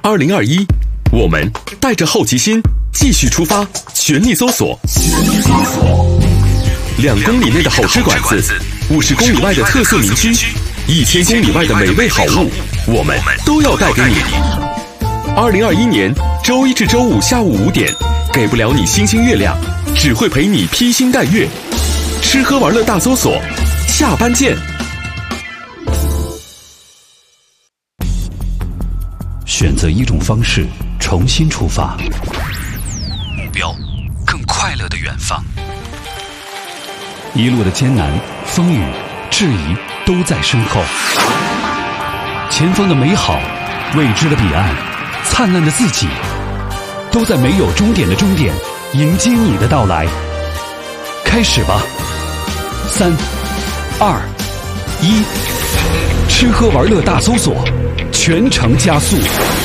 2021，我们带着好奇心继续出发，全力搜索。2公里内的好吃馆子，50公里外的特色名区，1000公里外的美味好物，我们都要带给你。2021年周一至周五下午5点，给不了你星星月亮，只会陪你披星戴月。吃喝玩乐大搜索，下班见。 选择一种方式，重新出发， 目标更快乐的远方。 一路的艰难、风雨、质疑都在身后，前方的美好、未知的彼岸、灿烂的自己，都在没有终点的终点迎接你的到来。开始吧，3、2、1，吃喝玩乐大搜索，全程加速。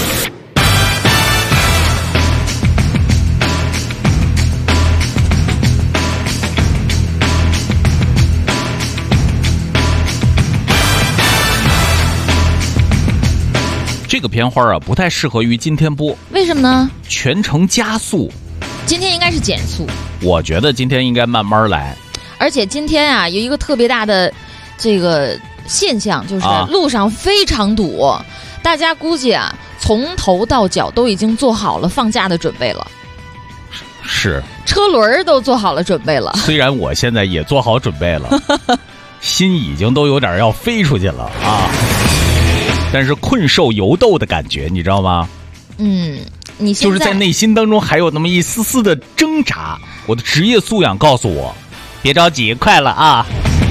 这个片花啊，不太适合于今天播。 为什么呢？ 全程加速， 今天应该是减速。 我觉得今天应该慢慢来。 而且今天啊，有一个特别大的这个现象，就是路上非常堵，大家估计啊，从头到脚都已经做好了放假的准备了。 是， 车轮都做好了准备了。 虽然我现在也做好准备了，心已经都有点要飞出去了啊。但是困兽犹斗的感觉，你知道吗？ 你现在就是在内心当中还有那么一丝丝的挣扎。我的职业素养告诉我，别着急，快了啊！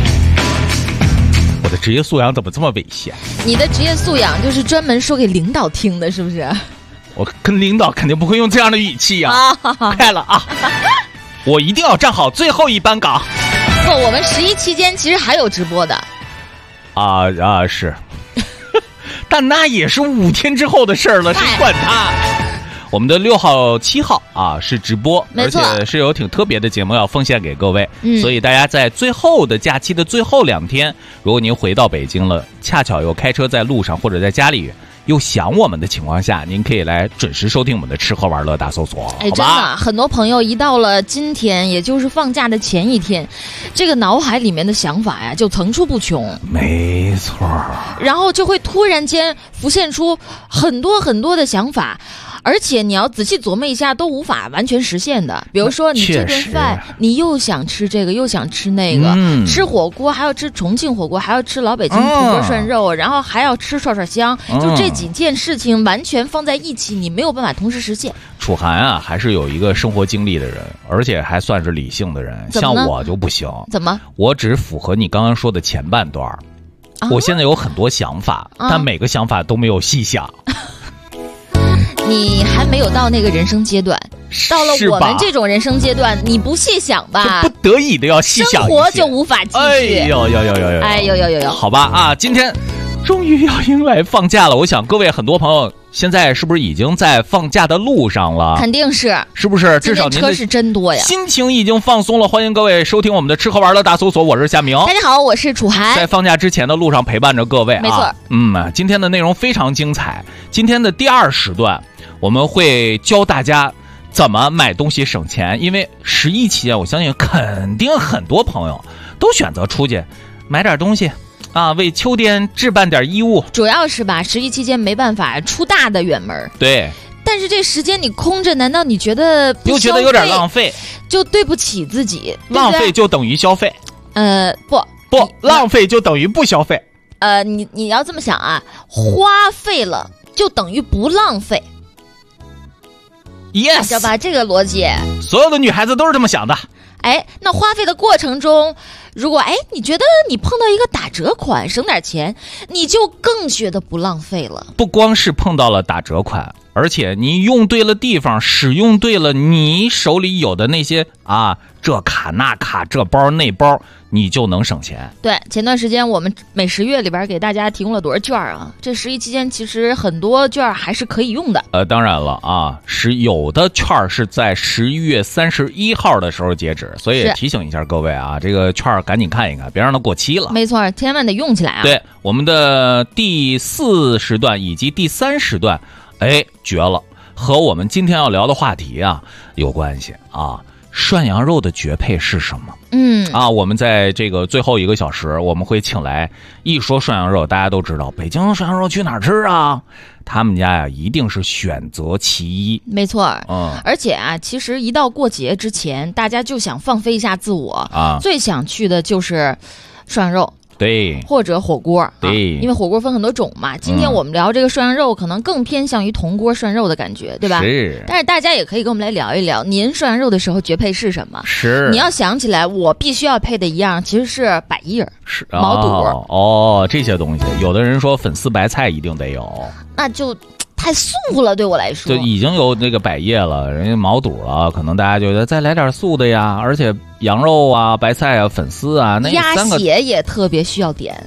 我的职业素养怎么这么危险？ 你的职业素养就是专门说给领导听的，是不是？ 我跟领导肯定不会用这样的语气啊！快了啊！我一定要站好最后一班岗。 不，我们11期间其实还有直播的。 是。但那也是5天之后的事儿了，谁管他？我们的6号、7号啊是直播，而且是有挺特别的节目要奉献给各位，所以大家在最后的假期的最后2天，如果您回到北京了，恰巧又开车在路上或者在家里又想我们的情况下，您可以来准时收听我们的吃喝玩乐大搜索。 真的，很多朋友一到了今天，也就是放假的前一天，这个脑海里面的想法呀就层出不穷。 没错， 然后就会突然间浮现出很多很多的想法，而且你要仔细琢磨一下都无法完全实现的。比如说你这顿饭你又想吃这个又想吃那个，吃火锅还要吃重庆火锅，还要吃老北京土锅涮肉，然后还要吃串串香，就这几件事情完全放在一起，你没有办法同时实现。 楚涵啊还是有一个生活经历的人，而且还算是理性的人，像我就不行。 怎么？ 我只符合你刚刚说的前半段。我现在有很多想法，但每个想法都没有细想。 你还没有到那个人生阶段，到了我们这种人生阶段，你不细想吧， 就不得已的要细想， 生活就无法继续。哎呦， 好吧啊，今天终于要迎来放假了。我想各位很多朋友现在是不是已经在放假的路上了？ 肯定是， 是不是？至少您的车是真多呀， 心情已经放松了。欢迎各位收听我们的吃喝玩乐大搜索，我是夏明。 大家好，我是楚涵， 在放假之前的路上陪伴着各位啊。 没错， 今天的内容非常精彩。今天的第2时段，我们会教大家怎么买东西省钱。因为11期间，我相信肯定很多朋友都选择出去买点东西。为秋天置办点衣物， 主要是吧，11期间没办法出大的远门。 对， 但是这时间你空着，难道你觉得又觉得有点浪费？ 就对不起自己， 浪费就等于消费。 不， 浪费就等于不消费。 你要这么想啊，花费了就等于不浪费。 Yes， 知道吧？这个逻辑， 所有的女孩子都是这么想的。 那花费的过程中，如果你觉得你碰到一个打折款省点钱，你就更觉得不浪费了。 不光是碰到了打折款，而且你用对了地方，使用对了你手里有的那些这卡那卡这包那包，你就能省钱。 对，前段时间我们美食月里边给大家提供了多少券啊？这11期间其实很多券还是可以用的。 当然了有的券是在11月31号的时候截止，所以提醒一下各位啊，这个券赶紧看一看，别让它过期了。 没错，千万得用起来啊。 对，我们的第4时段以及第3时段哎，绝了，和我们今天要聊的话题啊有关系啊。涮羊肉的绝配是什么？我们在这个最后1个小时，我们会请来，一说涮羊肉，大家都知道北京涮羊肉去哪儿吃啊？他们家呀，一定是选择其一。 没错，而且啊，其实一到过节之前，大家就想放飞一下自我啊，最想去的就是涮羊肉。 对， 或者火锅， 对， 因为火锅分很多种嘛。今天我们聊这个涮羊肉，可能更偏向于铜锅涮肉的感觉，对吧？ 是。 但是大家也可以跟我们来聊一聊，您涮羊肉的时候绝配是什么？ 是。 你要想起来，我必须要配的一样，其实是百叶、 是毛肚这些东西。有的人说粉丝白菜一定得有， 那就太素了，对我来说。 就已经有那个百叶了，人家毛肚了，可能大家觉得再来点素的呀，而且羊肉啊、白菜啊、粉丝啊，那鸭血也特别需要点。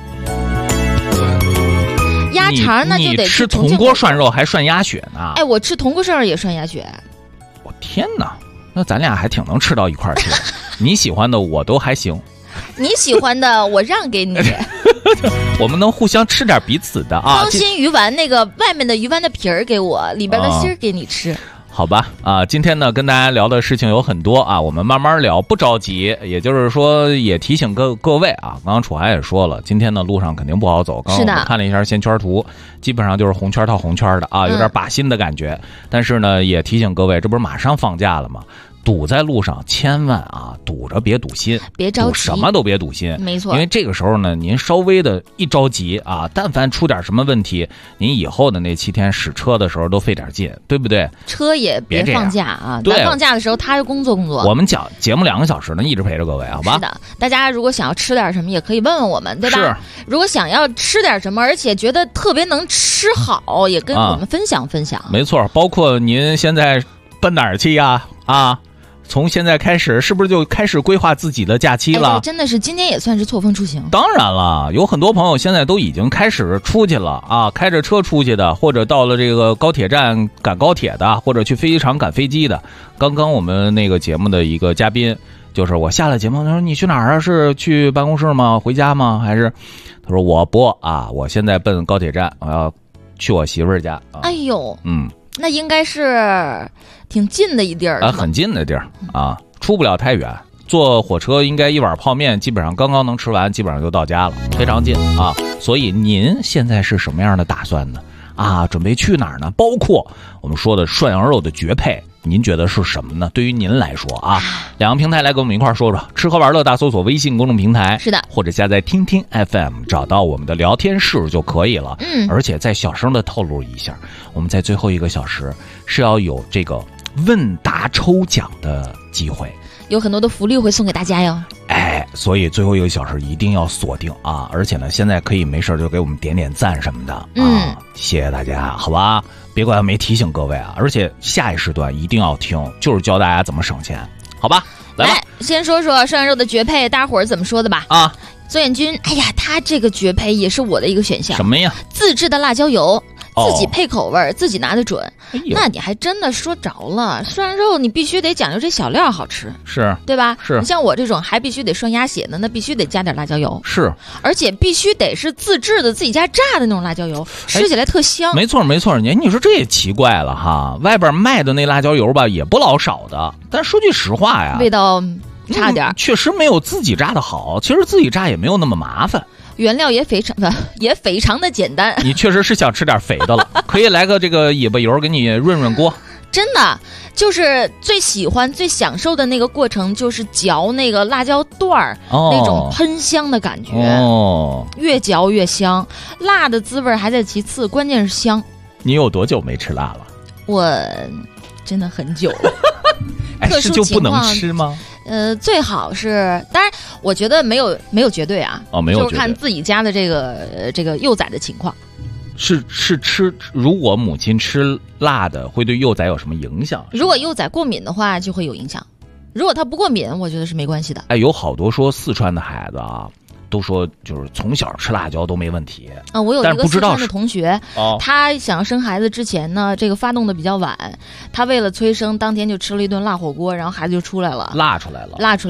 鸭肠那就得吃铜锅涮肉还涮鸭血呢。 哎，我吃铜锅涮肉也涮鸭血。 我天哪，那咱俩还挺能吃到一块儿去。你喜欢的我都还行。 你喜欢的我让给你。 我们能互相吃点彼此的啊。 康心鱼丸那个外面的鱼丸的皮儿给我，里边的芯儿给你吃。 好吧啊，今天呢跟大家聊的事情有很多啊，我们慢慢聊，不着急。也就是说，也提醒各位啊，刚刚楚涵也说了，今天的路上肯定不好走。刚刚我们看了一下线圈图，基本上就是红圈套红圈的啊，有点靶心的感觉。但是呢，也提醒各位，这不是马上放假了吗？堵在路上千万啊，堵着别堵心， 别着急， 什么都别堵心， 没错。 因为这个时候呢，您稍微的一着急啊，但凡出点什么问题，您以后的那7天使车的时候都费点劲，对不对？ 车也别放假啊， 对， 放假的时候他就工作。 我们讲节目2个小时呢，一直陪着各位，好吧？ 是的，大家如果想要吃点什么，也可以问问我们，对吧？ 是。 如果想要吃点什么，而且觉得特别能吃好，也跟我们分享分享。 没错，包括您现在奔哪儿去呀？从现在开始，是不是就开始规划自己的假期了？ 真的是，今天也算是错峰出行。 当然了，有很多朋友现在都已经开始出去了啊，开着车出去的，或者到了这个高铁站赶高铁的，或者去飞机场赶飞机的。刚刚我们那个节目的一个嘉宾，就是我下了节目，他说你去哪儿啊？是去办公室吗？回家吗？还是？他说我不啊，我现在奔高铁站，我要去我媳妇儿家。 哎呦，那应该是挺近的一地儿很近的地儿啊，出不了太远。坐火车应该1碗泡面，基本上刚刚能吃完，基本上就到家了，非常近啊。所以您现在是什么样的打算呢？啊，准备去哪儿呢？包括我们说的涮羊肉的绝配，您觉得是什么呢？对于您来说啊，2个平台来跟我们一块说说，吃喝玩乐大搜索微信公众平台， 是的， 或者下载听听 FM， 找到我们的聊天室就可以了。而且再小声的透露一下，我们在最后1个小时是要有这个问答抽奖的机会， 有很多的福利会送给大家哟。 所以最后1个小时一定要锁定啊！而且呢，现在可以没事就给我们点点赞什么的啊，谢谢大家，好吧？别怪我没提醒各位啊！而且下一时段一定要听，就是教大家怎么省钱，好吧？来， 先说说涮羊肉的绝配，大伙儿怎么说的吧？啊，左眼君，哎呀，他这个绝配也是我的一个选项。 什么呀？ 自制的辣椒油。自己配口味，自己拿得准，那你还真的说着了。涮肉你必须得讲究这小料好吃， 是对吧？ 是。 你像我这种还必须得涮鸭血的，那必须得加点辣椒油， 是。 而且必须得是自制的，自己家榨的那种辣椒油，吃起来特香。 没错没错，你说这也奇怪了哈，外边卖的那辣椒油吧也不老少的，但说句实话呀， 味道差点， 确实没有自己榨的好。其实自己榨也没有那么麻烦。 原料也非常的简单。 你确实是想吃点肥的了，可以来个这个尾巴油给你润润锅。 真的，就是最喜欢、最享受的那个过程，就是嚼那个辣椒段儿，那种喷香的感觉。越嚼越香，辣的滋味还在其次，关键是香。 你有多久没吃辣了？ 我真的很久了。特殊是就不能吃吗？ 最好是，当然，我觉得没有绝对啊， 没有绝对， 就是看自己家的这个幼崽的情况。 是吃，如果母亲吃辣的，会对幼崽有什么影响？ 如果幼崽过敏的话，就会有影响；如果他不过敏，我觉得是没关系的。 有好多说四川的孩子啊，都说就是从小吃辣椒都没问题啊。我有一个四川的同学，他想要生孩子之前呢，这个发动的比较晚，他为了催生，当天就吃了一顿辣火锅，然后孩子就出来了， 辣出来了。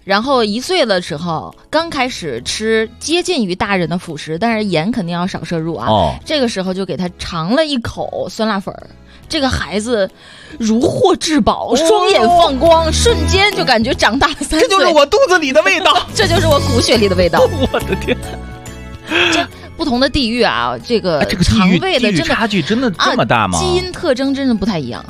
然后1岁的时候刚开始吃接近于大人的辅食，但是盐肯定要少摄入啊。这个时候就给他尝了一口酸辣粉儿，这个孩子如获至宝，双眼放光，瞬间就感觉长大了3岁。 这就是我肚子里的味道， 这就是我骨血里的味道。 我的天！ 这不同的地域啊，这个肠胃的真的差距真的这么大吗？ 基因特征真的不太一样。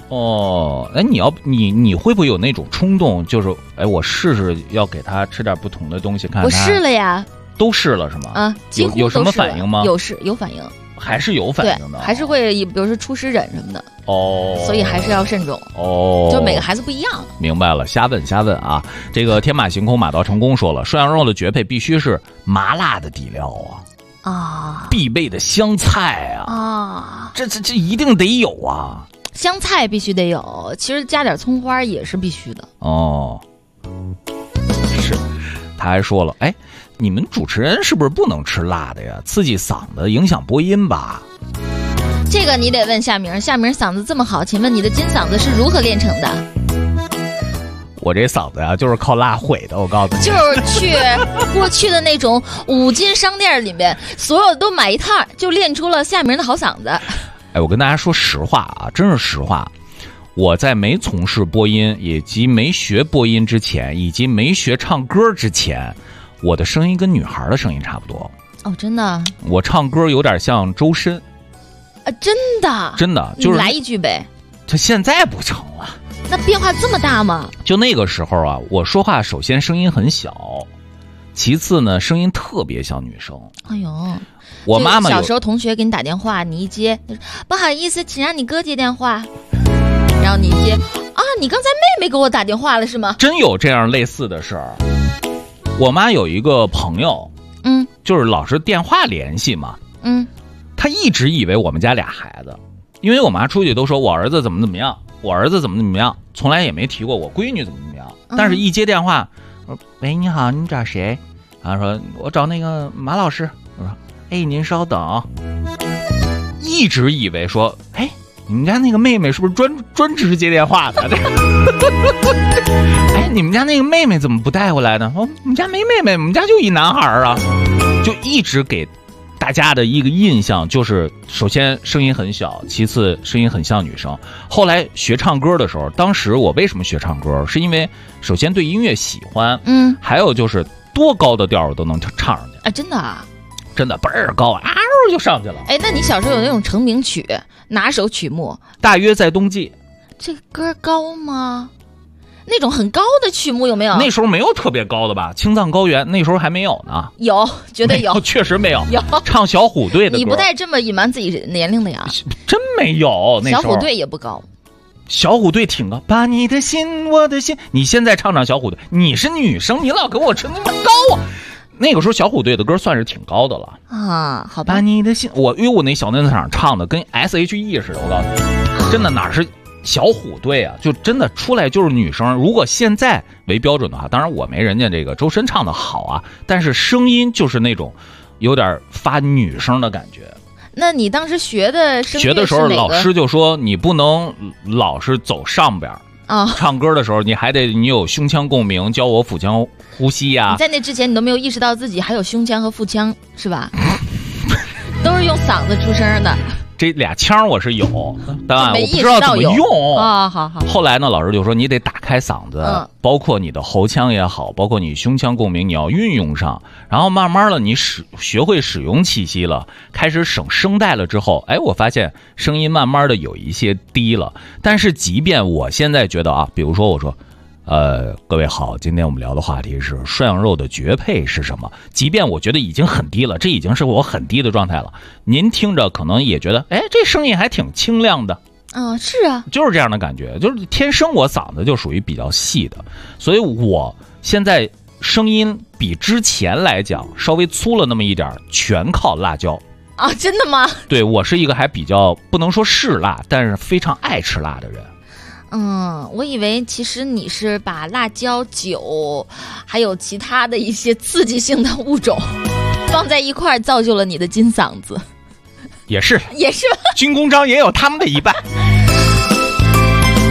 你会不会有那种冲动，就是我试试要给他吃点不同的东西，看看。 我试了呀， 都试了是吗？ 啊， 有什么反应吗？ 有反应， 还是有反应的， 还是会比如说出湿疹什么的。所以还是要慎重。就每个孩子不一样。 明白了，瞎问啊。这个天马行空马到成功说了，涮羊肉的绝配必须是麻辣的底料啊，必备的香菜啊，这一定得有啊。 香菜必须得有，其实加点葱花也是必须的。 是，他还说了，你们主持人是不是不能吃辣的呀？刺激嗓子，影响播音吧？ 这个你得问夏明，夏明嗓子这么好，请问你的金嗓子是如何练成的？ 我这嗓子呀，就是靠辣毁的，我告诉你。 就是去过去的那种5金商店里面，所有都买一套，就练出了夏明的好嗓子。 我跟大家说实话啊，真是实话。我在没从事播音，以及没学播音之前，以及没学唱歌之前，我的声音跟女孩的声音差不多。 真的？ 我唱歌有点像周深。 真的？ 真的，就是来一句呗。 这现在不成了。 那变化这么大吗？ 就那个时候啊，我说话首先声音很小，其次呢，声音特别像女生。 哎呦， 我妈妈小时候同学给你打电话，你一接，不好意思，请让你哥接电话，然后你一接，你刚才妹妹给我打电话了是吗？ 真有这样类似的事儿。我妈有一个朋友，就是老是电话联系嘛，她一直以为我们家俩孩子，因为我妈出去都说我儿子怎么样，我儿子怎么样，从来也没提过我闺女怎么样。但是一接电话，我说喂，你好，你找谁？然后说我找那个马老师。我说您稍等。一直以为说你们家那个妹妹是不是专职接电话的？你们家那个妹妹怎么不带回来呢？我们家没妹妹，我们家就一男孩啊。就一直给大家的一个印象就是，首先声音很小，其次声音很像女生。后来学唱歌的时候，当时我为什么学唱歌，是因为首先对音乐喜欢，还有就是多高的调我都能唱上去。 真的啊？ 真的倍儿高就上去了。 那你小时候有那种成名曲、拿手曲目？ 大约在冬季。 这歌高吗？那种很高的曲目有没有？ 那时候没有特别高的吧？青藏高原那时候还没有呢。 有，绝对有， 确实没有。 有唱小虎队的歌。 你不带这么隐瞒自己年龄的呀？ 真没有。那时候小虎队也不高。 小虎队挺高，把你的心，我的心。你现在唱小虎队，你是女生，你老跟我说那么高啊？那个时候小虎队的歌算是挺高的了啊。好吧。 把你的心，因为我那小嫩场唱的跟 SHE 似的，我告诉你，真的哪是小虎队啊，就真的出来就是女生。如果现在为标准的话，当然我没人家这个周深唱的好啊，但是声音就是那种有点发女生的感觉。 那你当时学的时候，老师就说你不能老是走上边啊，唱歌的时候你还得你有胸腔共鸣，教我腹腔呼吸呀。 你在那之前你都没有意识到自己还有胸腔和腹腔是吧？都是用嗓子出声的。 这俩腔我是有，但我不知道怎么用啊。好。 后来呢，老师就说你得打开嗓子，包括你的喉腔也好，包括你胸腔共鸣，你要运用上。然后慢慢的你学会使用气息了，开始省声带了之后，我发现声音慢慢的有一些低了。但是即便我现在觉得啊，比如说我说各位好，今天我们聊的话题是涮羊肉的绝配是什么？即便我觉得已经很低了，这已经是我很低的状态了，您听着可能也觉得这声音还挺清亮的。 是啊， 就是这样的感觉，就是天生我嗓子就属于比较细的，所以我现在声音比之前来讲稍微粗了那么一点，全靠辣椒。 真的吗？ 对，我是一个还比较不能说嗜辣，但是非常爱吃辣的人。 我以为其实你是把辣椒、酒还有其他的一些刺激性的物种放在一块造就了你的金嗓子。 也是吧？军功章也有他们的一半。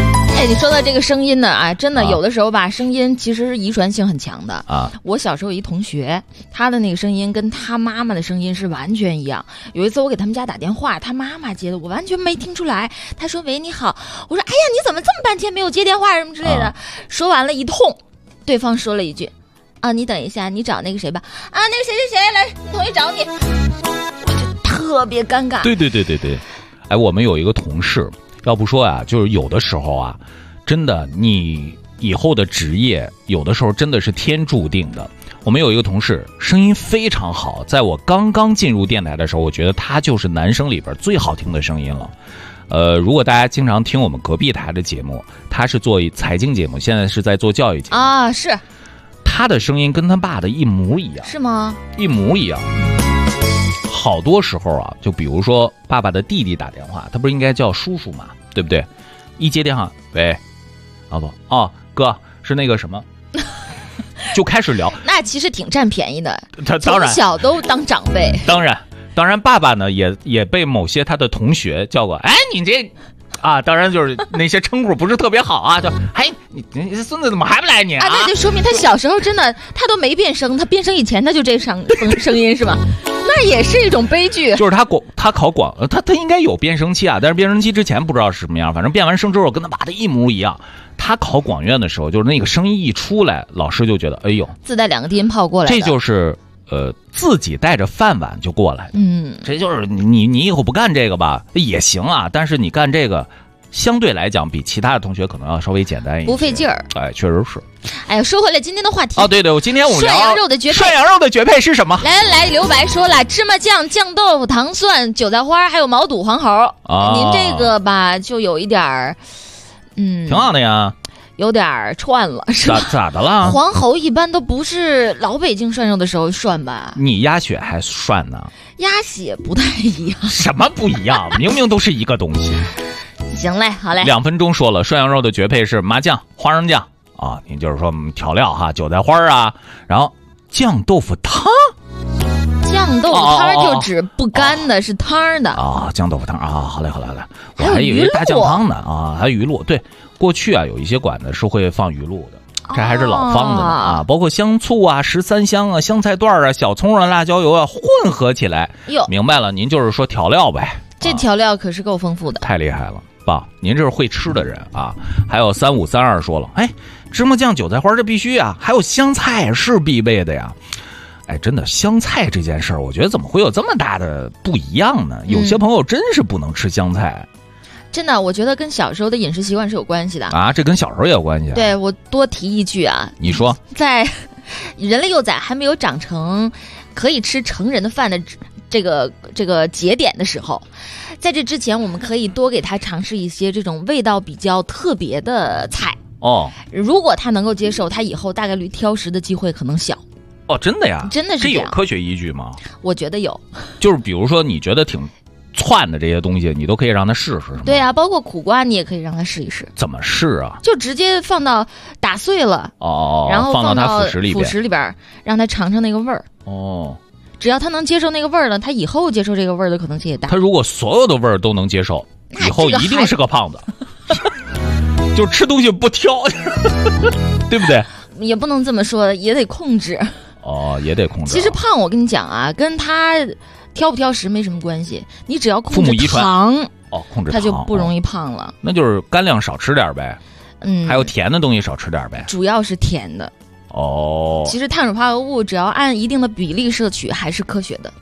哎，你说到这个声音呢啊，真的有的时候吧，声音其实是遗传性很强的啊。我小时候有一同学，他的那个声音跟他妈妈的声音是完全一样。有一次我给他们家打电话，他妈妈接的，我完全没听出来。他说：“喂，你好。”我说：“哎呀，你怎么这么半天没有接电话什么之类的？”说完了一通，对方说了一句：“啊，你等一下，你找那个谁吧。啊，那个谁谁谁来，同学找你。”我就特别尴尬。 对。哎，我们有一个同事。要不说啊，就是有的时候啊，真的，你以后的职业有的时候真的是天注定的。我们有一个同事，声音非常好，在我刚刚进入电台的时候，我觉得他就是男生里边最好听的声音了。如果大家经常听我们隔壁台的节目，他是做财经节目，现在是在做教育节目啊，是。 他的声音跟他爸的一模一样。 是吗？ 一模一样。好多时候啊，就比如说爸爸的弟弟打电话，他不是应该叫叔叔嘛，对不对？一接电话，喂，老婆，哦，哥，是那个什么，就开始聊。 那其实挺占便宜的， 他当然从小都当长辈。 当然，爸爸呢也被某些他的同学叫过，哎，你这。啊，当然就是那些称呼不是特别好啊，就哎，你孙子怎么还不来你啊？ 对，就说明他小时候真的他都没变声，他变声以前他就这声音是吧？那也是一种悲剧。 就是他考广，他应该有变声器啊，但是变声器之前不知道是什么样，反正变完声之后跟他爸的一模一样。他考广院的时候，就是那个声音一出来，老师就觉得哎呦， 自带2个低音炮过来， 这就是自己带着饭碗就过来，这就是你以后不干这个吧也行啊，但是你干这个相对来讲比其他的同学可能要稍微简单一些， 不费劲儿。 哎，确实是。 哎呀，说回来今天的话题哦，对，今天我们聊涮羊肉的绝配。 涮羊肉的绝配是什么？ 来，刘白说了，芝麻酱、酱豆腐、糖蒜、韭菜花，还有毛肚、黄喉。您这个吧，就有一点儿， 挺好的呀。 有点串了，是吧？ 咋的了？ 黄喉一般都不是老北京涮肉的时候涮吧？ 你鸭血还涮呢？ 鸭血不太一样。 什么不一样？明明都是一个东西。 行嘞，好嘞。 2分钟说了，涮羊肉的绝配是麻酱、花生酱啊，你就是说调料哈，韭菜花啊，然后酱豆腐汤。 酱豆腐汤就指不干的，是汤的啊。酱豆腐汤啊，好嘞，我还以为大酱汤呢啊，还有鱼露。对，过去啊有一些馆子是会放鱼露的，这还是老方子呢啊，包括香醋啊、13香啊、香菜段啊、小葱啊、辣椒油啊混合起来。明白了，您就是说调料呗。 这调料可是够丰富的， 太厉害了，棒！您这是会吃的人啊。还有3532说了，哎，芝麻酱、韭菜花这必须啊，还有香菜是必备的呀。哎，真的香菜这件事儿，我觉得怎么会有这么大的不一样呢？有些朋友真是不能吃香菜。 真的，我觉得跟小时候的饮食习惯是有关系的啊。这跟小时候也有关系。 对，我多提一句啊， 你说， 在人类幼崽还没有长成可以吃成人的饭的这个节点的时候，在这之前，我们可以多给他尝试一些这种味道比较特别的菜哦。 如果他能够接受，他以后大概率挑食的机会可能小。 哦，真的呀？ 真的是这样？ 这有科学依据吗？ 我觉得有。 就是比如说你觉得挺窜的这些东西，你都可以让他试试，是吗？ 对啊，包括苦瓜你也可以让他试一试。 怎么试啊？ 就直接放到打碎了然后放到他辅食里边，让他尝尝那个味儿。 哦， 只要他能接受那个味儿了，他以后接受这个味儿的可能性也大。 他如果所有的味儿都能接受，以后一定是个胖子。就吃东西不挑，对不对？ 也不能这么说，也得控制。 哦，也得控制。 其实胖，我跟你讲啊，跟他挑不挑食没什么关系，你只要控制糖， 控制糖， 他就不容易胖了。 那就是干粮少吃点呗，还有甜的东西少吃点呗。 主要是甜的。 哦， 其实碳水化合物只要按一定的比例摄取，还是科学的。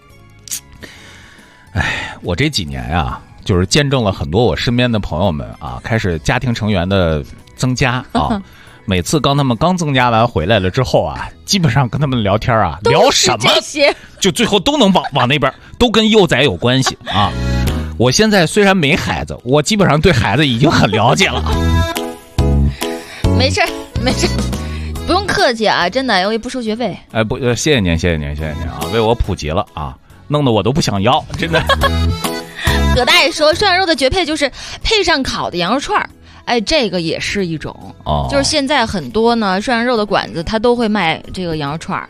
哎，我这几年呀，就是见证了很多我身边的朋友们啊，开始家庭成员的增加啊。每次他们刚增加完回来了之后啊，基本上跟他们聊天啊，聊什么就最后都能往那边，都跟幼崽有关系啊。我现在虽然没孩子，我基本上对孩子已经很了解了。 没事，不用客气啊，真的，我也不收学费。 哎，不，谢谢您啊，为我普及了啊，弄得我都不想要，真的。 葛大爷说，涮羊肉的绝配就是配上烤的羊肉串儿。哎，这个也是一种，就是现在很多呢涮羊肉的馆子，它都会卖这个羊肉串儿，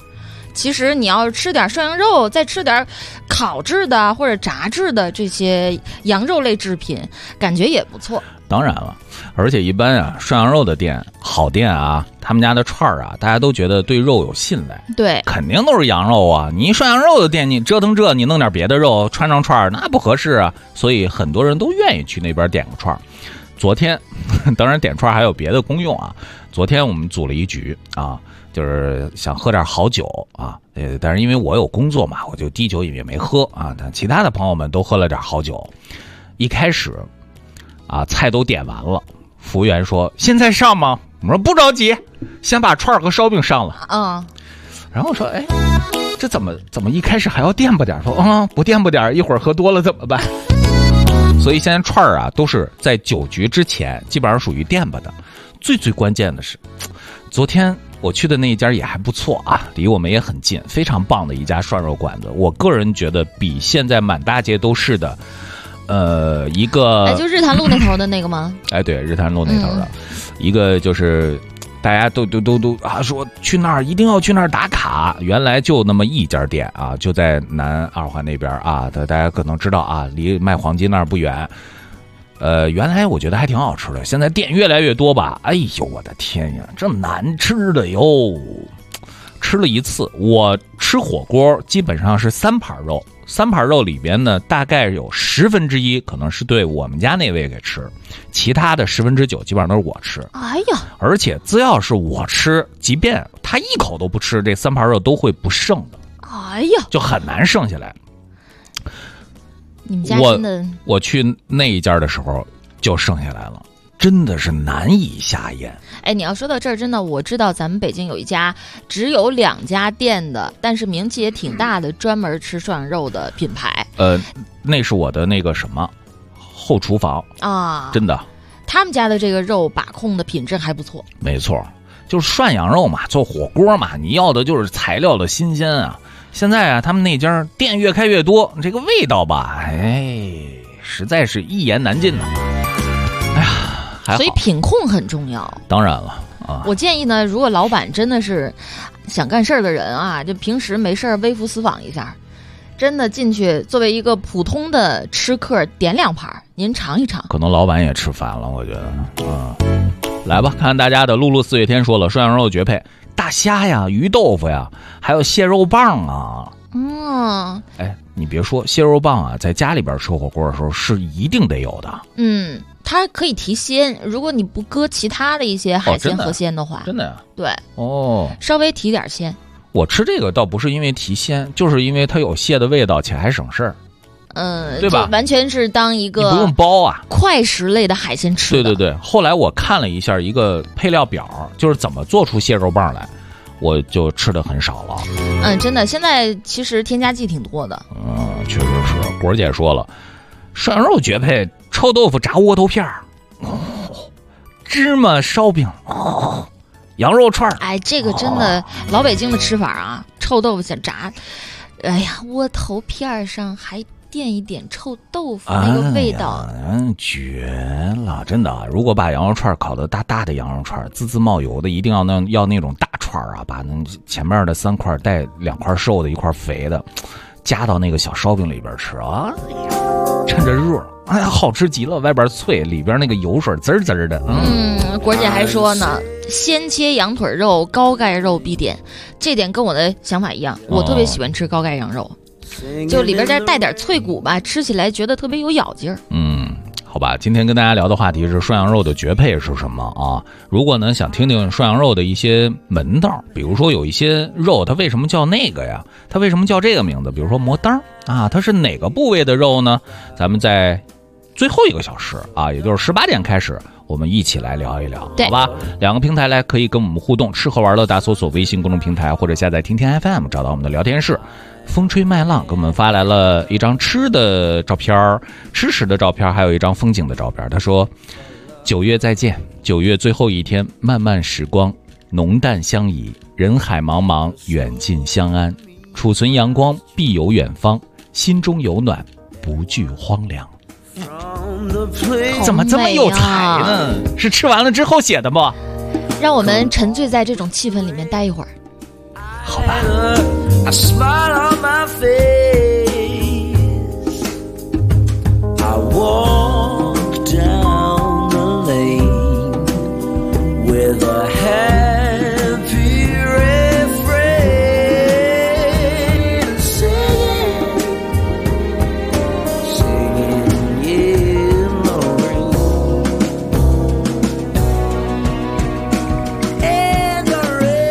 其实你要吃点涮羊肉，再吃点烤制的或者炸制的这些羊肉类制品，感觉也不错。 当然了，而且一般啊，涮羊肉的店好店啊，他们家的串啊，大家都觉得对肉有信赖， 对， 肯定都是羊肉啊。你涮羊肉的店，你折腾这，你弄点别的肉串上串，那不合适啊。所以很多人都愿意去那边点个串。昨天，当然点串还有别的功用啊。昨天我们组了一局啊，就是想喝点好酒啊，但是因为我有工作嘛，我就低酒也没喝啊。但其他的朋友们都喝了点好酒。一开始啊，菜都点完了，服务员说：“现在上吗？”我说：“不着急，先把串和烧饼上了。”然后我说：“哎，这怎么一开始还要垫吧点？说不垫吧点，一会儿喝多了怎么办？”所以现在串啊都是在酒局之前，基本上属于垫吧的。最关键的是，昨天我去的那一家也还不错啊，离我们也很近，非常棒的一家涮肉馆子。我个人觉得比现在满大街都是的。一个就日坛路那头的那个吗？ 对，日坛路那头的，一个就是大家都啊说去那儿一定要去那儿打卡。原来就那么一家店啊，就在南二环那边啊，大家可能知道啊，离卖黄金那儿不远。原来我觉得还挺好吃的，现在店越来越多吧。哎呦我的天呀，这难吃的哟！吃了一次，我吃火锅基本上是3盘肉。3盘肉里边呢，大概有1/10可能是对我们家那位给吃，其他的9%基本上都是我吃。 哎呀， 而且只要是我吃，即便他一口都不吃，这3盘肉都会不剩的。 哎呀， 就很难剩下来。 你们家真的， 我去那一家的时候就剩下来了。真的是难以下咽。 哎，你要说到这儿，真的我知道咱们北京有一家只有2家店的，但是名气也挺大的，专门吃涮肉的品牌。 那是我的那个什么后厨房啊，真的， 他们家的这个肉把控的品质还不错。 没错，就是涮羊肉嘛，做火锅嘛，你要的就是材料的新鲜啊。现在啊，他们那家店越开越多，这个味道吧，实在是一言难尽呐。哎呀， 所以品控很重要。 当然了啊， 我建议呢，如果老板真的是想干事儿的人啊，就平时没事儿微服私访一下，真的进去作为一个普通的吃客点2盘，您尝一尝。 可能老板也吃烦了，我觉得啊。来吧，看大家的。露露4月天说了，涮羊肉绝配，大虾呀、鱼豆腐呀，还有蟹肉棒啊。哎，你别说，蟹肉棒啊，在家里边吃火锅的时候是一定得有的。 它可以提鲜，如果你不搁其他的一些海鲜和鲜的话， 真的呀？ 对，稍微提点鲜。 我吃这个倒不是因为提鲜，就是因为它有蟹的味道，且还省事儿。对吧？ 完全是当一个你不用包啊， 快食类的海鲜吃的。 对。后来我看了一下一个配料表，就是怎么做出蟹肉棒来，我就吃的很少了。 真的，现在其实添加剂挺多的。 确实是。果儿姐说了，涮羊肉绝配，臭豆腐炸窝头片儿，芝麻烧饼，羊肉串儿。 哎，这个真的老北京的吃法啊，臭豆腐想炸，哎呀，窝头片上还垫一点臭豆腐，那个味道， 绝了！真的，如果把羊肉串烤的大的羊肉串，滋滋冒油的，一定要那种大串啊，把那前面的3块带2块瘦的，1块肥的，加到那个小烧饼里边吃啊，趁着热，哎呀，好吃极了，外边脆，里边那个油水滋滋的。 果姐还说呢，鲜切羊腿肉、高钙肉必点，这点跟我的想法一样，我特别喜欢吃高钙羊肉。就里边再带点脆骨吧，吃起来觉得特别有咬劲儿。 好吧，今天跟大家聊的话题是涮羊肉的绝配是什么啊？如果呢想听听涮羊肉的一些门道，比如说有一些肉它为什么叫那个呀？它为什么叫这个名字？比如说魔当啊，它是哪个部位的肉呢？咱们在最后1个小时啊，也就是18点开始，我们一起来聊一聊，好吧？2个平台来可以跟我们互动，吃喝玩乐大搜索微信公众平台或者下载听天 FM， 找到我们的聊天室。风吹麦浪给我们发来了一张吃的照片，吃食的照片，还有一张风景的照片。他说：9月再见，9月最后一天，漫漫时光，浓淡相宜，人海茫茫，远近相安。储存阳光，必有远方，心中有暖，不惧荒凉。怎么这么有才呢？是吃完了之后写的吗？ 让我们沉醉在这种气氛里面待一会儿。 好吧。 a smile on my face. I walk down the lane with a happy refrain, singing in the rain. In the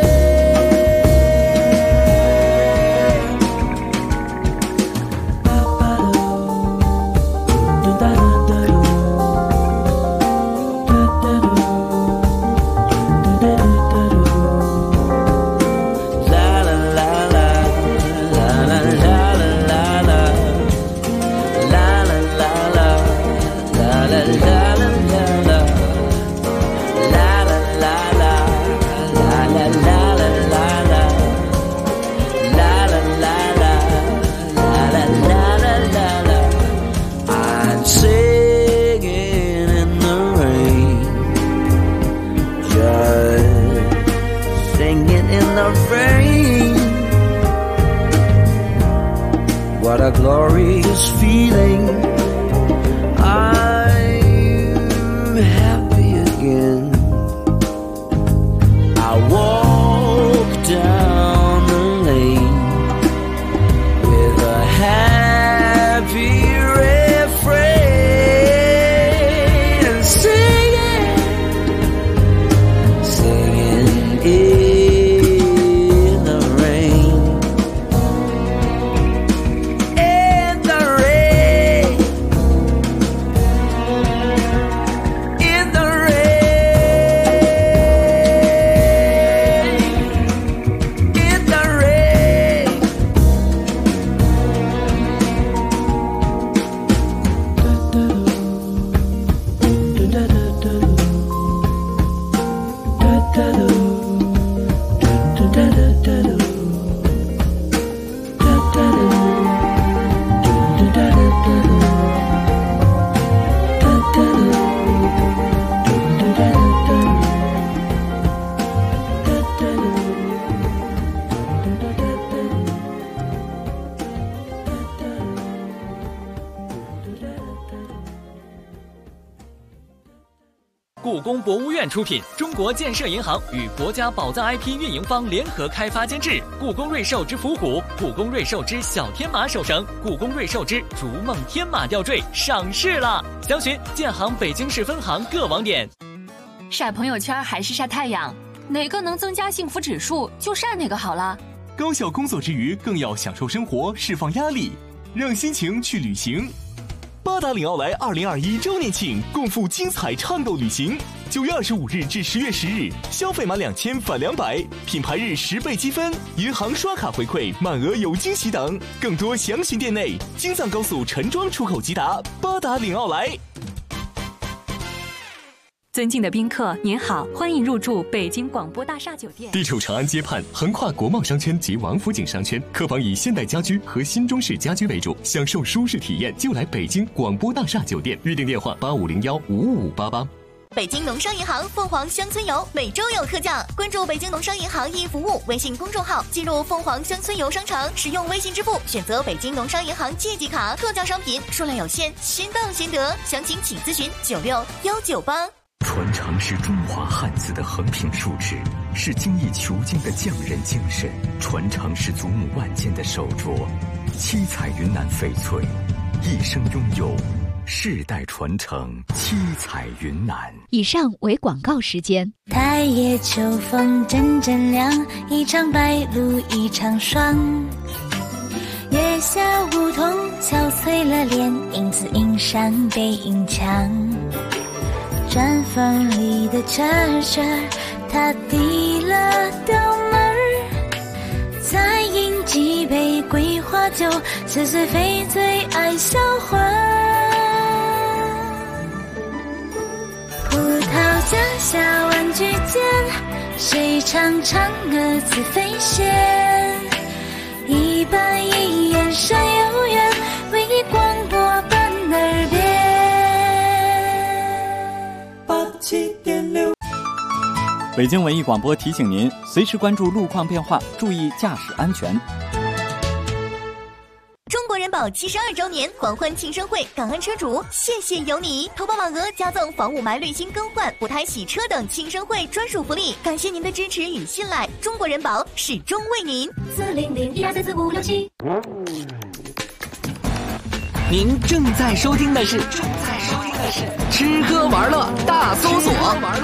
I'm singing in the rain, just singing in the rain. What a glorious feeling. I'm happy again. I walk down the lane with a happy refrain, and singing in the rain. In the rain. In the rain. In the rain. 故宫博物院出品，中国建设银行与国家宝藏 IP 运营方联合开发监制。故宫瑞兽之伏虎、故宫瑞兽之小天马手绳、故宫瑞兽之逐梦天马吊坠上市了，详询建行北京市分行各网点。 晒朋友圈还是晒太阳，哪个能增加幸福指数就晒哪个好了。 高效工作之余，更要享受生活，释放压力，让心情去旅行。八达岭奥莱2021周年庆，共赴精彩畅购旅行。9月25日至10月10日，消费满2000返200，品牌日10倍积分，银行刷卡回馈，满额有惊喜等。更多详询店内。京藏高速陈庄出口直达八达岭奥莱。 尊敬的宾客，您好，欢迎入住北京广播大厦酒店。 地处长安街畔，横跨国贸商圈及王府井商圈，客房以现代家居和新中式家居为主，享受舒适体验就来北京广播大厦酒店。预订电话8501-55588。 北京农商银行凤凰乡村游每周有特价，关注北京农商银行易服务微信公众号，进入凤凰乡村游商城，使用微信支付，选择北京农商银行借记卡，特价商品数量有限，先到先得，详情请咨询96198。 传承是中华汉字的横平竖直，是精益求精的匠人精神；传承是祖母万间的手镯，七彩云南翡翠，一生拥有，世代传承，七彩云南。 以上为广告时间。 太夜秋风阵阵凉，一场白露一场霜。月下梧桐憔悴了脸，影子映上背影墙。毡房里的车车，他递了刀门儿，再饮几杯桂花酒，似水非醉爱销魂。葡萄架下玩具间，谁唱嫦娥自飞仙？一板一眼山有缘，为你广播伴耳边。87.6。 北京文艺广播提醒您，随时关注路况变化，注意驾驶安全。 保72周年狂欢庆生会，感恩车主，谢谢有你！投保网额加赠房雾霾滤芯更换、补胎洗车等庆生会专属福利，感谢您的支持与信赖，中国人保始终为您。 400-1234567。 您正在收听的是吃喝玩乐大搜索。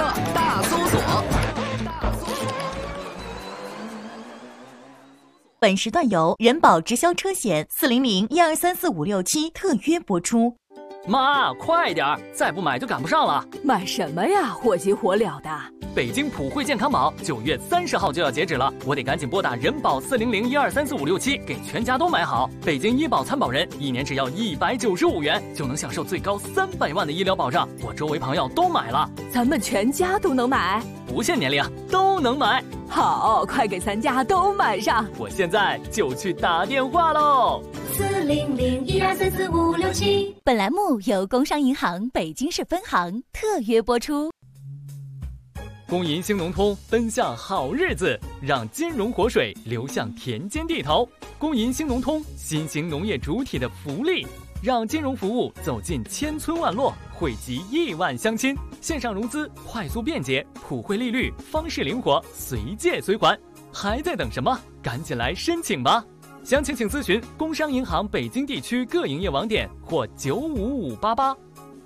本时段由人保直销车险400-1234567特约播出。 妈，快点儿，再不买就赶不上了。 买什么呀？火急火燎的。 北京普惠健康宝9月30号就要截止了，我得赶紧拨打人保400-1234567，给全家都买好。北京医保参保人1年只要195元，就能享受最高300万的医疗保障。我周围朋友都买了， 咱们全家都能买， 不限年龄都能买。 好，快给咱家都买上！ 我现在就去打电话喽。 400-1234567。本栏目由工商银行北京市分行特约播出。 工银兴农通奔向好日子，让金融活水流向田间地头。工银兴农通，新型农业主体的福利，让金融服务走进千村万落，惠及亿万乡亲。线上融资快速便捷，普惠利率，方式灵活，随借随还。还在等什么？赶紧来申请吧！详情请咨询工商银行北京地区各营业网点或95588。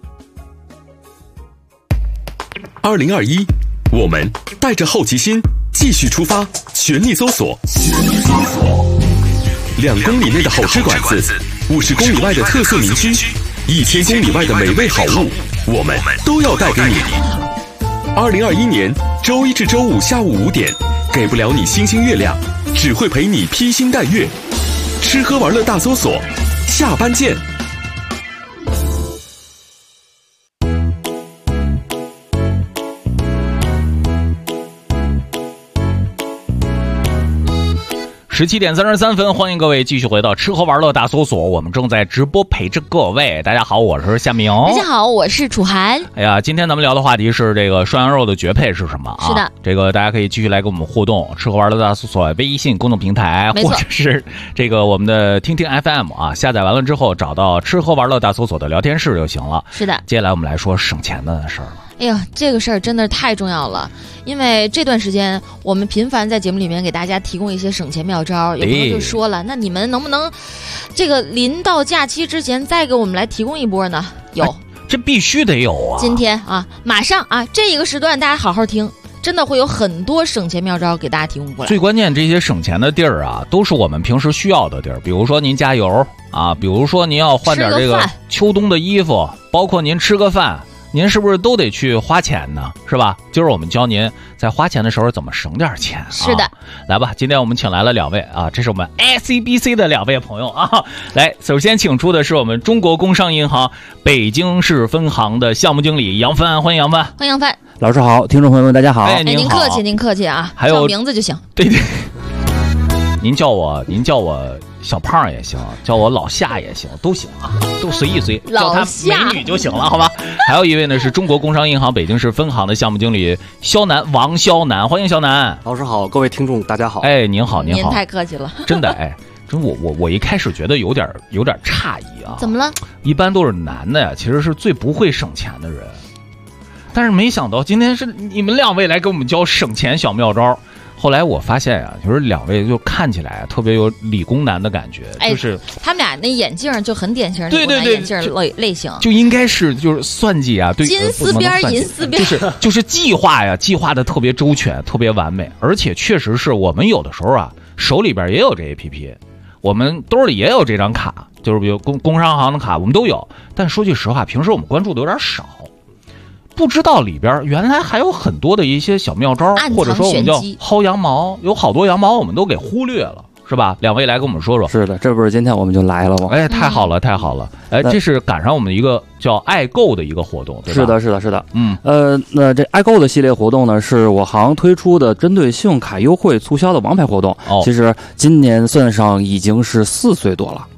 2021，我们带着好奇心继续出发，全力搜索。2公里内的好吃馆子，50公里外的特色民居，1000公里外的美味好物，我们都要带给你。2021年周一至周五下午5点，给不了你星星月亮，只会陪你披星戴月。吃喝玩乐大搜索，下班见。 17点33分，欢迎各位继续回到吃喝玩乐大搜索，我们正在直播陪着各位。大家好，我是夏明。 大家好，我是楚涵。 哎呀，今天咱们聊的话题是这个涮羊肉的绝配是什么啊？ 是的， 这个大家可以继续来跟我们互动，吃喝玩乐大搜索微信公众平台，或者是这个我们的听听 FM 啊，下载完了之后找到吃喝玩乐大搜索的聊天室就行了。 是的， 接下来我们来说省钱的事儿了。 哎呀，这个事儿真的太重要了，因为这段时间我们频繁在节目里面给大家提供一些省钱妙招，有朋友就说了，那你们能不能这个临到假期之前再给我们来提供一波呢？有， 这必须得有啊！ 今天啊，马上啊，这一个时段大家好好听，真的会有很多省钱妙招给大家提供过来。 最关键，这些省钱的地儿啊，都是我们平时需要的地儿，比如说您加油啊，比如说您要换点这个秋冬的衣服，包括您吃个饭。您是不是都得去花钱呢？是吧？今儿我们教您在花钱的时候怎么省点钱啊。 是的， 来吧，今天我们请来了2位啊，这是我们 ICBC 的2位朋友啊。来，首先请出的是我们中国工商银行北京市分行的项目经理杨帆，欢迎杨帆。 欢迎杨帆。 老师好，听众朋友们大家好。 哎， 您客气，您客气啊， 还有叫名字就行。 对对。您叫我小胖也行，叫我老夏也行，都行啊，都随意随，叫她美女就行了，好吧？还有一位呢是中国工商银行北京市分行的项目经理王肖南，欢迎肖南。 老师好，各位听众大家好。 哎，您好，您好。 您太客气了， 真的哎，真我一开始觉得有点诧异啊。 怎么了？ 一般都是男的呀，其实是最不会省钱的人，但是没想到今天是你们2位来给我们教省钱小妙招。后来我发现啊，就是2位就看起来特别有理工男的感觉，就是他们俩那眼镜就很典型的对眼镜类型， 就应该是就是算计啊，对， 金丝边银丝边， 就是计划呀，计划的特别周全，特别完美，而且确实是我们有的时候啊，手里边也有这 APP， 我们兜里也有这张卡，就是比如工商行的卡，我们都有，但说句实话，平时我们关注的有点少。不知道里边原来还有很多的一些小妙招，或者说我们叫薅羊毛，有好多羊毛我们都给忽略了，是吧？2位来跟我们说说。 是的，这不是今天我们就来了吗？ 哎，太好了，太好了！哎，这是赶上我们一个叫爱购的一个活动，对吧？ 是的，是的，是的。 嗯， 那这爱购的系列活动呢，是我行推出的针对信用卡优惠促销的王牌活动。 哦， 其实今年算上已经是4岁多了。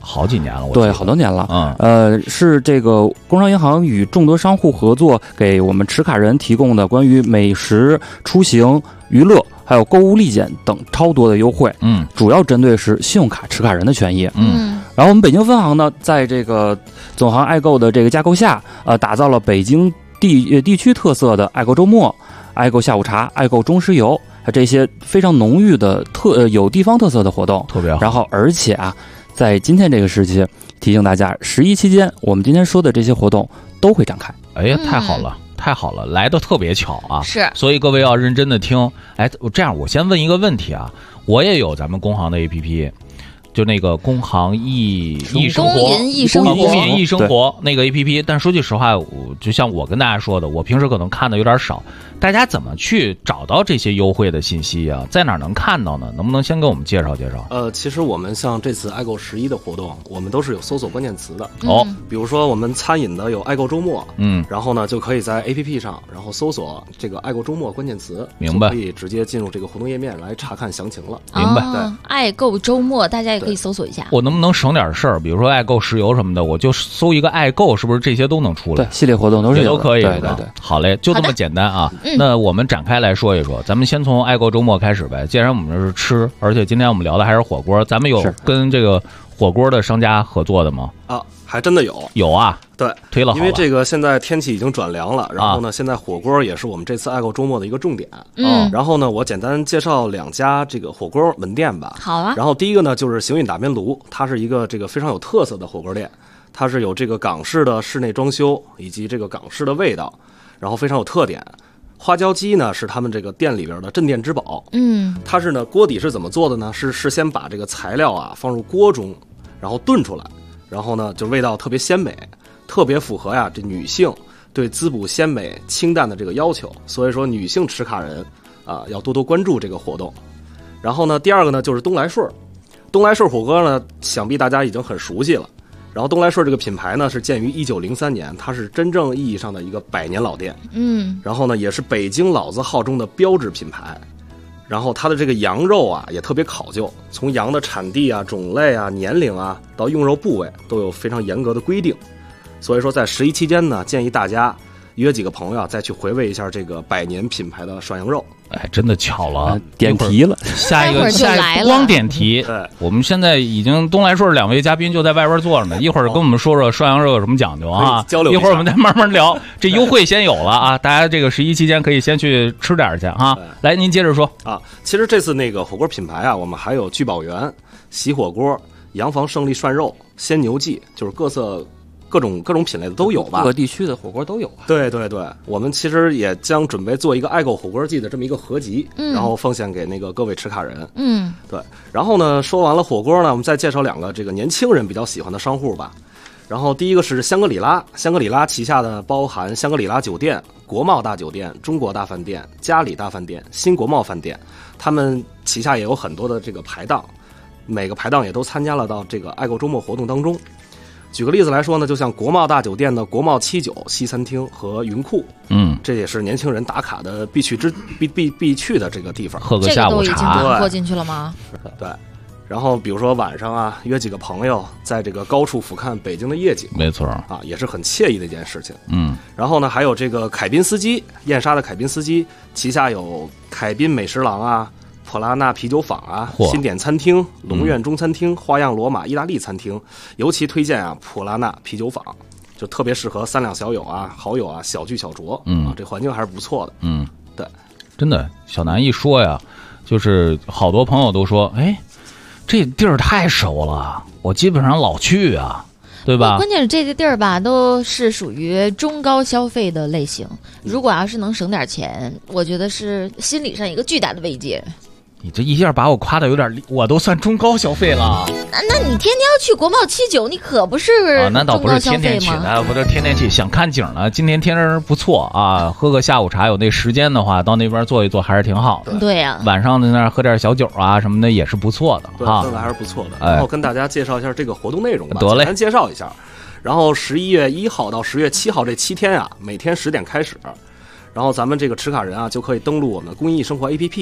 好几年了， 对，好多年了。是这个工商银行与众多商户合作，给我们持卡人提供的关于美食、出行、娱乐还有购物立减等超多的优惠。主要针对是信用卡持卡人的权益。然后我们北京分行呢，在这个总行爱购的这个架构下，打造了北京地区特色的爱购周末、爱购下午茶、爱购中石油，这些非常浓郁的有地方特色的活动， 特别好。 然后而且啊，在今天这个时期，提醒大家，11期间我们今天说的这些活动都会展开。 哎呀，太好了！太好了，来的特别巧啊！ 是， 所以各位要认真的听。哎，这样我先问一个问题啊，我也有咱们工行的 APP， 就那个工行易生活， 公银易生活那个 APP。但说句实话，就像我跟大家说的，我平时可能看的有点少。大家怎么去找到这些优惠的信息啊？在哪能看到呢？能不能先给我们介绍介绍？ 其实我们像这次爱购11的活动，我们都是有搜索关键词的。比如说我们餐饮的有爱购周末，然后呢就可以在 APP 上，然后搜索这个爱购周末关键词， 明白？ 可以直接进入这个活动页面来查看详情了。 明白？ 对， 爱购周末大家也可以搜索一下。 我能不能省点事儿？比如说爱购石油什么的，我就搜一个爱购，是不是这些都能出来？ 对，系列活动都是都可以。 对。 好嘞，就这么简单啊。那我们展开来说一说，咱们先从爱购周末开始呗。既然我们这是吃，而且今天我们聊的还是火锅，咱们有跟这个火锅的商家合作的吗？ 还真的有啊。 对， 推了好了， 因为这个现在天气已经转凉了，然后呢，现在火锅也是我们这次爱购周末的一个重点。然后呢，我简单介绍2家这个火锅门店吧。 好啊。 然后第一个呢，就是行运打边炉，它是一个这个非常有特色的火锅店，它是有这个港式的室内装修以及这个港式的味道，然后非常有特点。花椒鸡呢是他们这个店里边的镇店之宝。它是呢锅底是怎么做的呢？是事先把这个材料啊放入锅中，然后炖出来，然后呢就味道特别鲜美，特别符合这女性对滋补鲜美清淡的这个要求。所以说女性持卡人要多多关注这个活动。然后呢，第二个呢就是东来顺火锅呢，想必大家已经很熟悉了。然后东来顺这个品牌呢是建于1903年，它是真正意义上的一个100年老店。然后呢也是北京老字号中的标志品牌。然后它的这个羊肉啊也特别考究，从羊的产地啊、种类啊、年龄啊到用肉部位都有非常严格的规定。所以说在11期间呢，建议大家约几个朋友再去回味一下这个100年品牌的涮羊肉。 哎，真的巧了， 点题了。 下一个不光点题， 对， 我们现在已经东来顺2位嘉宾就在外边坐着呢，一会儿跟我们说说涮羊肉有什么讲究啊？ 交流一会儿我们再慢慢聊。这优惠先有了啊，大家这个11期间可以先去吃点去啊。来，您接着说啊。其实这次那个火锅品牌啊，我们还有聚宝源、喜火锅、洋房胜利涮肉、鲜牛记，就是各种品类的都有吧， 各个地区的火锅都有啊。 对，我们其实也将准备做一个爱购火锅季的这么一个合集，然后奉献给那个各位持卡人。对。然后呢，说完了火锅呢，我们再介绍2个这个年轻人比较喜欢的商户吧。然后第一个是香格里拉旗下的包含香格里拉酒店、国贸大酒店、中国大饭店、嘉里大饭店、新国贸饭店，他们旗下也有很多的这个排档，每个排档也都参加了到这个爱购周末活动当中。举个例子来说呢，就像国贸大酒店的国贸79西餐厅和云库，这也是年轻人打卡的必去的这个地方， 喝个下午茶。 这个都已经打破进去了吗？ 对。然后比如说晚上啊，约几个朋友在这个高处俯瞰北京的夜景， 没错啊，也是很惬意的一件事情。然后呢，还有这个凯宾斯基，燕莎的凯宾斯基旗下有凯宾美食郎啊、普拉纳啤酒坊啊、新典餐厅、龙苑中餐厅、花样罗马意大利餐厅，尤其推荐啊普拉纳啤酒坊，就特别适合3两小友啊、好友啊小聚小酌，这环境还是不错的。对， 真的，小南一说呀，就是好多朋友都说，哎，这地儿太熟了，我基本上老去啊，对吧？ 关键是这个地儿吧，都是属于中高消费的类型。如果要是能省点钱，我觉得是心理上一个巨大的慰藉。 你这一下把我夸的有点，我都算中高消费了。 那你天天要去国贸79，你可不是那倒不是天天去的，不是天天去，想看景呢。今天天儿不错啊，喝个下午茶，有那时间的话，到那边坐一坐还是挺好的。 对呀， 晚上在那儿喝点小酒啊什么的也是不错的啊， 氛围还是不错的。然后跟大家介绍一下这个活动内容吧， 得嘞， 简单介绍一下。然后11月1号到10月7号这7天啊，每天10点开始，然后咱们这个持卡人啊就可以登录我们公益生活 APP。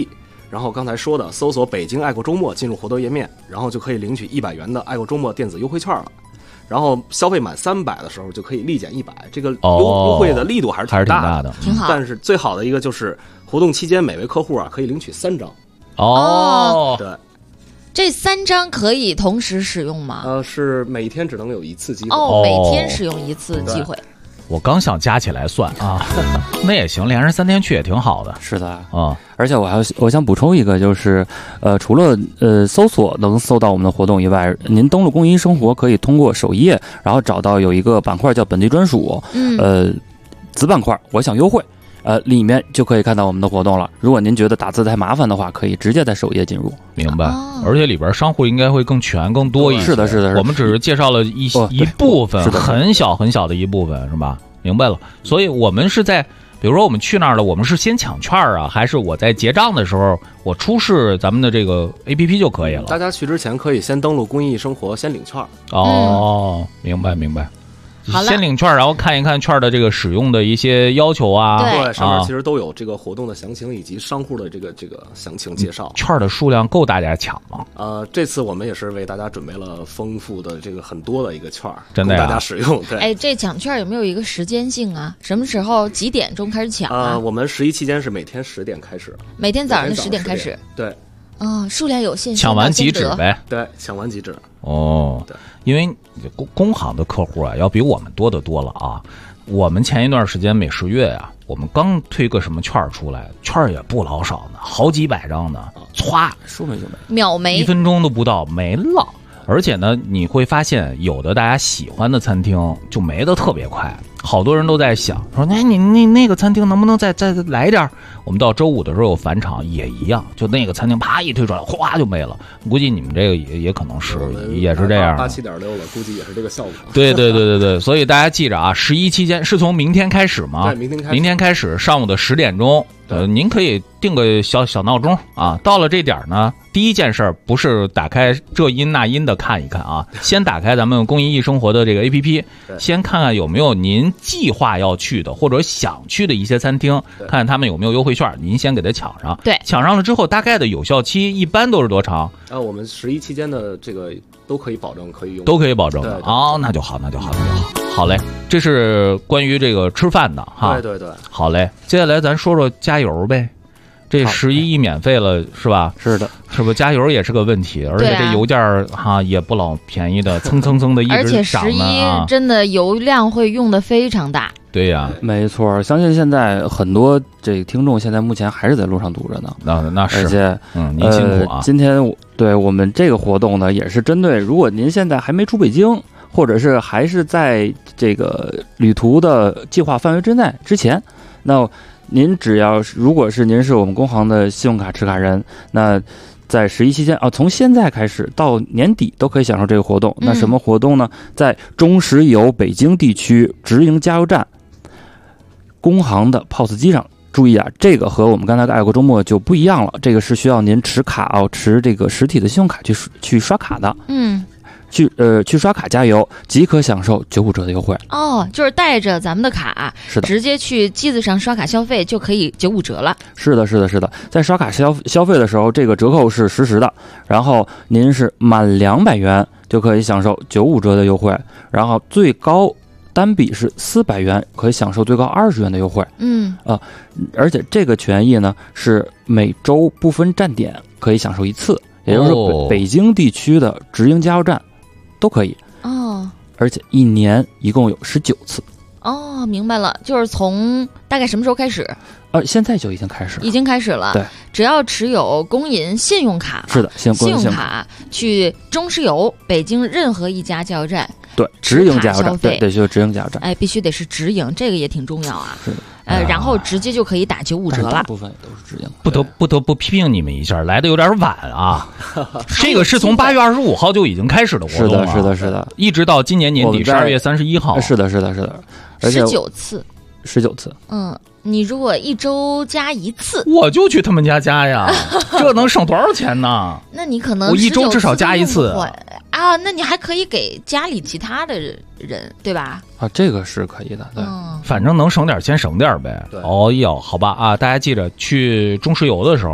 然后刚才说的搜索北京爱国周末进入活动页面，然后就可以领取100元的爱国周末电子优惠券了。然后消费满300的时候就可以立减100，这个优惠的力度还是挺大的， 挺好。 但是最好的一个就是活动期间每位客户啊可以领取3张。对， 这3张可以同时使用吗？ 是每天只能有1次机会。 每天使用1次机会。 我刚想加起来算啊，那也行，连着3天去也挺好的。 是的啊，而且我想补充一个，就是除了搜索能搜到我们的活动以外，您登录公益生活可以通过首页，然后找到有一个板块叫本地专属，子板块我想优惠，里面就可以看到我们的活动了。如果您觉得打字太麻烦的话，可以直接在首页进入。 明白。而且里边商户应该会更全更多一些。 是的，是的。 我们只是介绍了一部分，很小很小的一部分，是吧？明白了。所以我们是在，比如说我们去那儿了，我们是先抢券啊，还是我在结账的时候我出示咱们的这个 APP 就可以了？ 大家去之前可以先登录公益生活，先领券。 明白。先领券，然后看一看券的这个使用的一些要求啊。 对，上面其实都有这个活动的详情以及商户的这个详情介绍。 券的数量够大家抢吗？ 这次我们也是为大家准备了丰富的这个很多的一个券， 真的供大家使用。对， 这抢券有没有一个时间性啊？什么时候几点钟开始抢啊？ 我们11期间是每天10点开始， 每天早上的10点开始。 对。 数量有限， 抢完即止呗。 对，抢完即止。 对，因为工行的客户啊，要比我们多得多了啊。我们前一段时间每10月啊，我们刚推个什么券出来，券也不老少呢，好几百张呢，歘， 说没就没， 秒没， 1分钟都不到没了。而且呢，你会发现有的大家喜欢的餐厅就没得特别快，好多人都在想说，你那个餐厅能不能再来一点？我们到周5的时候有返场也一样，就那个餐厅啪一推出来，哗就没了。估计你们这个也可能也是这样 ，87.6了，估计也是这个效果。 对，所以大家记着啊，11期间是从明天开始吗？ 对， 明天开始上午的10点钟。您可以定个小闹钟啊，到了这点呢，第一件事不是打开这音那音的看一看啊，先打开咱们公益生活的这个 APP， 先看看有没有您计划要去的或者想去的一些餐厅，看看他们有没有优惠券，您先给它抢上。 对， 抢上了之后，大概的有效期一般都是多长？ 我们11期间的这个都可以保证可以用， 都可以保证的。那就好。好嘞，这是关于这个吃饭的哈。 对。 好嘞，接下来咱说说加油呗。这11亿免费了是吧？ 是的， 是不？加油也是个问题，而且这油价也不老便宜的，蹭的一直涨呢。 而且11真的油量会用的非常大。 对呀， 没错，相信现在很多这个听众现在目前还是在路上堵着呢。 那是， 而且您辛苦啊。 今天对我们这个活动呢，也是针对如果您现在还没出北京，或者是还是在这个旅途的计划范围之内之前，那您如果是您是我们工行的信用卡持卡人，那在11期间从现在开始到年底都可以享受这个活动。那什么活动呢？在中石油北京地区直营加油站工行的 POS 机上，注意啊，这个和我们刚才的爱国周末就不一样了，这个是需要您持卡持这个实体的信用卡去刷卡的。去刷卡加油即可享受95折的优惠。 就是带着咱们的卡， 是的， 直接去机子上刷卡消费就可以95折了。 是的，在刷卡消费的时候，这个折扣是实时的，然后您是满200元就可以享受95折的优惠，然后最高单笔是400元，可以享受最高20元的优惠。而且这个权益呢是每周不分站点可以享受1次，也就是说北京地区的直营加油站都可以而且1年一共有19次。 明白了，就是从大概什么时候开始？ 现在就已经开始了。对， 只要持有工银信用卡， 是的，信用卡去中石油北京任何一家加油站， 对，直营加油站，对，就是直营加油站， 必须得是直营，这个也挺重要啊。 是的。 然后直接就可以打95折了。 大部分都是直营。 不得不批评你们一下，来的有点晚啊。这个是从8月25号就已经开始的活动了。 是的， 一直到今年年底12月31号。 是的。而且 19次。 19次。 你如果一周加1次， 我就去他们家加呀，这能省多少钱呢？ 那你可能我一周至少加1次那你还可以给家里其他的人，对吧？ 这个是可以的，对， 反正能省点先省点呗。 对， 好吧啊，大家记着去中石油的时候，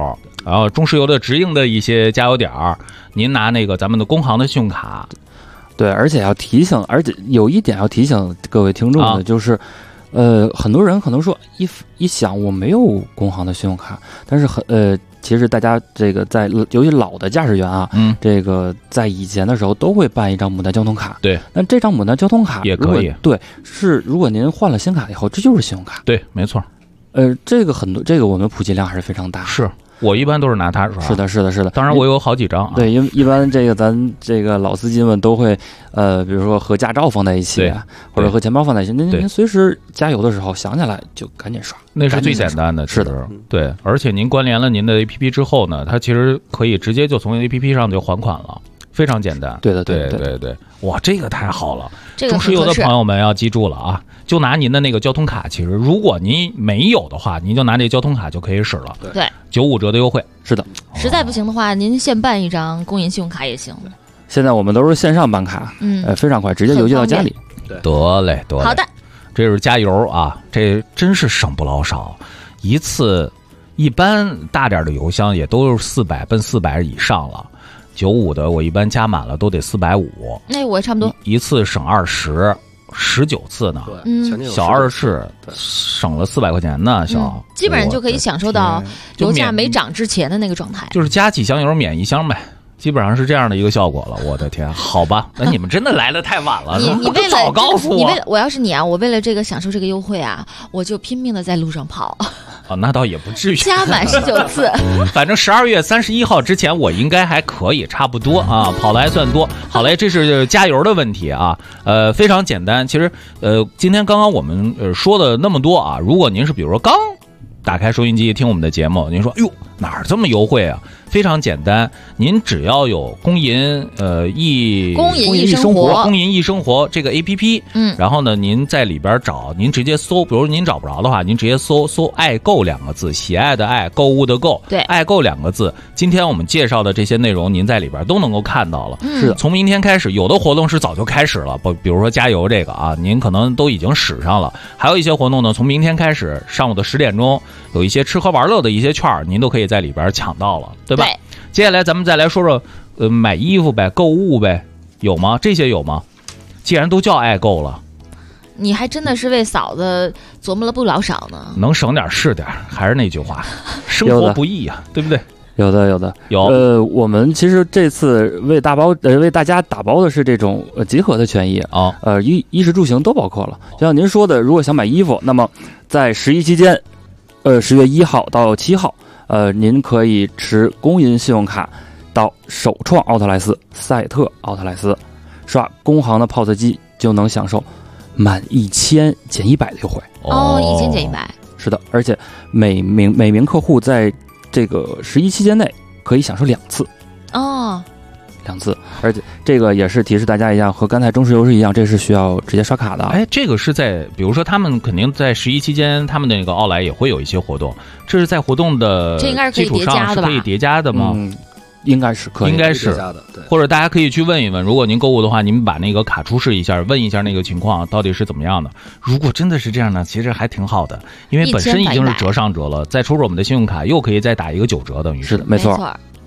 然后中石油的直营的一些加油点儿，您拿那个咱们的工行的信用卡。 对，而且有一点要提醒各位听众的就是，很多人可能说一想我没有工行的信用卡，但是其实大家这个尤其老的驾驶员啊，这个在以前的时候都会办一张牡丹交通卡。 对， 那这张牡丹交通卡也可以。 对，如果您换了新卡以后，这就是信用卡。 对，没错。 这个我们普及量还是非常大。 是。我一般都是拿它刷。 是的。 当然我有好几张啊。 对，因为一般这个咱这个老司机们都会比如说和驾照放在一起，或者和钱包放在一起，您随时加油的时候想起来就赶紧刷。 那是最简单的。 是的， 对。而且您关联了您的 APP 之后呢，它其实可以直接就从 APP 上就还款了。非常简单。 对， 哇，这个太好了！ 这个中石油的朋友们要记住了啊，就拿您的那个交通卡，其实如果您没有的话，您就拿这交通卡就可以使了。 对 ，95折的优惠。 是的， 实在不行的话，您现办一张工银信用卡也行。 现在我们都是线上办卡，非常快，直接邮寄到家里。 得嘞。 好的， 这是加油啊，这真是省不老少，一次一般大点的油箱也都是400奔400以上了。95的我一般加满了都得450， 那我也差不多， 一次省20，19次呢，小2次省了400块钱呢，小基本上就可以享受到油价没涨之前的那个状态， 就是加几箱油免1箱呗。基本上是这样的一个效果了，我的天，好吧，那你们真的来得太晚了， 你为了早告诉我， 我要是你啊，我为了这个享受这个优惠啊，我就拼命的在路上跑。 那倒也不至于， 加满19次， 反正12月31号之前我应该还可以，差不多啊，跑的还算多。好嘞，这是加油的问题啊，非常简单。其实今天刚刚我们说了那么多啊，如果您是比如说刚打开收音机听我们的节目，您说哎呦哪儿这么优惠啊？非常简单，您只要有工银工银易生活这个 APP， 然后呢您在里边找，您直接搜，比如您找不着的话，您直接搜爱购2个字，喜爱的爱，购物的购， 对， 爱购2个字。今天我们介绍的这些内容，您在里边都能够看到了。 是的， 从明天开始，有的活动是早就开始了，比如说加油这个啊，您可能都已经使上了。还有一些活动呢，从明天开始，上午的10点钟，有一些吃喝玩乐的一些券，您都可以在里边抢到了，对吧？ 对。 接下来咱们再来说说，买衣服呗，购物呗，有吗？这些有吗？既然都叫爱购了， 你还真的是为嫂子琢磨了不老少呢。 能省点是点，还是那句话，生活不易呀，对不对？ 有的。我们其实这次为大家打包的是这种集合的权益啊， 衣食住行都包括了。就像您说的，如果想买衣服，那么在11期间，10月1号到7号。您可以持工银信用卡到首创奥特莱斯、赛特奥特莱斯，刷工行的 POS 机就能享受满1000减100的优惠。 1000减100。 是的，而且每名客户在这个11期间内可以享受2次。2次，而且这个也是提示大家一样，和刚才中石油是一样，这是需要直接刷卡的。 哎，这个是在，比如说他们肯定在11期间，他们的那个奥莱也会有一些活动，这是在活动的基础上是可以叠加的吗？ 应该是可以， 应该是叠加的，对。 或者大家可以去问一问，如果您购物的话，您把那个卡出示一下，问一下那个情况到底是怎么样的。如果真的是这样呢，其实还挺好的，因为本身已经是折上折了，再出示我们的信用卡，又可以再打一个9折，等于是的，没错。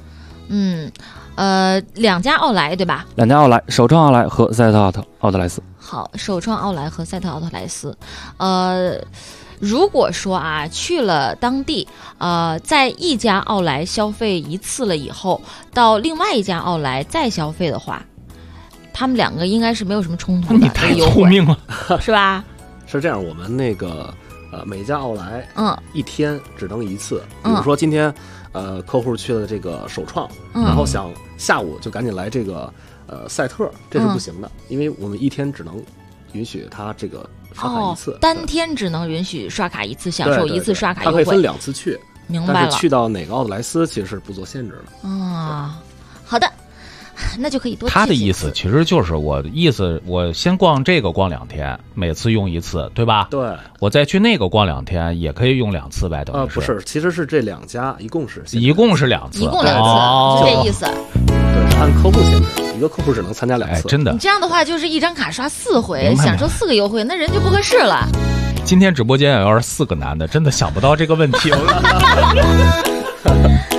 2家奥莱对吧 ？2家奥莱，首创奥莱和赛特奥特莱斯。 好，首创奥莱和赛特奥特莱斯。如果说啊去了当地，在一家奥莱消费1次了以后，到另外一家奥莱再消费的话，他们2个应该是没有什么冲突的。 你太聪明了， 是吧？ 是这样，我们那个每家奥莱，一天只能1次。比如说今天。客户去了这个首创，然后想下午就赶紧来这个赛特，这是不行的，因为我们一天只能允许他这个刷卡1次， 单天只能允许刷卡1次，享受1次刷卡优惠。 他可以分2次去， 明白了。 但是去到哪个奥特莱斯其实是不做限制的。 好的。那就可以多。 他的意思其实就是我的意思，我先逛这个逛2天，每次用1次，对吧？ 对。 我再去那个逛2天，也可以用2次呗，等于是。 不是，其实是这2家一共是2次， 一共2次，是这意思。 对，按客户限制，一个客户只能参加2次。 真的。 你这样的话，就是一张卡刷4回，享受4个优惠，那人就不合适了。 今天直播间要是4个男的，真的想不到这个问题了。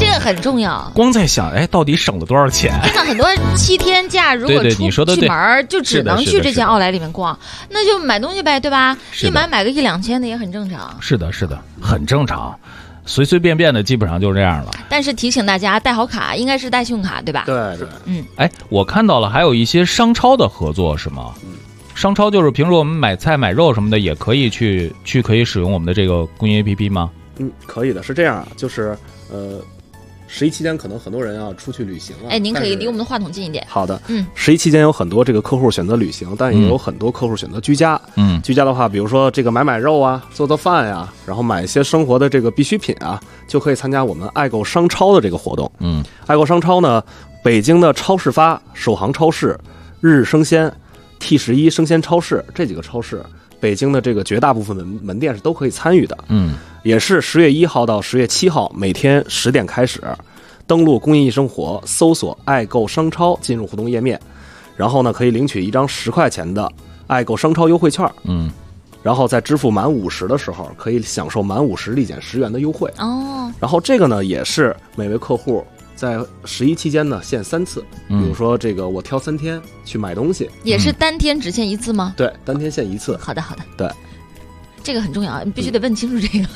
这个很重要。 光在想，哎，到底省了多少钱？ 就像很多7天假，如果出门就只能去这些奥莱里面逛，那就买东西呗，对吧？一买个1-2千的也很正常。 是的，很正常。随随便便的基本上就这样了。 但是提醒大家带好卡，应该是带信用卡，对吧？ 对。 哎，我看到了，还有一些商超的合作是吗？商超就是平时我们买菜买肉什么的也可以可以使用我们的这个公益 APP 吗？ 可以的，是这样，就是11期间可能很多人出去旅行啊。 哎，您可以离我们的话筒近一点。 好的，11期间有很多这个客户选择旅行，但也有很多客户选择居家。居家的话，比如说这个买肉啊，做饭呀，然后买一些生活的这个必需品啊，就可以参加我们爱购商超的这个活动。爱购商超呢，北京的超市发、首航超市、日日生鲜、T11生鲜超市这几个超市，北京的这个绝大部分门店是都可以参与的。也是10月1号到10月7号每天10点开始，登录公益生活，搜索爱购商超，进入互动页面，然后呢可以领取一张10块钱的爱购商超优惠券。然后在支付满50的时候，可以享受满50立减10元的优惠。然后这个呢也是每位客户在11期间呢限3次，比如说这个我挑3天去买东西， 也是单天只限1次吗？ 对，单天限1次。 好的。 对， 这个很重要，你必须得问清楚这个。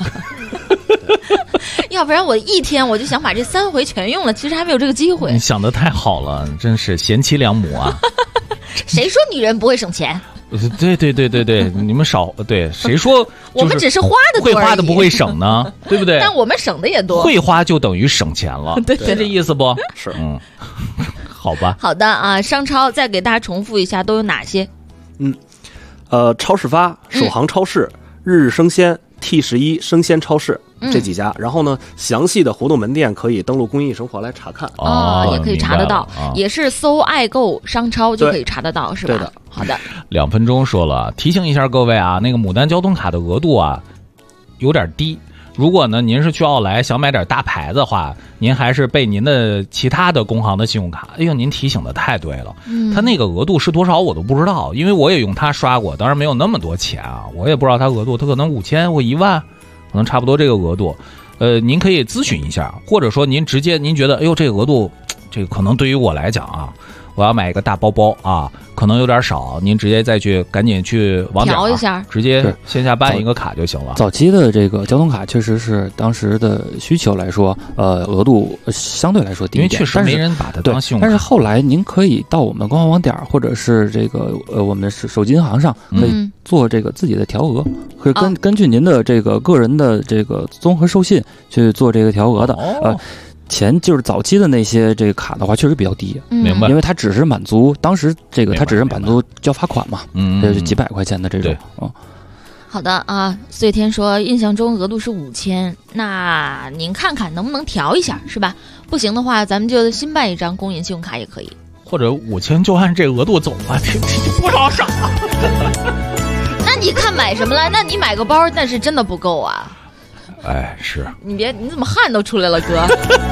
要不然我一天我就想把这3回全用了，其实还没有这个机会。 你想得太好了，真是贤妻良母啊！ 谁说女人不会省钱？ 对，你们少对，谁说我们只是花的多而已， 会花的不会省呢？对不对？ 但我们省的也多， 会花就等于省钱了， 对， 是这意思不？ 是， 好吧。 好的啊，商超再给大家重复一下都有哪些？ 超市发、首航超市、日日生鲜、T11生鲜超市这几家，然后呢，详细的活动门店可以登录公益生活来查看。 也可以查得到，也是搜爱购商超就可以查得到，是吧？ 对的。 好的。 2分钟说了，提醒一下各位啊，那个牡丹交通卡的额度啊有点低。如果呢您是去奥莱想买点大牌的话，您还是备您的其他的工行的信用卡。哎呦，您提醒的太对了，它那个额度是多少我都不知道，因为我也用它刷过，当然没有那么多钱啊，我也不知道它额度，它可能5000或1万，可能差不多这个额度。您可以咨询一下，或者说您直接您觉得，哎呦这个额度，这个可能对于我来讲啊，我要买一个大包包啊，可能有点少，您直接再赶紧去网点调一下， 直接线下办一个卡就行了。 早期的这个交通卡确实是当时的需求来说，额度相对来说低一点， 因为确实没人把它当信用卡。 但是后来您可以到我们官方网点或者是这个我们的手机银行上可以做这个自己的调额，可以根据您的这个个人的这个综合授信去做这个调额的。前就是早期的那些这个卡的话，确实比较低， 明白？ 因为它只是满足当时这个，它只是满足交罚款嘛，就是几百块钱的这种。 好的啊，岁天说印象中额度是5000，那您看看能不能调一下，是吧？不行的话，咱们就新办一张公银信用卡也可以， 或者5000就按这额度走吧，多少少啊？ 那你看买什么了？那你买个包，但是真的不够啊。 哎，是你怎么汗都出来了，哥？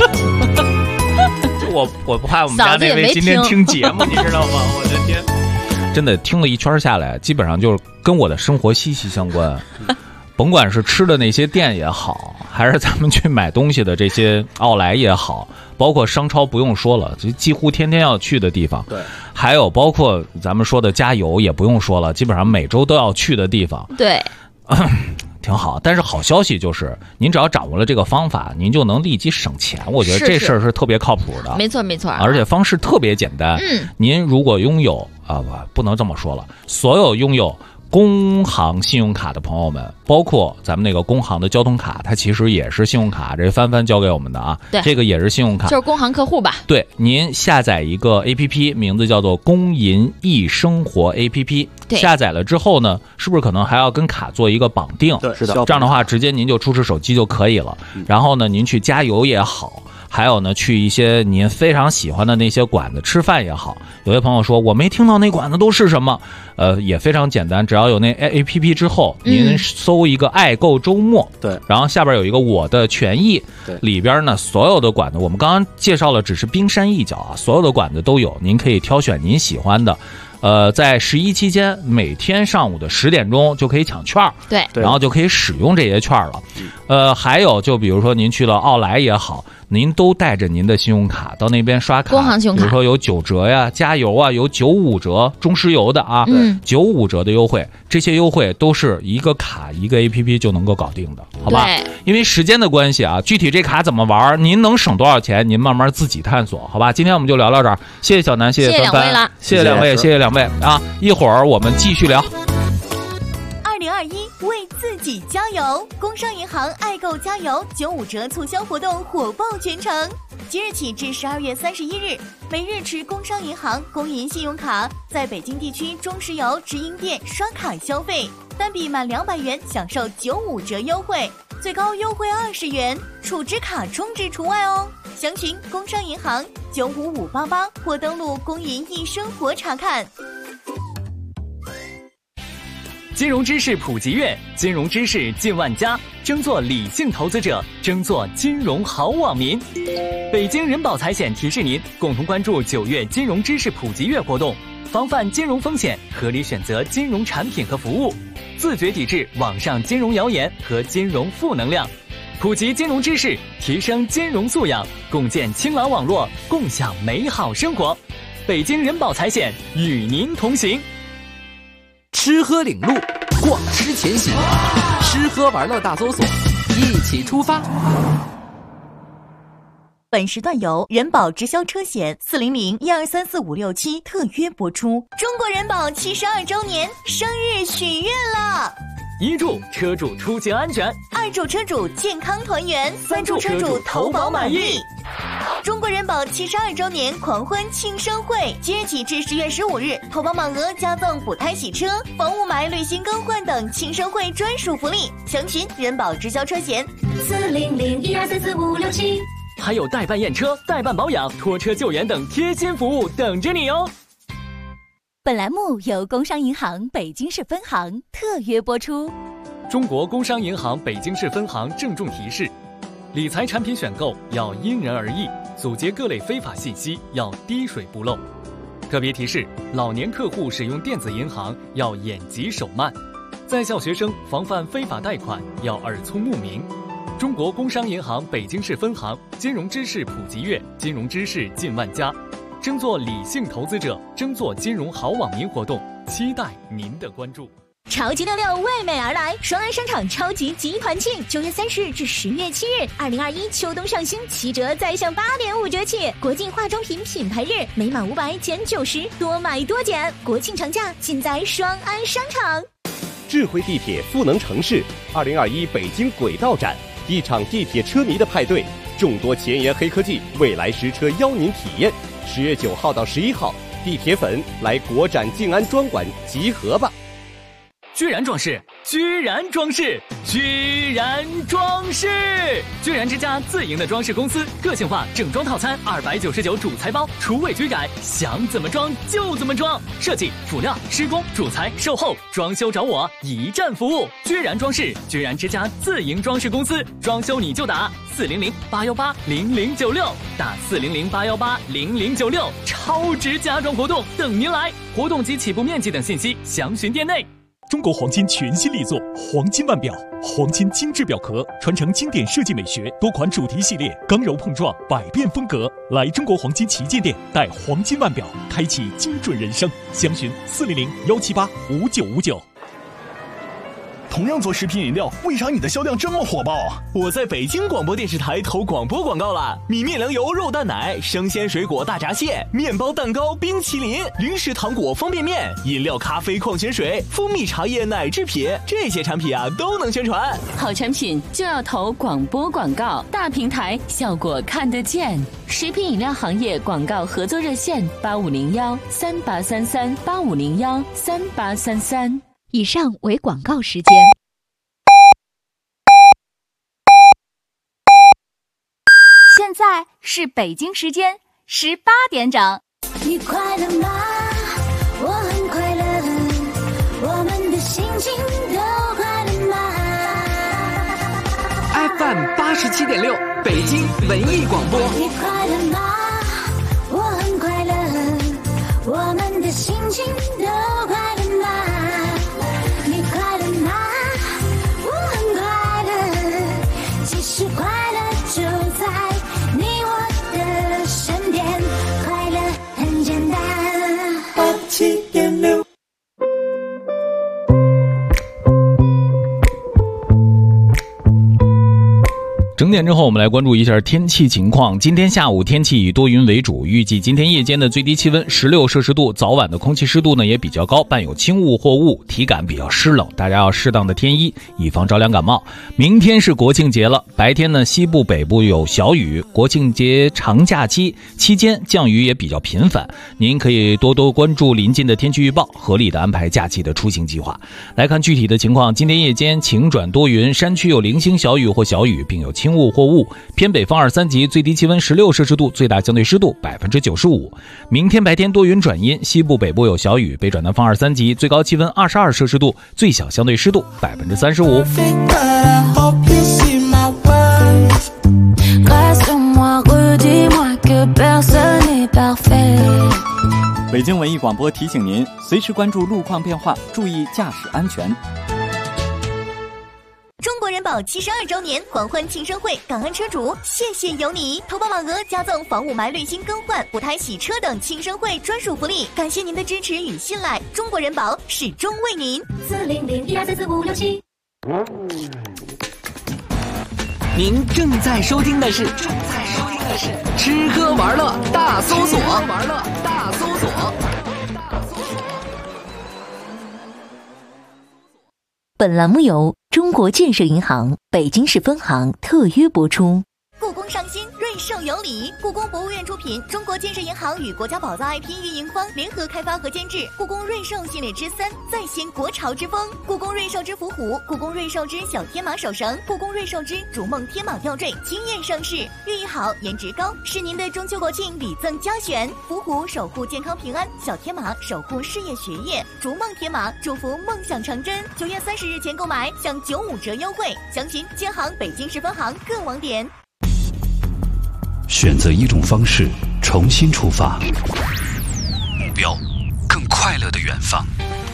我不怕我们家那位今天听节目，你知道吗？我的天，真的听了一圈下来，基本上就是跟我的生活息息相关。甭管是吃的那些店也好，还是咱们去买东西的这些奥莱也好，包括商超不用说了，就几乎天天要去的地方。 对， 还有包括咱们说的加油也不用说了，基本上每周都要去的地方。 对。 挺好，但是好消息就是，您只要掌握了这个方法，您就能立即省钱。我觉得这事儿是特别靠谱的， 没错没错， 而且方式特别简单。您如果拥有不能这么说了，所有拥有工行信用卡的朋友们，包括咱们那个工行的交通卡，它其实也是信用卡，这帆帆教给我们的啊。 对， 这个也是信用卡， 就是工行客户吧？ 对，您下载一个 APP， 名字叫做公银易生活 APP。下载了之后呢，是不是可能还要跟卡做一个绑定？ 对，是的。 这样的话，直接您就出示手机就可以了。然后呢，您去加油也好，还有呢，去一些您非常喜欢的那些馆子吃饭也好。有些朋友说我没听到那馆子都是什么，也非常简单，只要有那 APP 之后，您搜一个爱购周末， 对， 然后下边有一个我的权益， 对， 里边呢所有的馆子，我们刚刚介绍了只是冰山一角啊，所有的馆子都有，您可以挑选您喜欢的。在11期间，每天上午的10点钟就可以抢券， 对， 然后就可以使用这些券了。还有就比如说您去了奥莱也好， 您都带着您的信用卡到那边刷卡， 工行信用卡， 比如说有9折呀，加油啊有95折，中石油的啊，95折的优惠，这些优惠都是一个卡一个 APP 就能够搞定的，好吧？因为时间的关系啊，具体这卡怎么玩，您能省多少钱，您慢慢自己探索，好吧？今天我们就聊到这儿，谢谢小南，谢谢帆帆，谢谢两位，谢谢两位啊！一会儿我们继续聊。 2021为自己加油！工商银行爱购加油95折促销活动火爆全城，即日起至12月31日，每日持工商银行工银信用卡在北京地区中石油直营店刷卡消费，单笔满200元享受95折优惠，最高优惠20元，储值卡充值除外哦。详询工商银行95588或登录工银易生活查看。 金融知识普及月，金融知识近万家，争做理性投资者，争做金融好网民。北京人保财险提示您，共同关注9月金融知识普及月活动，防范金融风险，合理选择金融产品和服务，自觉抵制网上金融谣言和金融负能量，普及金融知识，提升金融素养，共建清朗网络，共享美好生活。北京人保财险与您同行。 吃喝领路，逛吃前行，吃喝玩乐大搜索，一起出发。 本时段由人保直销车险400-1234567特约播出。中国人保72周年生日许愿了 ！1祝车主出行安全 ，2祝车主健康团圆，3祝车主投保满意。中国人保72周年狂欢庆生会，即日起至10月15日，投保满额加赠补胎洗车、房雾霾、旅行更换等庆生会专属福利。详询人保直销车险 400-1234567， 还有代办验车、代办保养、拖车救援等贴心服务等着你哦。 本栏目由工商银行北京市分行特约播出。 中国工商银行北京市分行郑重提示：理财产品选购要因人而异，阻截各类非法信息要滴水不漏。特别提示：老年客户使用电子银行要眼疾手慢，在校学生防范非法贷款要耳聪目明。中国工商银行北京市分行金融知识普及月，金融知识近万家，争做理性投资者，争做金融好网民活动，期待您的关注。 超级66为美而来，双安商场超级集团庆，9月30日至10月7日，2021秋冬上新7折再享8.5折起，国际化妆品品牌日，每满500减90，多买多减，国庆长假尽在双安商场。 智慧地铁赋能城市2021北京轨道展，一场地铁车迷的派对，众多前沿黑科技，未来实车邀您体验。10月9号到11号，地铁粉来国展静安专馆集合吧！ 居然装饰，居然装饰，居然装饰！居然之家自营的装饰公司，个性化整装套餐299主材包，厨卫居改，想怎么装就怎么装。设计、辅料、施工、主材、售后、装修找我，一站服务。居然装饰，居然之家自营装饰公司，装修你就打400-818-0096，打400-818-0096，超值家装活动等您来。活动及起步面积等信息详询店内。 中国黄金全新力作黄金腕表，黄金精致表壳传承经典设计美学，多款主题系列刚柔碰撞，百变风格。来中国黄金旗舰店戴黄金腕表，开启精准人生。详询400-178-5959。 同样做食品饮料，为啥你的销量这么火爆啊？我在北京广播电视台投广播广告了，米面粮油肉蛋奶、生鲜水果大闸蟹、面包蛋糕、冰淇淋、零食糖果方便面、饮料咖啡矿泉水、蜂蜜茶叶奶制品，这些产品啊都能宣传。 好产品就要投广播广告，大平台效果看得见。食品饮料行业广告合作热线8501-3833-8501-3833。 以上为广告时间。 现在是北京时间18点整。 你快乐吗？我很快乐，我们的心情都快乐吗 ？FM 87.6，北京文艺广播。 你快乐吗？我很快乐，我们的心情都快乐吗？你快乐吗？我很快乐，其实快乐就在你整点之后，我们来关注一下天气情况。今天下午天气以多云为主，预计今天夜间的最低气温16摄氏度，早晚的空气湿度呢也比较高，伴有轻雾或雾，体感比较湿冷，大家要适当的添衣，以防着凉感冒。明天是国庆节了，白天呢西部北部有小雨，国庆节长假期期间降雨也比较频繁，您可以多多关注临近的天气预报，合理的安排假期的出行计划。来看具体的情况，今天夜间晴转多云，山区有零星小雨或小雨，并有轻雾或雾，偏北风2、3级，最低气温16摄氏度，最大相对湿度95%。明天白天多云转阴，西部北部有小雨，北转南风2、3级，最高气温22摄氏度，最小相对湿度35%。 北京文艺广播提醒您，随时关注路况变化，注意驾驶安全。 中国人保72周年狂欢庆生会，感恩车主，谢谢有你！投保满额加赠防雾霾滤芯更换、补胎洗车等庆生会专属福利，感谢您的支持与信赖，中国人保始终为您。40012344567。 您正在收听的是吃喝玩乐大搜索。 本栏目由中国建设银行北京市分行特约播出。 故宫上新，瑞兽有礼。故宫博物院出品，中国建设银行与国家宝藏 IP 运营方联合开发和监制故宫瑞兽系列之3，再现国潮之风。故宫瑞兽之伏虎，故宫瑞兽之小天马手绳，故宫瑞兽之逐梦天马吊坠，惊艳上市，寓意好，颜值高，是您的中秋国庆礼赠佳选。伏虎守护健康平安，小天马守护事业学业，逐梦天马祝福梦想成真。9月30日前购买享95折优惠，详询建行北京市分行各网点。 选择一种方式，重新出发， 目标更快乐的远方。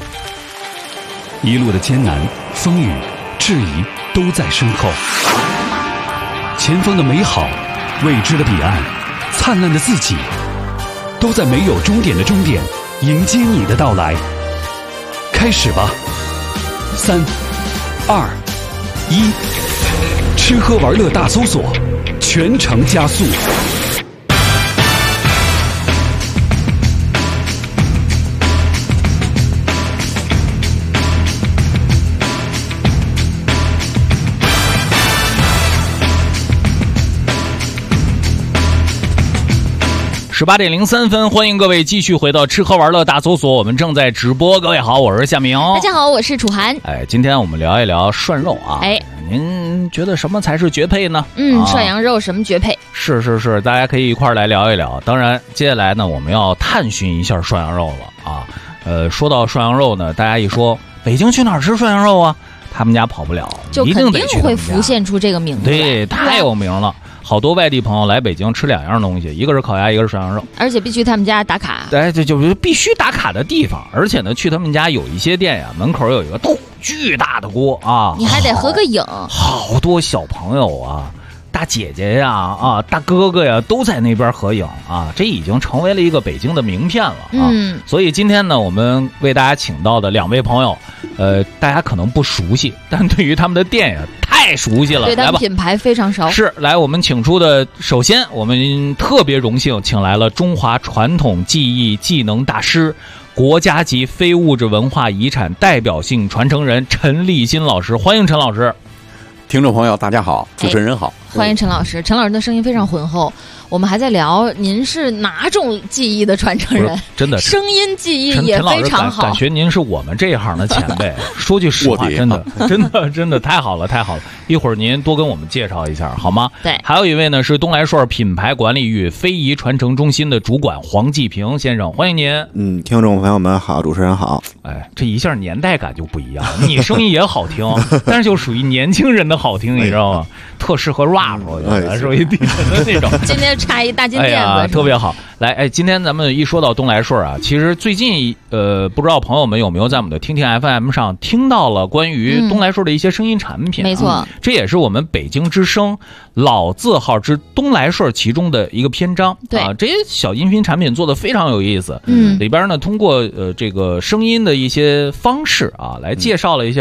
一路的艰难、风雨、质疑都在身后，前方的美好、未知的彼岸、灿烂的自己，都在没有终点的终点迎接你的到来。开始吧，3、2、1，吃喝玩乐大搜索，全程加速。 18点03分，欢迎各位继续回到吃喝玩乐大搜索，我们正在直播。各位好，我是夏明。 大家好，我是楚涵。 今天我们聊一聊涮肉啊。您觉得什么才是绝配呢？ 涮羊肉什么绝配？ 是，大家可以一块儿来聊一聊。当然，接下来呢，我们要探寻一下涮羊肉了啊。说到涮羊肉呢，大家一说北京去哪儿吃涮羊肉啊？他们家跑不了， 就一定得去他们家。 会浮现出这个名字。 对，太有名了。好多外地朋友来北京吃2样东西，一个是烤鸭，一个是涮羊肉， 而且必须他们家打卡。 对，这就是必须打卡的地方。而且呢，去他们家有一些店呀，门口有一个巨大的锅啊， 你还得合个影。 好多小朋友啊，大姐姐呀，大哥哥呀，都在那边合影啊，这已经成为了一个北京的名片了啊。所以今天呢，我们为大家请到的2位朋友，大家可能不熟悉，但对于他们的店呀，太熟悉了， 对他们品牌非常熟。 是，来我们请出的，首先我们特别荣幸请来了中华传统技艺技能大师、国家级非物质文化遗产代表性传承人陈立新老师，欢迎陈老师。 听众朋友大家好，主持人好， 欢迎陈老师。陈老师的声音非常浑厚，我们还在聊您是哪种技艺的传承人？ 真的， 声音技艺也非常好。 感觉您是我们这一行的前辈。说句实话，真的太好了，太好了！一会儿您多跟我们介绍一下好吗？ 对。 还有一位呢是东来顺品牌管理与非遗传承中心的主管黄继平先生，欢迎您。 听众朋友们好，主持人好。 这一下年代感就不一样，你声音也好听，但是就属于年轻人的好听，你知道吗？特适合 rap， 我觉得属于地震的那种。 今天插一大金链子， 特别好。来，今天咱们一说到东来顺啊，其实最近不知道朋友们有没有在我们的听听 FM 上听到了关于东来顺的一些声音产品。 没错， 这也是我们北京之声老字号之东来顺其中的一个篇章。 对啊，这些小音频产品做的非常有意思。里边呢通过这个声音的一些方式啊，来介绍了一些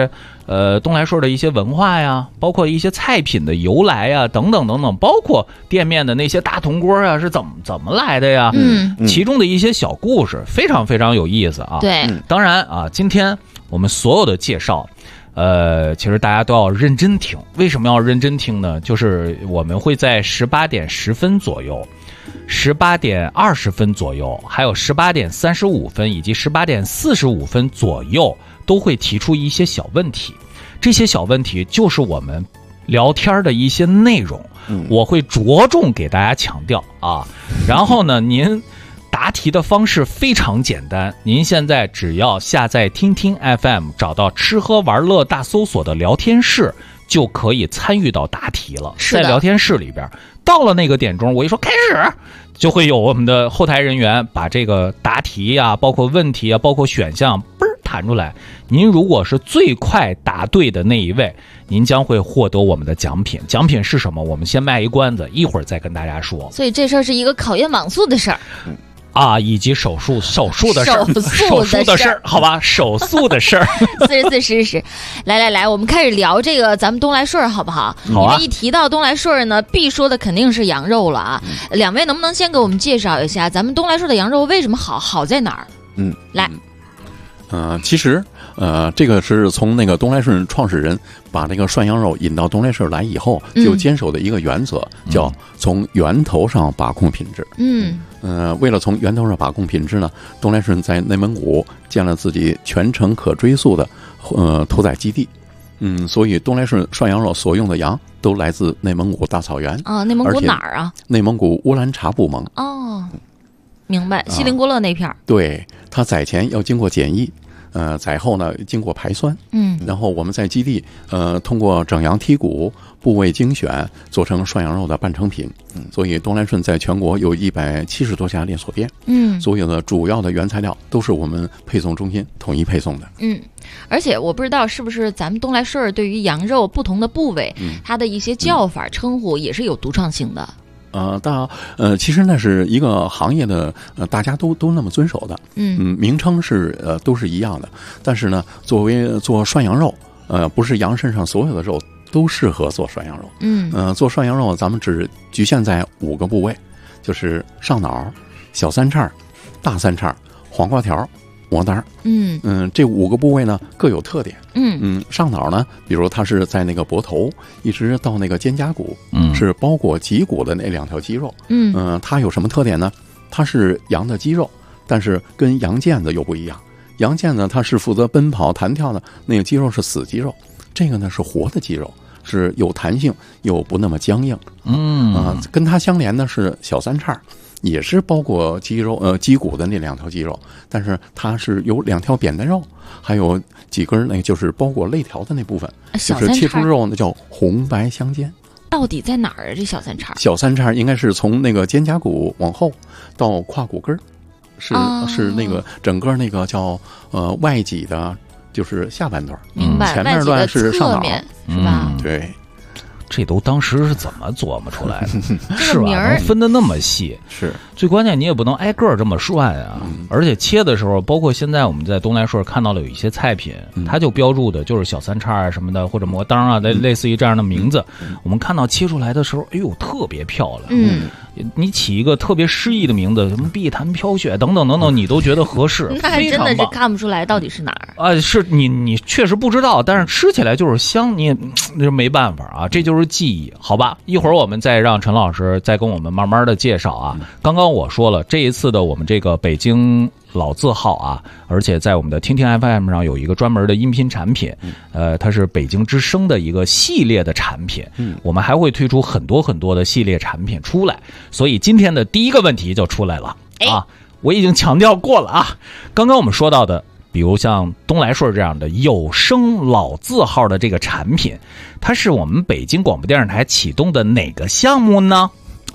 东来顺的一些文化呀，包括一些菜品的由来呀，等等等等，包括店面的那些大铜锅啊是怎么来的呀？其中的一些小故事非常非常有意思啊。 对， 当然啊，今天我们所有的介绍。其实大家都要认真听。为什么要认真听呢？就是我们会在18点10分左右、18点20分左右，还有18点35分以及18点45分左右，都会提出一些小问题。这些小问题就是我们聊天的一些内容，我会着重给大家强调啊。然后呢，您答题的方式非常简单，您现在只要下载听听 FM， 找到吃喝玩乐大搜索的聊天室，就可以参与到答题了。在聊天室里边，到了那个点钟，我一说开始，就会有我们的后台人员把这个答题呀、包括问题啊、包括选项弹出来。您如果是最快答对的那一位，您将会获得我们的奖品。奖品是什么？我们先卖一关子，一会儿再跟大家说。 所以这事儿是一个考验网速的事儿。 以及手术的事儿，手术的事儿，好吧，手速的事儿。 4410，来，我们开始聊这个咱们东来顺好不好？ 好啊。 因为一提到东来顺呢，必说的肯定是羊肉了啊。两位能不能先给我们介绍一下咱们东来顺的羊肉为什么好在哪儿？来。 其实这个是从那个东来顺创始人把这个涮羊肉引到东来顺来以后，就坚守的一个原则，叫从源头上把控品质。为了从源头上把控品质呢，东来顺在内蒙古建了自己全程可追溯的屠宰基地。所以东来顺涮羊肉所用的羊都来自内蒙古大草原。 内蒙古哪儿啊？ 内蒙古乌兰察布盟。 明白，锡林郭勒那片儿。 对，它宰前要经过检疫，宰后呢经过排酸，然后我们在基地通过整羊剔骨、部位精选做成涮羊肉的半成品。所以东来顺在全国有170多家连锁店，所有的主要的原材料都是我们配送中心统一配送的。 而且我不知道是不是咱们东来顺对于羊肉不同的部位，它的一些叫法称呼也是有独创性的。 其实那是一个行业的，大家都那么遵守的。名称是都是一样的，但是呢，作为做涮羊肉，不是羊身上所有的肉都适合做涮羊肉。做涮羊肉咱们只局限在5个部位，就是上脑、小三叉、大三叉、黄瓜条、鹅蛋。这5个部位呢各有特点。上脑呢，比如它是在那个脖头一直到那个肩胛骨，是包裹脊骨的那2条肌肉。它有什么特点呢？它是羊的肌肉，但是跟羊腱子又不一样。羊腱子它是负责奔跑弹跳的，那个肌肉是死肌肉，这个呢是活的肌肉，是有弹性又不那么僵硬。跟它相连的是小三叉，也是包括肌肉脊骨的那2条肌肉，但是它是有2条扁担肉，还有几根那就是包裹肋条的那部分，就是切出肉那叫红白相间。 到底在哪儿啊？这小三叉？ 小三叉应该是从那个肩胛骨往后到胯骨根儿，是那个整个那个叫外脊的，就是下半段。 明白， 前面段是上脑， 是吧？ 对。 这都当时是怎么琢磨出来的？是吧？能分得那么细， 是最关键，你也不能挨个这么涮啊。而且切的时候，包括现在我们在东来顺看到了有一些菜品，它就标注的就是小三叉啊什么的，或者魔当啊，类似于这样的名字。我们看到切出来的时候，哎呦，特别漂亮。你起一个特别诗意的名字，什么碧潭飘雪等等等等，你都觉得合适。 那还真的是看不出来到底是哪儿。是你确实不知道，但是吃起来就是香，你也没办法啊，这就是记忆，好吧？一会儿我们再让陈老师再跟我们慢慢的介绍啊。刚刚我说了，这一次的我们这个北京老字号啊，而且在我们的听听 FM 上有一个专门的音频产品，它是北京之声的一个系列的产品，我们还会推出很多很多的系列产品出来，所以今天的第一个问题就出来了啊！我已经强调过了啊，刚刚我们说到的，比如像东来顺这样的有声老字号的这个产品，它是我们北京广播电视台启动的哪个项目呢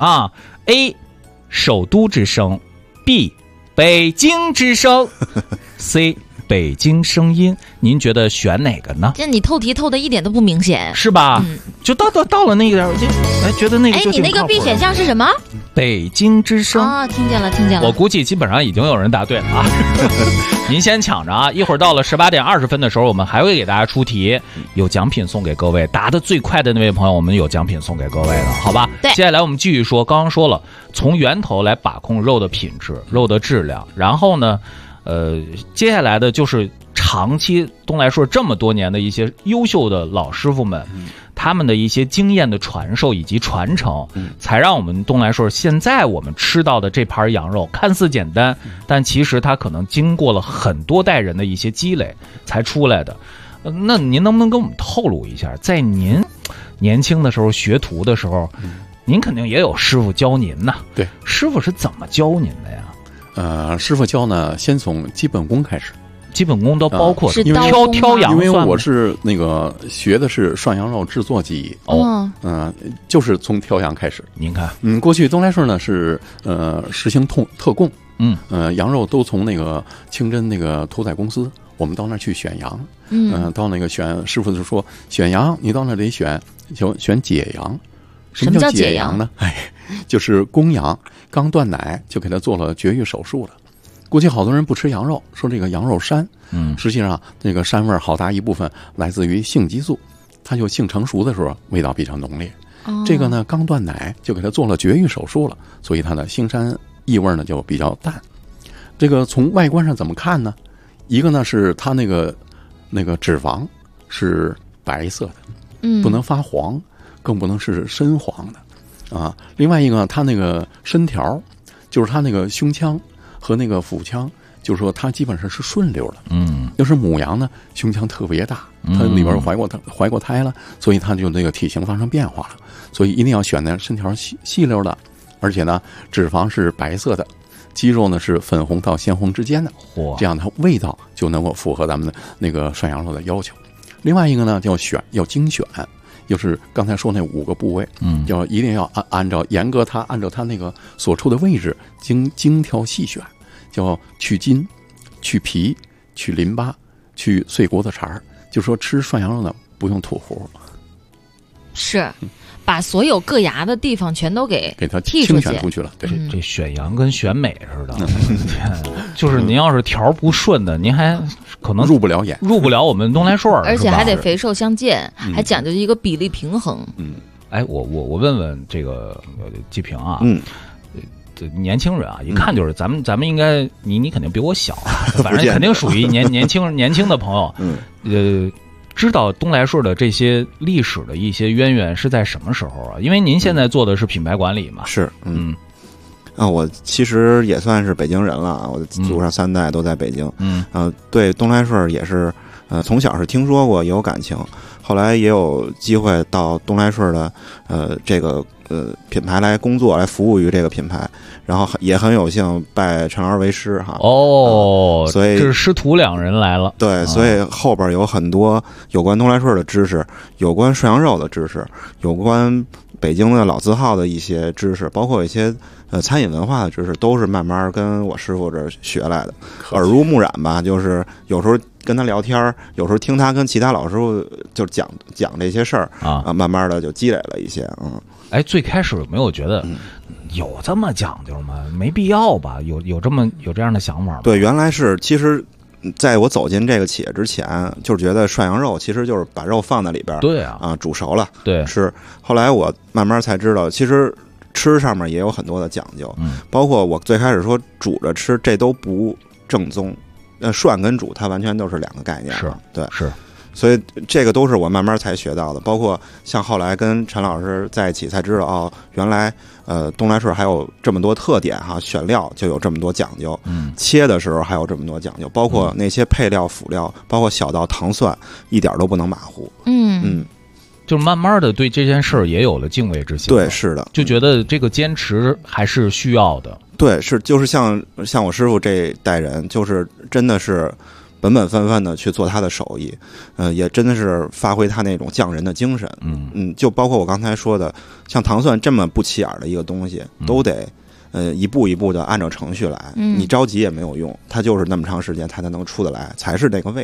？A. 首都之声， B. 北京之声， C. 北京声音，您觉得选哪个呢？ 这你透题透的一点都不明显， 是吧？就到了那个点，我就觉得那个就你那个 B 选项是什么？ 北京之声啊，听见了。 我估计基本上已经有人答对了啊。您先抢着啊，一会儿到了18点20分的时候，我们还会给大家出题，有奖品送给各位。答得最快的那位朋友，我们有奖品送给各位的，好吧？ 对。 接下来我们继续说，刚刚说了，从源头来把控肉的品质、肉的质量，然后呢，接下来的就是长期东来顺这么多年的一些优秀的老师傅们。他们的一些经验的传授以及传承，才让我们东来顺现在我们吃到的这盘羊肉看似简单，但其实它可能经过了很多代人的一些积累才出来的。那您能不能跟我们透露一下，在您年轻的时候学徒的时候，您肯定也有师傅教您呐？ 对， 师傅是怎么教您的呀？ 师傅教呢，先从基本功开始。 基本功都包括因为挑羊， 因为我是那个学的是涮羊肉制作技艺就是从挑羊开始。 您看， 过去东来顺呢是实行特供，羊肉都从那个清真那个屠宰公司，我们到那儿去选羊，到那个师傅就说选羊，你到那里选解羊。什么叫解羊呢？就是公羊刚断奶就给他做了绝育手术了。过去好多人不吃羊肉，说这个羊肉膻，实际上这个膻味好大一部分来自于性激素，它就性成熟的时候味道比较浓烈。这个呢刚断奶就给它做了绝育手术了，所以它的腥膻异味呢就比较淡。这个从外观上怎么看呢？一个呢是它那个脂肪是白色的，不能发黄，更不能是深黄的啊。另外一个它那个身条，就是它那个胸腔和那个腹腔，就是说它基本上是顺溜的。要是母羊呢，胸腔特别大，它里边怀过胎了，所以它就那个体型发生变化了。所以一定要选那身条细溜的，而且呢，脂肪是白色的，肌肉呢是粉红到鲜红之间的，这样它味道就能够符合咱们的那个涮羊肉的要求。另外一个呢，要精选。就是刚才说那5个部位，一定要严格按照它那个所处的位置精挑细选，叫去筋、去皮、去淋巴、去碎骨头茬儿。就说吃涮羊肉呢，不用吐核， 是把所有硌牙的地方全都给它剔清选出去了。对， 这选羊跟选美似的，就是您要是条不顺的，您还可能入不了眼， 入不了我们东来顺， 而且还得肥瘦相间，还讲究一个比例平衡。 我问问这个季平啊，年轻人啊，一看就是咱们应该你肯定比我小啊，反正肯定属于年轻的朋友，知道东来顺的这些历史的一些渊源是在什么时候啊？因为您现在做的是品牌管理嘛。 是，我其实也算是北京人了，我祖上3代都在北京，对东来顺也是，从小是听说过，也有感情，后来也有机会到东来顺的这个品牌来工作，来服务于这个品牌，然后也很有幸拜陈老师为师哈。所以这是师徒2人来了。 对，所以后边有很多有关东来顺的知识，有关涮羊肉的知识，有关北京的老字号的一些知识，包括一些餐饮文化的知识，都是慢慢跟我师傅这儿学来的，耳濡目染吧。就是有时候跟他聊天，有时候听他跟其他老师傅就讲这些事儿慢慢的就积累了一些。 最开始有没有觉得有这么讲究吗？没必要吧？有这样的想法吗？ 对，原来是其实。在我走进这个企业之前，就是觉得涮羊肉其实就是把肉放在里边， 对啊， 煮熟了， 对， 吃。后来我慢慢才知道，其实吃上面也有很多的讲究，包括我最开始说煮着吃，这都不正宗。涮跟煮它完全都是2个概念， 是， 对， 是。 所以这个都是我慢慢才学到的，包括像后来跟陈老师在一起才知道原来东来顺还有这么多特点哈，选料就有这么多讲究，切的时候还有这么多讲究，包括那些配料辅料，包括小到糖蒜，一点都不能马虎。 就是慢慢的对这件事儿也有了敬畏之心。 对，是的， 就觉得这个坚持还是需要的。 对，是，就是像我师傅这代人，就是真的是本本分分的去做他的手艺，也真的是发挥他那种匠人的精神。就包括我刚才说的，像糖蒜这么不起眼的一个东西，都得一步一步的按照程序来，你着急也没有用，它就是那么长时间它才能出得来，才是那个味道。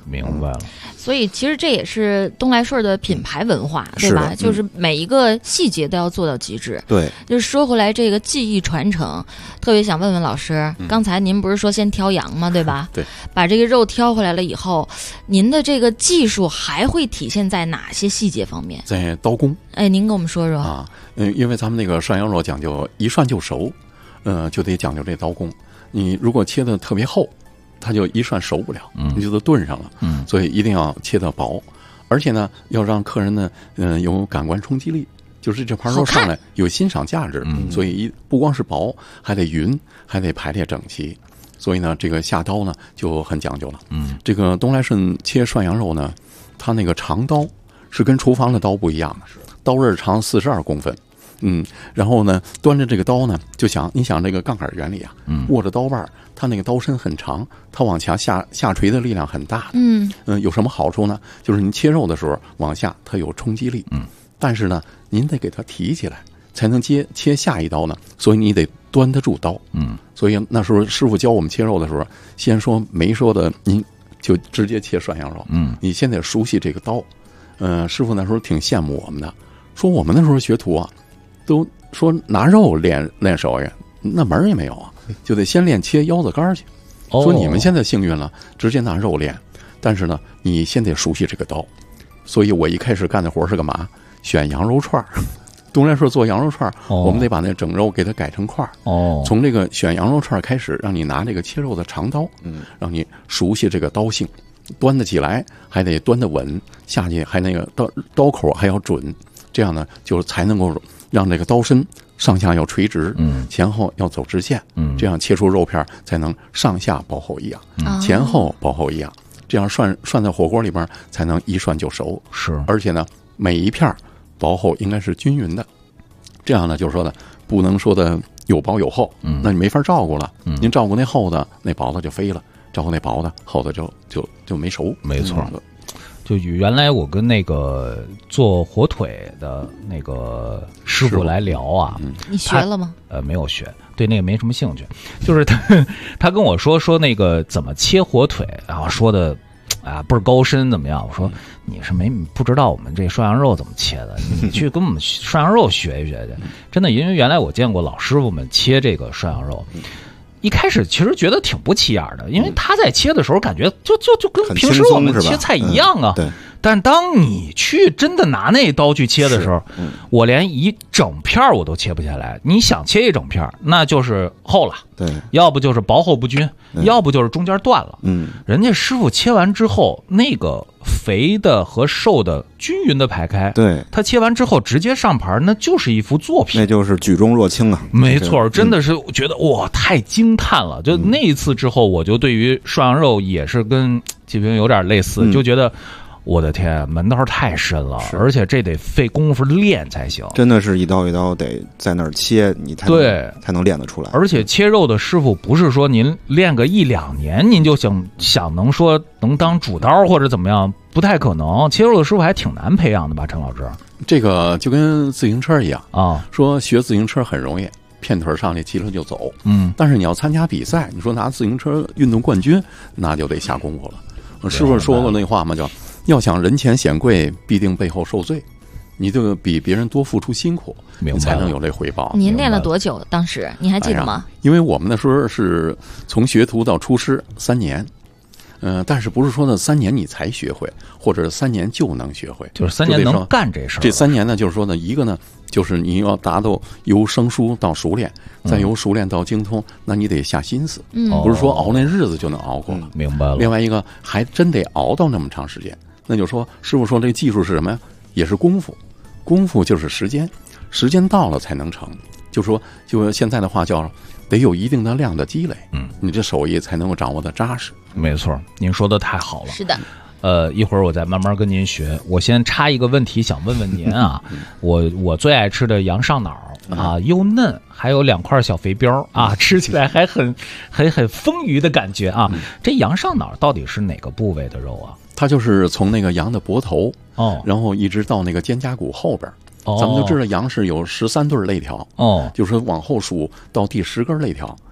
明白了。 所以其实这也是东来顺的品牌文化，对吧？就是每一个细节都要做到极致。 对， 就是说回来这个技艺传承，特别想问问老师，刚才您不是说先挑羊吗？对吧？ 对， 把这个肉挑回来了以后，您的这个技术还会体现在哪些细节方面？ 在刀工。 哎，您跟我们说说啊。因为咱们那个涮羊肉讲究一涮就熟，就得讲究这刀工。你如果切的特别厚，它就一涮熟不了，你就都炖上了。所以一定要切得薄，而且呢，要让客人呢，有感官冲击力，就是这盘肉上来有欣赏价值。所以不光是薄，还得匀，还得排列整齐。所以呢，这个下刀呢就很讲究了。这个东来顺切涮羊肉呢，它那个长刀是跟厨房的刀不一样的，刀刃长42公分。然后呢，端着这个刀呢，你想这个杠杆原理啊，握着刀把，它那个刀身很长，它往下垂的力量很大的。有什么好处呢？就是您切肉的时候往下它有冲击力。但是呢，您得给它提起来，才能切下一刀呢。所以你得端得住刀。所以那时候师傅教我们切肉的时候，先说没说的，您就直接切涮羊肉。你先得熟悉这个刀。师傅那时候挺羡慕我们的，说我们那时候学徒啊，都说拿肉练手艺，那门也没有啊，就得先练切腰子杆去。说你们现在幸运了，直接拿肉练，但是呢，你先得熟悉这个刀。所以我一开始干的活是干嘛？选羊肉串。东来顺做羊肉串，我们得把那整肉给它改成块。从这个选羊肉串开始，让你拿这个切肉的长刀，让你熟悉这个刀性，端得起来，还得端得稳，下去还那个刀口还要准，这样呢，就才能够让这个刀身上下要垂直，前后要走直线，这样切出肉片才能上下薄厚一样，前后薄厚一样，这样涮在火锅里边才能一涮就熟。 是， 而且呢，每一片薄厚应该是均匀的，这样呢，就是说呢，不能说的有薄有厚，那你没法照顾了。您照顾那厚的，那薄的就飞了；照顾那薄的，厚的就没熟。 没错。就原来我跟那个做火腿的那个师傅来聊啊， 你学了吗？ 没有学，对那个没什么兴趣。就是他跟我说那个怎么切火腿，然后说的倍儿高深怎么样？我说你是不知道我们这涮羊肉怎么切的，你去跟我们涮羊肉学一学去。真的，因为原来我见过老师傅们切这个涮羊肉。一开始其实觉得挺不起眼的，因为他在切的时候感觉就跟平时我们切菜一样啊。 对。 但当你去真的拿那刀去切的时候，我连一整片我都切不下来。你想切一整片，那就是厚了， 对， 要不就是薄厚不均，要不就是中间断了。人家师傅切完之后，那个肥的和瘦的均匀的排开， 对， 他切完之后直接上盘，那就是一幅作品， 那就是举重若轻啊。 没错，真的是觉得哇，太惊叹了。就那一次之后，我就对于涮羊肉也是跟季平有点类似，就觉得。我的天，门道太深了，而且这得费功夫练才行。 真的是一刀一刀得在那儿切，你才能练得出来。 而且切肉的师傅不是说您练个1-2年，您就想能说能当主刀或者怎么样，不太可能。切肉的师傅还挺难培养的吧，陈老师？ 这个就跟自行车一样啊，说学自行车很容易，片腿上去骑了就走。但是你要参加比赛，你说拿自行车运动冠军，那就得下功夫了。师傅说过那话嘛，叫要想人前显贵，必定背后受罪。你就比别人多付出辛苦，你才能有这回报。 您练了多久？当时你还记得吗？ 因为我们那时候是从学徒到出师3年，但是不是说呢3年你才学会，或者3年就能学会， 就是3年能干这事儿。 这3年呢，就是说呢，一个呢，就是你要达到由生疏到熟练，再由熟练到精通，那你得下心思，不是说熬那日子就能熬过了。 明白了。 另外一个还真得熬到那么长时间。那就说师傅说这技术是什么呀？也是功夫，功夫就是时间，时间到了才能成。就说现在的话叫得有一定的量的积累，你这手艺才能够掌握的扎实。 没错，您说的太好了。 是的。 一会儿我再慢慢跟您学。我先插一个问题想问问您啊，我最爱吃的羊上脑啊，又嫩，还有2块小肥膘啊，吃起来还很丰腴的感觉啊。这羊上脑到底是哪个部位的肉啊？ 它就是从那个羊的脖头然后一直到那个肩胛骨后边。咱们都知道羊是有13对肋条就是说往后数到第10根肋条。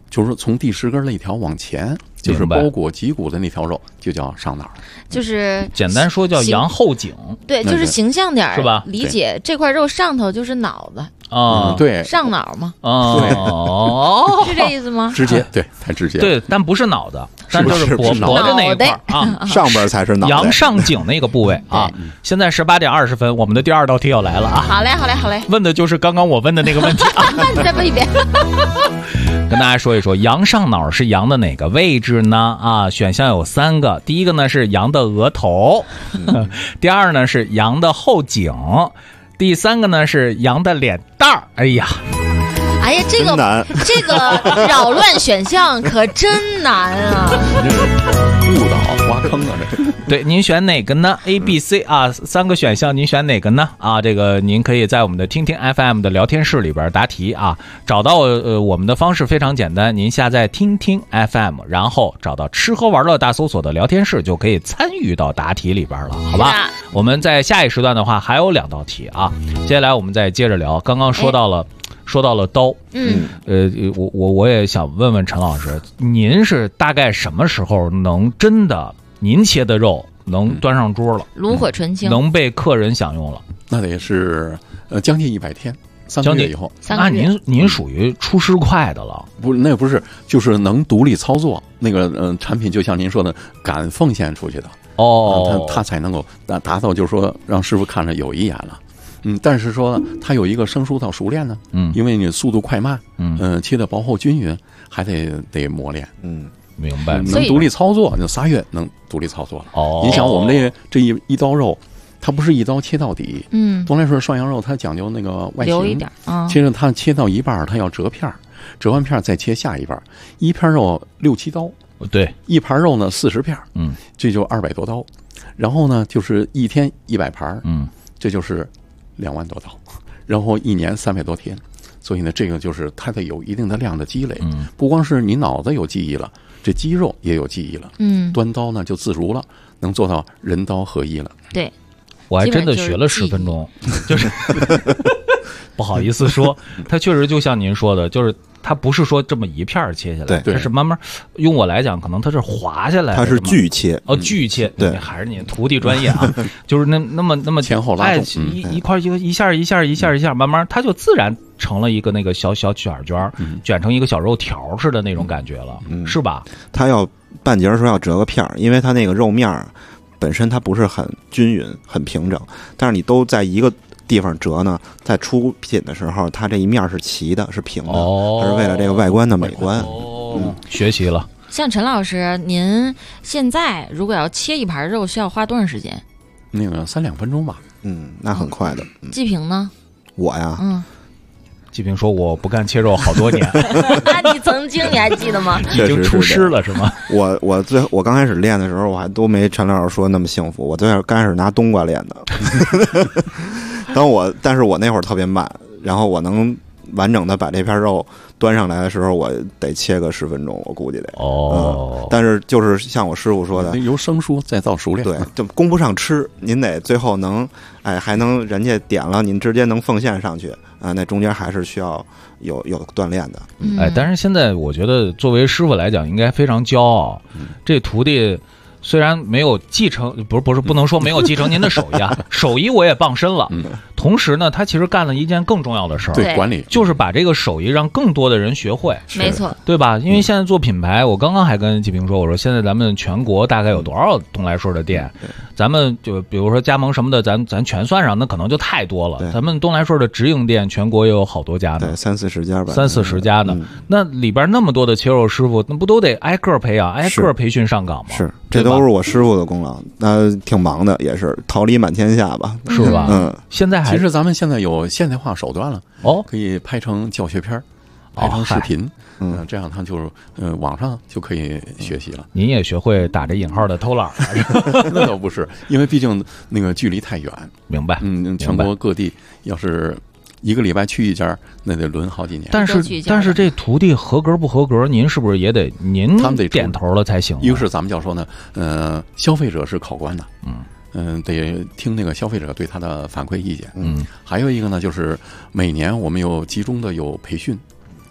就是说从第10根肋条往前，就是包裹脊骨的那条肉，就叫上脑。 就是简单说叫羊后颈。 对，就是形象点是吧？ 理解这块肉上头就是脑子啊， 对， 上脑嘛。 哦， 是这意思吗？ 直接对，太直接。 对，但不是脑子，但就是脖子那一块啊， 上边才是脑袋。 羊上颈那个部位啊。现在18点20分，我们的第2道题要来了啊！ 好嘞，好嘞，好嘞。 问的就是刚刚我问的那个问题啊。 那你再问一遍。 跟大家说一说，羊上脑是羊的哪个位置呢？啊，选项有3个，第一个呢是羊的额头，第2呢是羊的后颈，第3个呢是羊的脸蛋儿。哎呀， 这个扰乱选项可真难啊！ 误导挖坑啊！ 对，您选哪个呢 ？A、B、C 啊，3个选项，您选哪个呢？啊，这个您可以在我们的听听 FM 的聊天室里边答题啊。找到我们的方式非常简单，您下载听听 FM， 然后找到吃喝玩乐大搜索的聊天室，就可以参与到答题里边了，好吧？我们在下一时段的话还有2道题啊。接下来我们再接着聊，刚刚说到了刀，我也想问问陈老师，您是大概什么时候能真的您切的肉能端上桌了， 炉火纯青， 能被客人享用了？ 那得是将近100天，3个月以后。 那您属于出师快的了？ 不，那不是，就是能独立操作，那个产品就像您说的，敢奉献出去的他才能够达到，就是说让师傅看着有一眼了。但是说它有一个生疏到熟练呢，因为你速度快慢，切的薄厚均匀，还得磨练， 明白？ 能独立操作，那3月能独立操作了。你想我们这一刀肉，它不是一刀切到底，总来说涮羊肉它讲究那个外形， 留一点其实它切到一半，它要折片，折完片再切下一半，一片肉6、7刀， 对， 一盘肉呢40片，这就200多刀，然后呢就是一天100盘，这就是2万多刀，然后1年300多天，所以呢，这个就是它得有一定的量的积累，不光是你脑子有记忆了，这肌肉也有记忆了，端刀呢就自如了，能做到人刀合一了。 对， 我还真的学了10分钟，就是不好意思说，它确实就像您说的，就是它不是说这么一片切下来， 对， 它是慢慢。用我来讲，可能它是划下来， 它是锯切， 锯切， 对， 还是你徒弟专业啊，就是那么前后拉动， 一块一下，慢慢它就自然成了一个那个小卷卷，卷成一个小肉条似的那种感觉了，是吧？ 它要半截的时候要折个片儿，因为它那个肉面本身它不是很均匀、很平整，但是你都在一个地方折呢，在出品的时候，它这一面是齐的，是平的，它是为了这个外观的美观。 学习了。 像陈老师，您现在如果要切一盘肉，需要花多长时间？ 那个3、2分钟吧。 那很快的。 季平呢？ 我呀， 季平说我不干切肉好多年。 那你曾经你还记得吗？ 已经出师了是吗？ 我刚开始练的时候，我还都没陈老师说那么幸福。我刚开始拿冬瓜练的。但是我那会儿特别慢，然后我能完整的把这片肉端上来的时候，我得切个10分钟，我估计得。但是就是像我师傅说的， 由生疏再到熟练， 对，就供不上吃，您得最后能，还能人家点了，您直接能奉献上去啊，那中间还是需要有锻炼的。 但是现在我觉得作为师傅来讲，应该非常骄傲，这徒弟。虽然没有继承，不能说没有继承您的手艺啊，手艺我也傍身了。同时呢，他其实干了一件更重要的事儿， 对，管理， 就是把这个手艺让更多的人学会。 没错， 对吧？因为现在做品牌，我刚刚还跟季平说，我说现在咱们全国大概有多少东来顺的店？咱们就比如说加盟什么的，咱全算上，那可能就太多了。咱们东来顺的直营店，全国也有好多家呢， 对，30-40家吧 ，30-40家呢。那里边那么多的切肉师傅，那不都得挨个培养、挨个培训上岗吗？ 是，这都是我师傅的功劳。那挺忙的，也是桃李满天下吧， 是吧？现在其实咱们现在有现代化手段了，可以拍成教学片，拍成视频，这样他就是网上就可以学习了。 您也学会打着引号的偷懒了？ 那倒不是，因为毕竟那个距离太远。 明白？ 全国各地要是1个礼拜去一家，那得轮好几年。 但是这徒弟合格不合格，您是不是也得您他们得点头了才行？ 一个是咱们叫说呢，消费者是考官的，得听那个消费者对他的反馈意见。还有一个呢，就是每年我们有集中的有培训，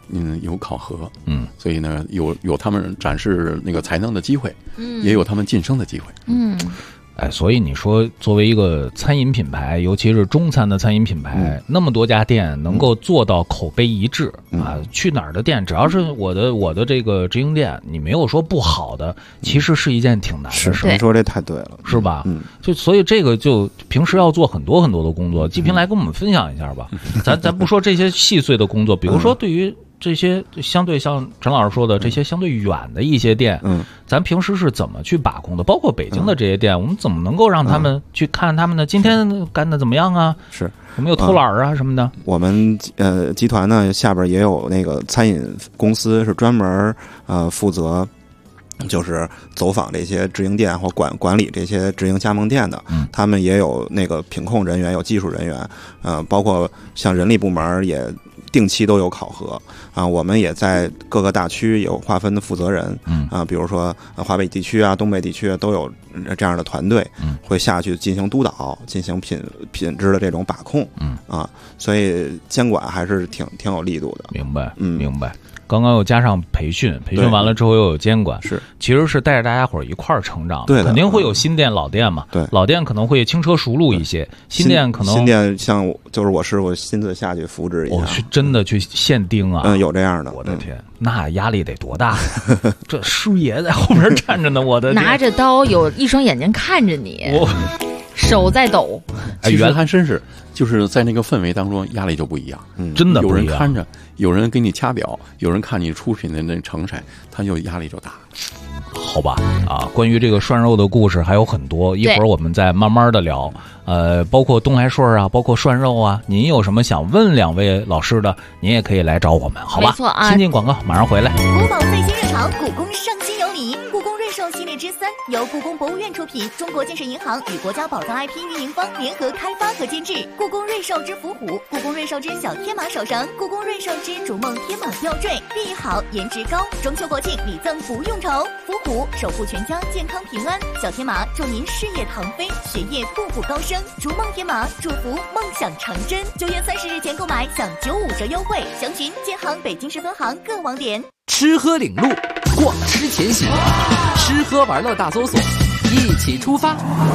有考核，所以呢有他们展示那个才能的机会，也有他们晋升的机会， 所以你说作为一个餐饮品牌，尤其是中餐的餐饮品牌，那么多家店能够做到口碑一致去哪儿的店，只要是我的这个直营店，你没有说不好的，其实是一件挺难的事。 你说这太对了， 是吧？就所以这个就平时要做很多很多的工作。季平来跟我们分享一下吧，咱不说这些细碎的工作，比如说对于这些相对像陈老师说的这些相对远的一些店，咱平时是怎么去把控的？包括北京的这些店，我们怎么能够让他们去看他们的今天干的怎么样啊？ 是有没有偷懒啊什么的？ 我们集团呢下边也有那个餐饮公司，是专门负责就是走访这些直营店或管理这些直营加盟店的，他们也有那个品控人员，有技术人员，包括像人力部门也定期都有考核啊。我们也在各个大区有划分的负责人，比如说华北地区啊、东北地区都有这样的团队，会下去进行督导，进行品质的这种把控，所以监管还是挺有力度的。 明白，明白。刚刚又加上培训完了之后又有监管，其实是带着大家伙一块儿成长。 对， 肯定会有新店老店嘛。对，老店可能会轻车熟路一些，新店像就是我师傅亲自下去扶植一下， 是真的去现盯啊。 有这样的。 我的天，那压力得多大？这师爷在后边站着呢，我的天， 拿着刀，有一双眼睛看着你，手在抖。 其实还真是，就是在那个氛围当中，压力就不一样。 真的有人看着，有人给你掐表，有人看你出品的那成色，他就压力就大。 好吧，关于这个涮肉的故事还有很多，一会儿我们再慢慢的聊。包括东来顺啊，包括涮肉啊，您有什么想问两位老师的，您也可以来找我们，好吧？ 没错啊。 先进广告，马上回来。 国宝最新热潮，故宫上新有礼，故宫瑞兽系列之3由故宫博物院出品，中国建设银行与国家宝藏 IP 运营方联合开发和监制。故宫瑞兽之伏虎，故宫瑞兽之小天马手绳，故宫瑞兽之逐梦天马吊坠，寓意好，颜值高，中秋国庆礼赠不用愁。伏虎守护全家健康平安，小天马祝您事业腾飞，学业步步高升，逐梦天马祝福梦想成真。9月30日前购买享95折优惠，详询建行北京市分行各网点。 吃喝领路，逛吃前行，吃喝玩乐大搜索，一起出发。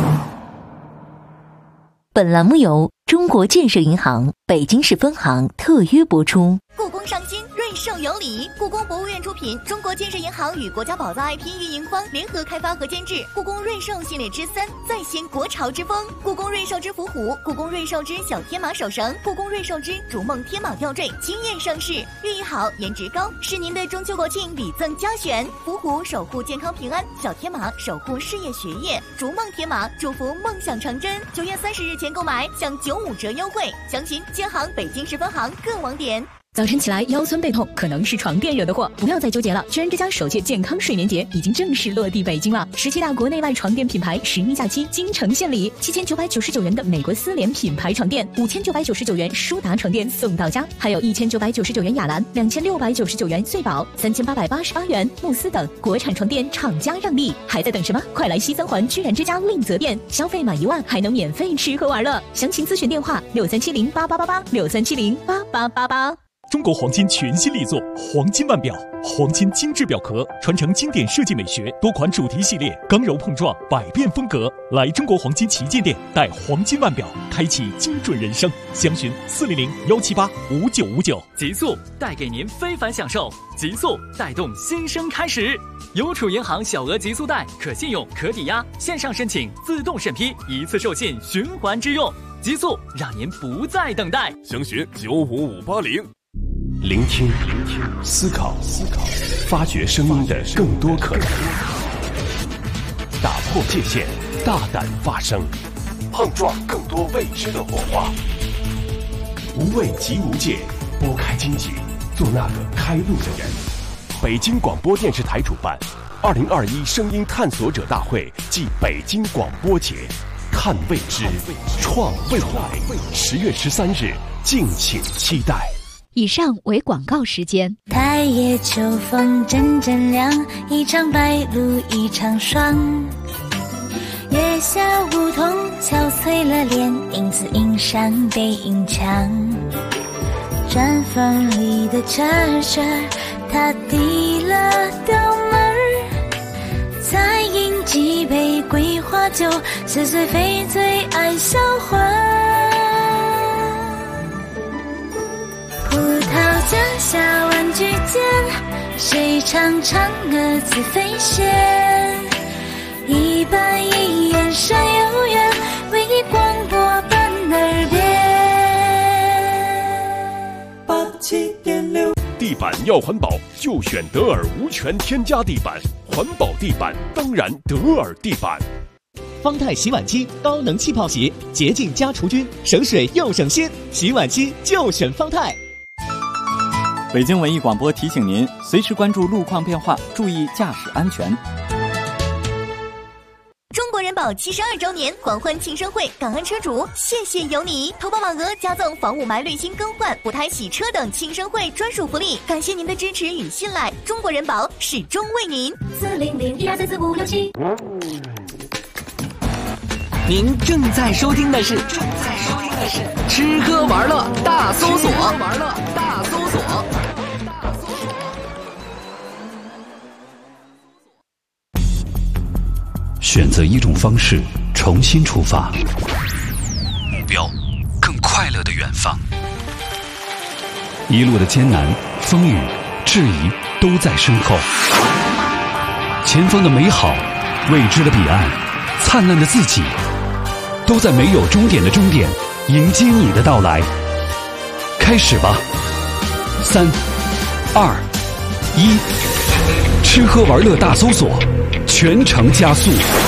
本栏目由中国建设银行北京市分行特约播出。 故宫上新，瑞兽有礼，故宫博物院出品，中国建设银行与国家宝藏 IP 运营方联合开发和监制。故宫瑞兽系列之3再现国潮之风，故宫瑞兽之伏虎，故宫瑞兽之小天马手绳，故宫瑞兽之逐梦天马吊坠惊艳上市，寓意好，颜值高，是您的中秋国庆礼赠佳选。伏虎守护健康平安，小天马守护事业学业，逐梦天马祝福梦想成真。9月30日前购买享95折优惠，详询建行北京市分行各网点。 早晨起来腰酸背痛，可能是床垫惹的祸，不要再纠结了。全人之家首届健康睡眠节已经正式落地北京了，17大国内外床垫品牌11假期京城献礼，7999元的美国丝联品牌床垫，5999元舒达床垫送到家，还有1999元雅兰，2699元穗宝，3888元慕斯等国产床垫厂家让利，还在等什么？快来西三环居然之家令泽店，消费满1万还能免费吃喝玩乐，详情咨询电话63708888，63708888。 中国黄金全新力作黄金腕表，黄金精致表壳，传承经典设计美学，多款主题系列，刚柔碰撞，百变风格。来中国黄金旗舰店，带黄金腕表，开启精准人生。详询400-178-5959。 极速带给您非凡享受，极速带动新生开始。邮储银行小额极速贷，可信用，可抵押，线上申请，自动审批，一次授信，循环支用。极速让您不再等待。 详询95580。 聆听，思考，发掘声音的更多可能，打破界限，大胆发声，碰撞更多未知的火花。无畏即无界，拨开荆棘，做那个开路的人。北京广播电视台主办2021声音探索者大会暨北京广播节，看未知，创未来。10月13日，敬请期待。 以上为广告时间。 太夜秋风阵阵凉，一场白露一场霜。月下梧桐憔悴了脸，影子映上背影墙。 毡房里的茶事儿，他递了刀门儿，再饮几杯桂花酒，似水非醉爱销魂。葡萄架下玩具间，谁唱嫦娥自飞仙？一板一眼山有缘，为你广播伴耳边。 87.6，地板要环保就选德尔无醛添加地板，环保地板当然德尔地板。 方太洗碗机高能气泡洗，洁净加除菌，省水又省心，洗碗机就选方太。 北京文艺广播提醒您，随时关注路况变化，注意驾驶安全。 中国人保72周年狂欢庆生会，感恩车主，谢谢有你！投保满额加赠房雾霾滤芯更换、补胎洗车等庆生会专属福利，感谢您的支持与信赖，中国人保始终为您。40012344567。 您正在收听的是吃喝玩乐大搜索。 选择一种方式，重新出发， 目标更快乐的远方。 一路的艰难、风雨、质疑都在身后，前方的美好、未知的彼岸、灿烂的自己，都在没有终点的终点迎接你的到来。开始吧，3、2、1，吃喝玩乐大搜索，全程加速。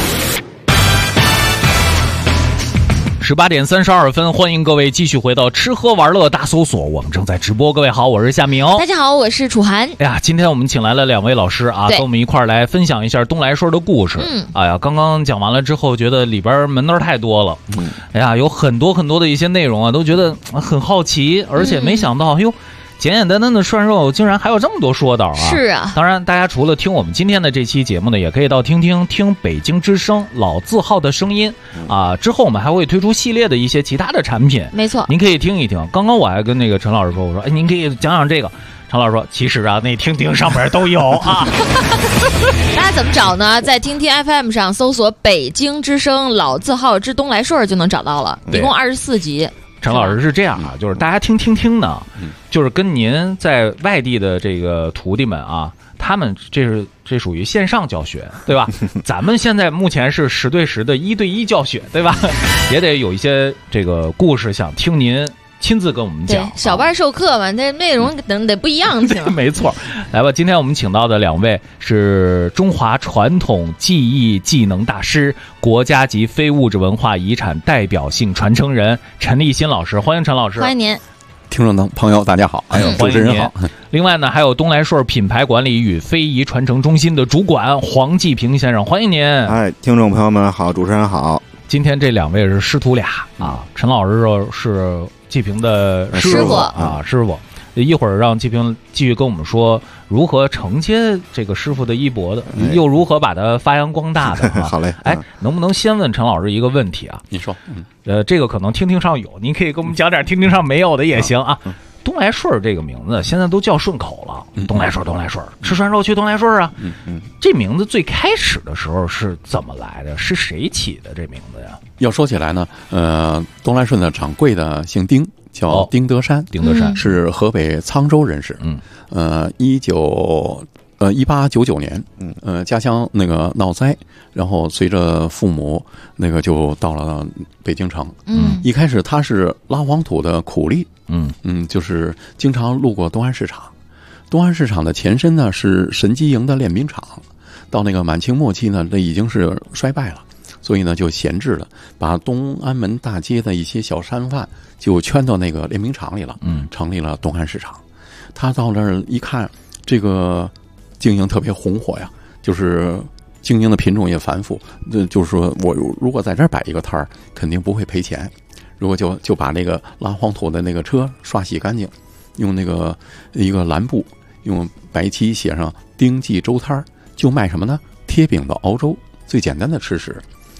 18点32分，欢迎各位继续回到吃喝玩乐大搜索，我们正在直播。各位好，我是夏明。 大家好，我是楚涵。 哎呀，今天我们请来了2位老师啊，跟我们一块儿来分享一下东来顺的故事。哎呀，刚刚讲完了之后，觉得里边门道太多了。哎呀，有很多很多的一些内容啊，都觉得很好奇，而且没想到，哟。简简单单的涮肉竟然还有这么多说道啊！ 是啊， 当然大家除了听我们今天的这期节目呢，也可以到听北京之声老字号的声音啊。之后我们还会推出系列的一些其他的产品， 没错， 您可以听一听。刚刚我还跟那个陈老师说，我说，哎，您可以讲讲这个。陈老师说，其实啊，那听上面都有啊。 大家怎么找呢？在听 FM 上搜索北京之声老字号之东来顺就能找到了，一共24集。 陈老师是这样啊，就是大家听呢，就是跟您在外地的这个徒弟们啊，他们这属于线上教学，对吧？咱们现在目前是10对10的1对1教学，对吧？也得有一些这个故事想听您亲自跟我们讲， 小班授课嘛，那内容得不一样听。 没错，来吧，今天我们请到的2位是中华传统技艺技能大师、国家级非物质文化遗产代表性传承人陈立新老师，欢迎陈老师。 欢迎您。 听众的朋友大家好，还有主持人好。 另外呢，还有东来顺品牌管理与非遗传承中心的主管黄继平先生，欢迎您。 哎，听众朋友们好，主持人好。 今天这2位是师徒俩啊，陈老师是季平的师傅啊，师傅。一会儿让季平继续跟我们说如何承接这个师傅的衣钵的，又如何把它发扬光大的。 好嘞， 哎，能不能先问陈老师一个问题啊？ 你说， 这个可能听上有，您可以给我们讲点听上没有的也行啊。东来顺这个名字现在都叫顺口了，东来顺，吃涮肉去东来顺啊。这名字最开始的时候是怎么来的？是谁起的这名字呀？ 要说起来呢，东来顺的掌柜的姓丁，叫丁德山，是河北沧州人士。1899年，家乡那个闹灾，然后随着父母那个就到了北京城。一开始他是拉黄土的苦力，就是经常路过东安市场。东安市场的前身呢是神机营的练兵场，到那个满清末期呢，这已经是衰败了，所以呢就闲置了，把东安门大街的一些小商贩就圈到那个练兵场里了，成立了东安市场。他到那儿一看，这个经营特别红火呀，就是经营的品种也繁复，就是说我如果在这儿摆一个摊儿，肯定不会赔钱。如果就把那个拉黄土的那个车刷洗干净，用那个一个蓝布，用白漆写上丁记粥摊儿，就卖什么呢？贴饼的熬粥，最简单的吃食。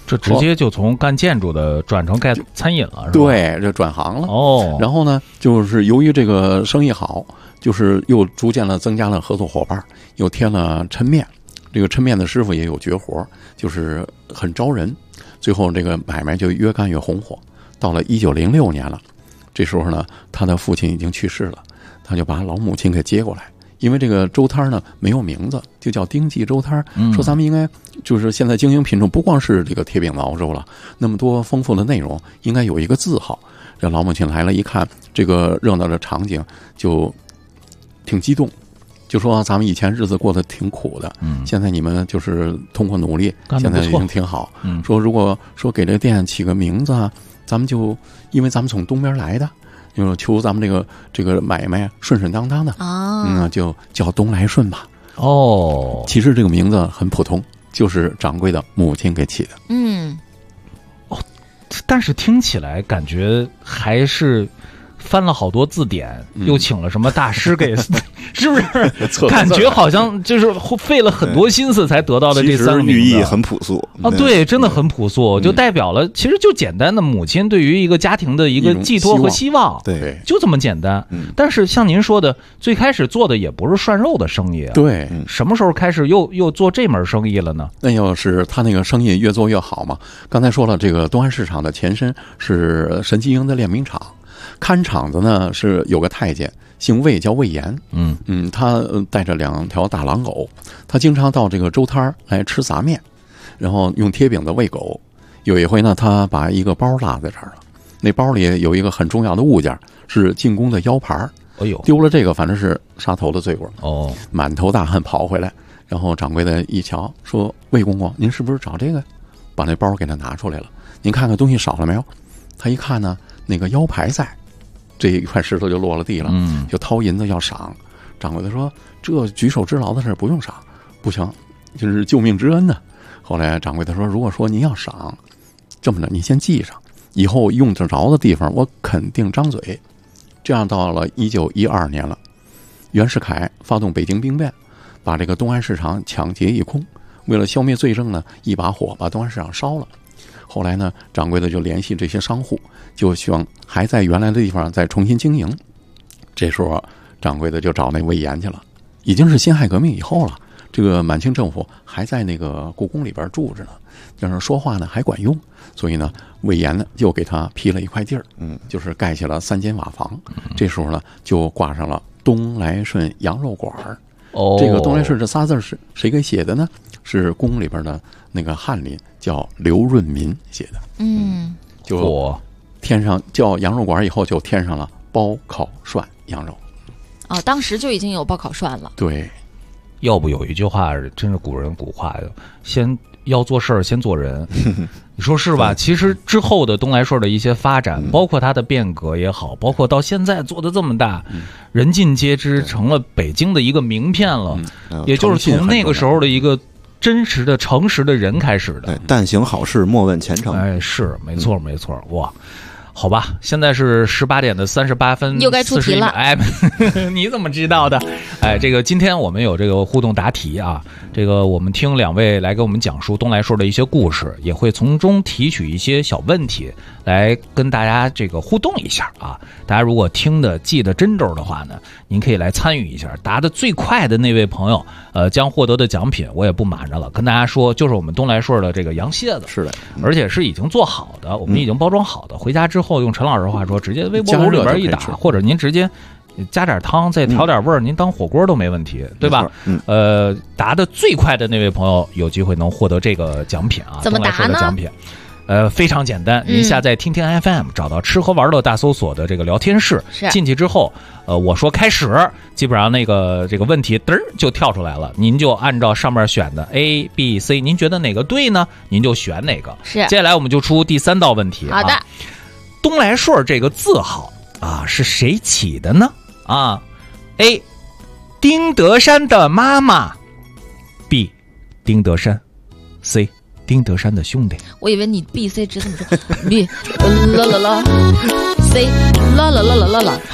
这直接就从干建筑的转成干餐饮了，是吧？ 对，这转行了。 哦， 然后呢，就是由于这个生意好，就是又逐渐的增加了合作伙伴，又添了抻面。这个抻面的师傅也有绝活，就是很招人。最后这个买卖就越干越红火。到了1906年了，这时候呢，他的父亲已经去世了，他就把老母亲给接过来。因为这个粥摊呢没有名字，就叫丁记粥摊。说咱们应该就是现在经营品种不光是这个铁饼子熬粥了，那么多丰富的内容，应该有一个字号。这老母亲来了，一看这个热闹的场景，就挺激动，就说咱们以前日子过得挺苦的，现在你们就是通过努力，现在已经挺好。说如果说给这店起个名字啊，咱们就因为咱们从东边来的。就求咱们这个买卖顺顺当当的就叫东来顺吧。 哦， 其实这个名字很普通，就是掌柜的母亲给起的。 但是听起来感觉还是翻了好多字典，又请了什么大师给，是不是？感觉好像就是费了很多心思才得到的这三个名字。 寓意很朴素啊，对，真的很朴素，就代表了其实就简单的母亲对于一个家庭的一个寄托和希望， 对， 就这么简单。但是像您说的，最开始做的也不是涮肉的生意啊， 对， 什么时候开始又做这门生意了呢？ 那要是他那个生意越做越好嘛。刚才说了，这个东安市场的前身是神奇鹰的练兵场。看场子呢是有个太监，姓魏，叫魏延。他带着2条大狼狗，他经常到这个粥摊来吃杂面，然后用贴饼子喂狗。有一回呢，他把一个包落在这儿了，那包里有一个很重要的物件，是进宫的腰牌。 哎呦， 丢了这个，反正是杀头的罪过。 哦， 满头大汗跑回来，然后掌柜的一瞧，说：“魏公公，您是不是找这个？”把那包给他拿出来了，您看看东西少了没有？他一看呢，那个腰牌在。这一块石头就落了地了，就掏银子要赏。掌柜的说：“这举手之劳的事不用赏，不行，就是救命之恩呢。”后来掌柜的说：“如果说您要赏，这么着，你先记上，以后用得着的地方，我肯定张嘴。”这样到了1912年了，袁世凯发动北京兵变，把这个东安市场抢劫一空。为了消灭罪证呢，一把火把东安市场烧了。后来呢，掌柜的就联系这些商户，就希望还在原来的地方再重新经营。这时候，掌柜的就找那魏延去了。已经是辛亥革命以后了，这个满清政府还在那个故宫里边住着呢，就是说话呢还管用。所以呢，魏延呢就给他批了一块地儿，就是盖起了3间瓦房。这时候呢，就挂上了东来顺羊肉馆。这个东来顺这仨字是谁给写的呢？是宫里边的那个翰林叫刘润民写的。就添上叫羊肉馆以后，就添上了包烤涮羊肉。 哦，当时就已经有包烤涮了。 对， 要不有一句话真是古人古话的，先要做事儿先做人，你说是吧？其实之后的东来顺的一些发展，包括它的变革也好，包括到现在做的这么大，人尽皆知，成了北京的一个名片了。也就是从那个时候的一个真实的、诚实的人开始的。 但行好事，莫问前程。 哎，是没错，没错。哇，好吧，现在是18点38分， 又该出题了。 哎，你怎么知道的？哎，这个今天我们有这个互动答题啊，这个我们听2位来给我们讲述东来顺的一些故事，也会从中提取一些小问题来跟大家这个互动一下啊。大家如果听的记得真周的话呢，您可以来参与一下。答得最快的那位朋友，将获得的奖品我也不瞒着了，跟大家说，就是我们东来顺的这个羊蝎子。 是的， 而且是已经做好的，我们已经包装好的，回家之后用陈老师的话说，直接微波炉里边一打，或者您直接加点汤，再调点味儿，您当火锅都没问题，对吧？答的最快的那位朋友有机会能获得这个奖品啊。 怎么答呢？ 奖品非常简单，您下载听听 FM，找到吃喝玩乐大搜索的这个聊天室，进去之后，我说开始，基本上这个问题嘚儿就跳出来了，您就按照上面选的 A、B、C， 您觉得哪个对呢？您就选哪个。 是。 接下来我们就出第3道问题。 好的。 东来顺这个字号啊，是谁起的呢？啊 ，A， 丁德山的妈妈 ，B， 丁德山 ，C， 丁德山的兄弟。 我以为你 B、C 直这么说，B， 啦啦啦 ，C， 啦啦啦啦啦啦。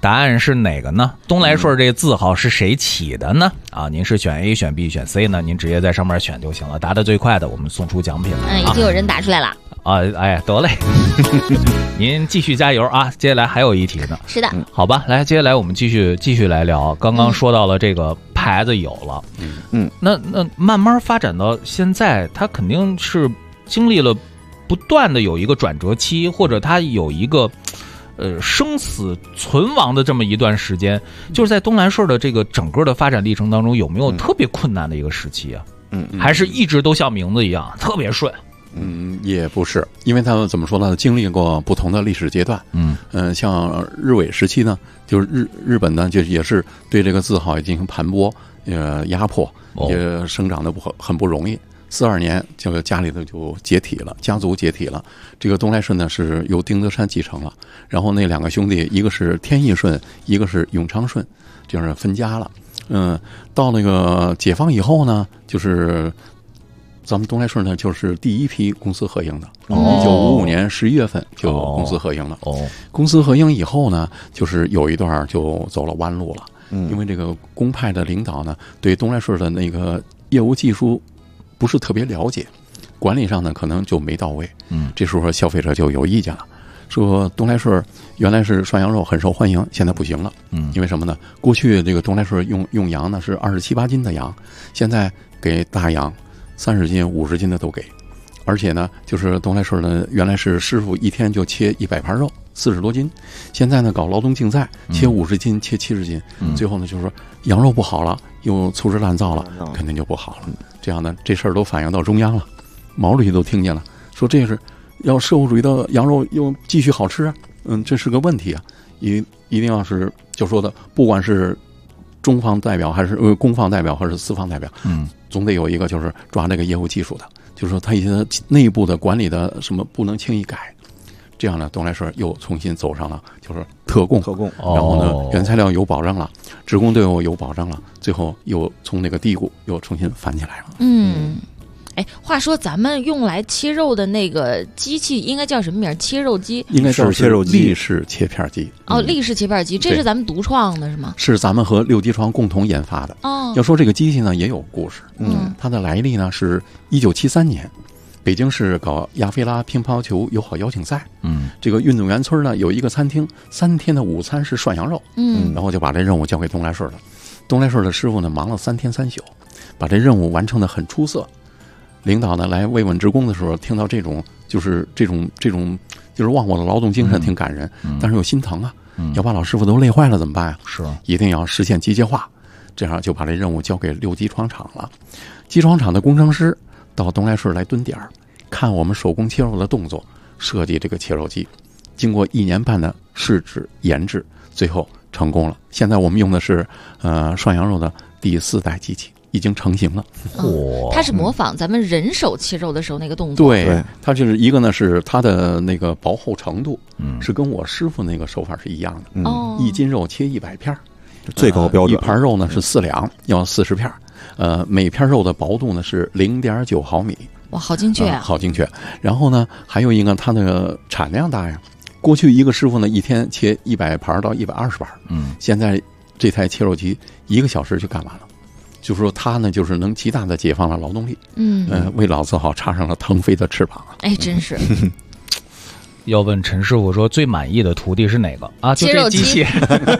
答案是哪个呢？东来顺这字号是谁起的呢？啊，您是选 A 选 B 选 C 呢？您直接在上面选就行了，答得最快的我们送出奖品。 已经有人答出来了。 哎，得嘞，您继续加油啊！接下来还有一题呢。 是的， 好吧，来，接下来我们继续来聊。刚刚说到了这个牌子有了，那慢慢发展到现在，它肯定是经历了不断的有一个转折期，或者它有一个生死存亡的这么一段时间。就是在东来顺的这个整个的发展历程当中，有没有特别困难的一个时期啊？还是一直都像名字一样特别顺？ 也不是，因为他们怎么说呢？经历过不同的历史阶段。像日伪时期呢，就是日本呢，就也是对这个字号进行盘剥、压迫，也生长的很不容易。42年，这个家里头就解体了，家族解体了。这个东来顺呢是由丁德山继承了，然后那两个兄弟，一个是天义顺，一个是永昌顺，就是分家了。到那个解放以后呢，就是咱们东来顺呢，就是第一批公私合营的。1955年11月份就公私合营了。公私合营以后呢，就是有一段就走了弯路了。因为这个公派的领导呢，对东来顺的那个业务技术不是特别了解，管理上呢可能就没到位。这时候消费者就有意见了，说东来顺原来是涮羊肉很受欢迎，现在不行了。因为什么呢？过去这个东来顺用羊呢是27、8斤的羊，现在给大羊30斤、50斤的都给。而且呢，就是东来顺呢，原来是师傅一天就切100盘肉，40多斤，现在呢搞劳动竞赛，切50斤、切70斤，最后呢就是说羊肉不好了，又粗制滥造了，肯定就不好了。这样呢，这事儿都反映到中央了，毛主席都听见了，说这是要社会主义的羊肉又继续好吃啊，这是个问题啊，一定要是就说的，不管是中方代表还是公方代表还是私方代表，总得有一个就是抓这个业务技术的，就是说他一些内部的管理的什么不能轻易改。这样呢，东来顺又重新走上了就是特供，然后呢，原材料有保障了，职工队伍有保障了，最后又从那个低谷又重新翻起来了。 话说咱们用来切肉的那个机器应该叫什么名？切肉机？ 应该叫切肉机，立式切片机。 立式切片机，这是咱们独创的是吗？ 是咱们和六机床共同研发的。要说这个机器呢，也有故事。它的来历呢是1973年。北京市搞亚非拉乒乓球友好邀请赛，这个运动员村呢有一个餐厅，3天的午餐是涮羊肉，然后就把这任务交给东来顺了。东来顺的师傅呢忙了3天3宿，把这任务完成得很出色。领导呢来慰问职工的时候，听到这种就是忘我的劳动精神，挺感人，但是又心疼啊，要把老师傅都累坏了怎么办啊？是，一定要实现机械化，这样就把这任务交给6机床厂了。机床厂的工程师到东来顺来蹲点儿，看我们手工切肉的动作，设计这个切肉机。经过1年半的试制研制，最后成功了。现在我们用的是涮羊肉的第4代机器，已经成型了。 它是模仿咱们人手切肉的时候那个动作。 对，它就是一个呢是它的那个薄厚程度，是跟我师傅那个手法是一样的。1斤肉切100片， 最高标准。 一盘肉呢是4两，要40片。每片肉的薄度呢是0.9毫米。 哇，好精确啊！ 好精确。然后呢，还有一个它那个产量大呀。过去一个师傅呢一天切100盘到120盘，现在这台切肉机1个小时就干完了。就是说它呢就是能极大的解放了劳动力，为老字号插上了腾飞的翅膀啊！ 真是。 要问陈师傅说最满意的徒弟是哪个啊？就这机器。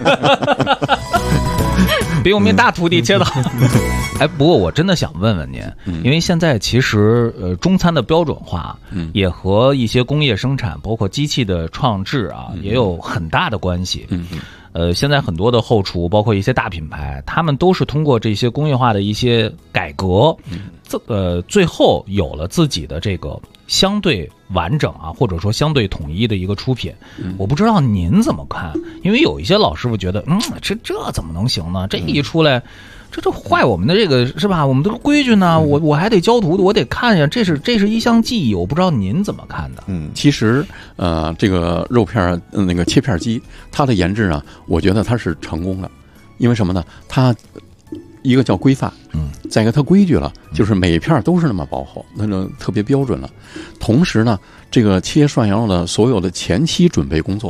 比我们大徒弟切的好。不过我真的想问问您，因为现在其实中餐的标准化，也和一些工业生产，包括机器的创制啊，也有很大的关系。现在很多的后厨，包括一些大品牌，他们都是通过这些工业化的一些改革，最后有了自己的这个相对完整啊，或者说相对统一的一个出品。我不知道您怎么看，因为有一些老师傅觉得，这怎么能行呢？这一出来，这坏我们的这个是吧？我们的规矩呢，我还得教徒弟，我得看呀，这是一项技艺，我不知道您怎么看的。 其实这个肉片那个切片机，它的研制呢，我觉得它是成功的，因为什么呢？它一个叫规范，再一个它规矩了，就是每一片都是那么薄厚，那种特别标准了。同时呢，这个切涮羊肉的所有的前期准备工作，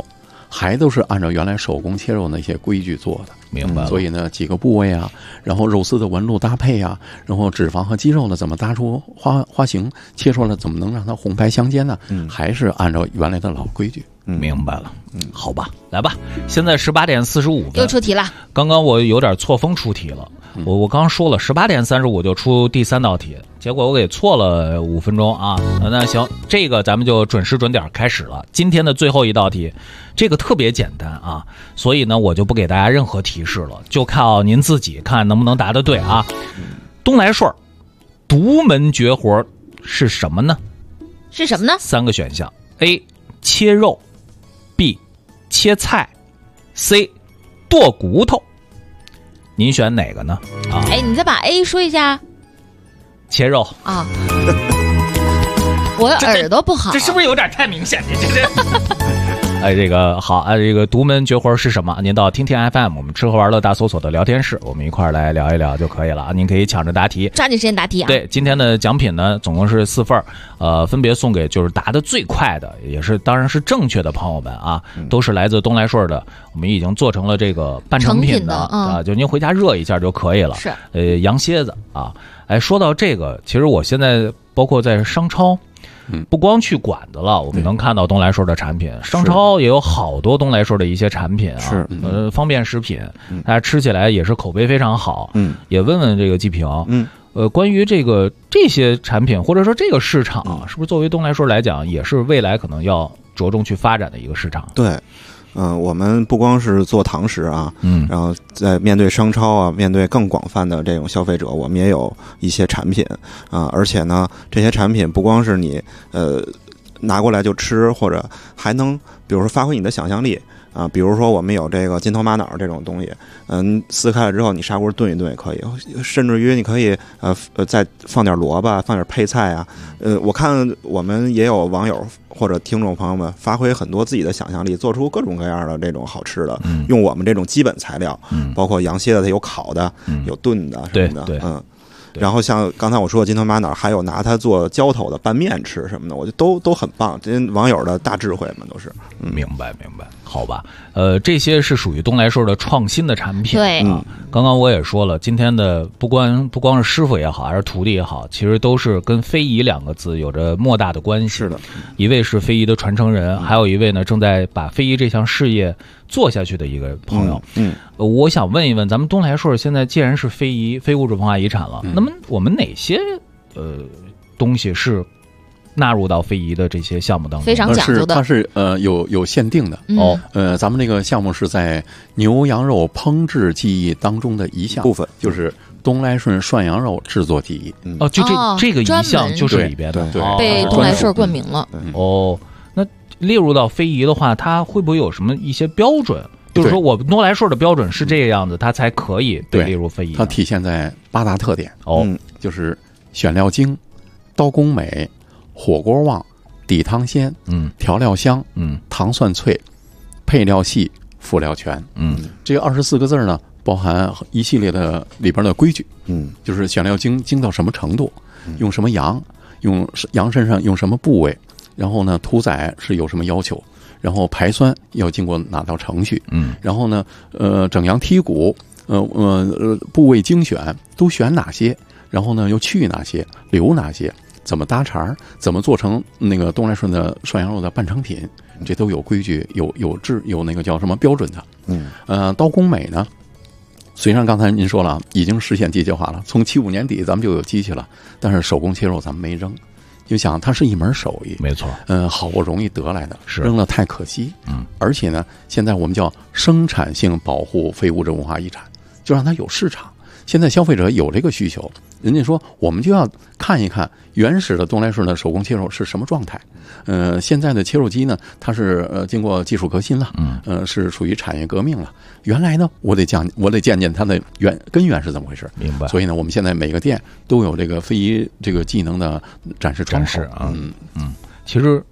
还都是按照原来手工切肉那些规矩做的。 明白了。 所以呢，几个部位啊，然后肉丝的纹路搭配啊，然后脂肪和肌肉呢怎么搭出花形，切出来怎么能让它红白相间呢？还是按照原来的老规矩。 明白了。好吧，来吧。现在18点45分， 又出题了。 刚刚我有点错峰出题了。我刚说了18点35就出第3道题，结果我给错了5分钟啊。那行，这个咱们就准时准点开始了。今天的最后一道题，这个特别简单啊，所以呢我就不给大家任何提示了，就靠您自己看能不能答得对啊。东来顺独门绝活是什么呢？ 是什么呢 ？3个选项 ：A. 切肉 ，B. 切菜 ，C. 剁骨头。您选哪个呢？啊， 哎，你再把 A 说一下。 切肉啊，我耳朵不好， 这是不是有点太明显？这哎，这个好啊，这个独门绝活是什么？您到听听 FM 我们吃喝玩乐大搜索的聊天室，我们一块儿来聊一聊就可以了啊。您可以抢着答题， 抓紧时间答题啊。 对，今天的奖品呢，总共是4份，分别送给就是答得最快的，也是当然是正确的朋友们啊，都是来自东来顺的。我们已经做成了这个半成品的啊，就您回家热一下就可以了。 是， 羊蝎子啊。哎，说到这个，其实我现在包括在商超。不光去馆子了，我们能看到东来顺的产品，商超也有好多东来顺的一些产品啊， 是方便食品，大家吃起来也是口碑非常好。也问问这个季平，关于这些产品或者说这个市场，是不是作为东来顺来讲，也是未来可能要着重去发展的一个市场？ 对。我们不光是做堂食啊，然后在面对商超啊，面对更广泛的这种消费者，我们也有一些产品啊，而且呢，这些产品不光是你拿过来就吃，或者还能比如说发挥你的想象力啊，比如说我们有这个金头玛瑙这种东西，撕开了之后你砂锅炖一炖也可以，甚至于你可以再放点萝卜，放点配菜啊，我看我们也有网友或者听众朋友们发挥很多自己的想象力，做出各种各样的这种好吃的，用我们这种基本材料，包括羊蝎子它有烤的，有炖的什么的， 对。 然后像刚才我说的金头玛瑙，还有拿它做浇头的拌面吃什么的，我觉得都很棒。这网友的大智慧嘛，都是。 明白，好吧。这些是属于东来顺的创新的产品。 对， 刚刚我也说了，今天的不光是师傅也好，还是徒弟也好，其实都是跟非遗2个字有着莫大的关系。 是的， 一位是非遗的传承人，还有一位呢正在把非遗这项事业做下去的一个朋友。我想问一问，咱们东来顺现在既然是非物质文化遗产了，那么我们哪些东西是纳入到非遗的这些项目当中？ 非常讲究的， 它是有限定的哦。 咱们这个项目是在牛羊肉烹制技艺当中的一项部分， 就是东来顺涮羊肉制作技艺。 哦，就这个一项就是里边的， 对， 被东来顺冠名了。 哦，那列入到非遗的话，它会不会有什么一些标准？就是说我东来顺的标准是这个样子，它才可以被列入非遗。 它体现在8大特点哦， 就是选料精、刀工美、火锅旺、底汤鲜、调料香、糖蒜脆、配料细、辅料全。这个24个字呢，包含一系列的里边的规矩。就是选料精到什么程度，用什么羊，用羊身上用什么部位，然后呢屠宰是有什么要求。然后排酸要经过哪道程序？然后呢，整羊剔骨，部位精选都选哪些？然后呢，又去哪些，留哪些？怎么搭茬？怎么做成那个东来顺的涮羊肉的半成品？这都有规矩，有那个叫什么标准的。刀工美呢？虽然刚才您说了，已经实现机械化了，从75年底咱们就有机器了，但是手工切肉咱们没扔。就想它是一门手艺， 没错， 好不容易得来的， 是扔了太可惜，而且呢，现在我们叫生产性保护非物质文化遗产，就让它有市场。现在消费者有这个需求，人家说我们就要看一看原始的东来顺的手工切肉是什么状态。现在的切肉机呢，它是经过技术革新了，是属于产业革命了。原来呢，我得见见它的根源是怎么回事。 明白。 所以呢，我们现在每个店都有这个非遗这个技能的展示窗口啊。其实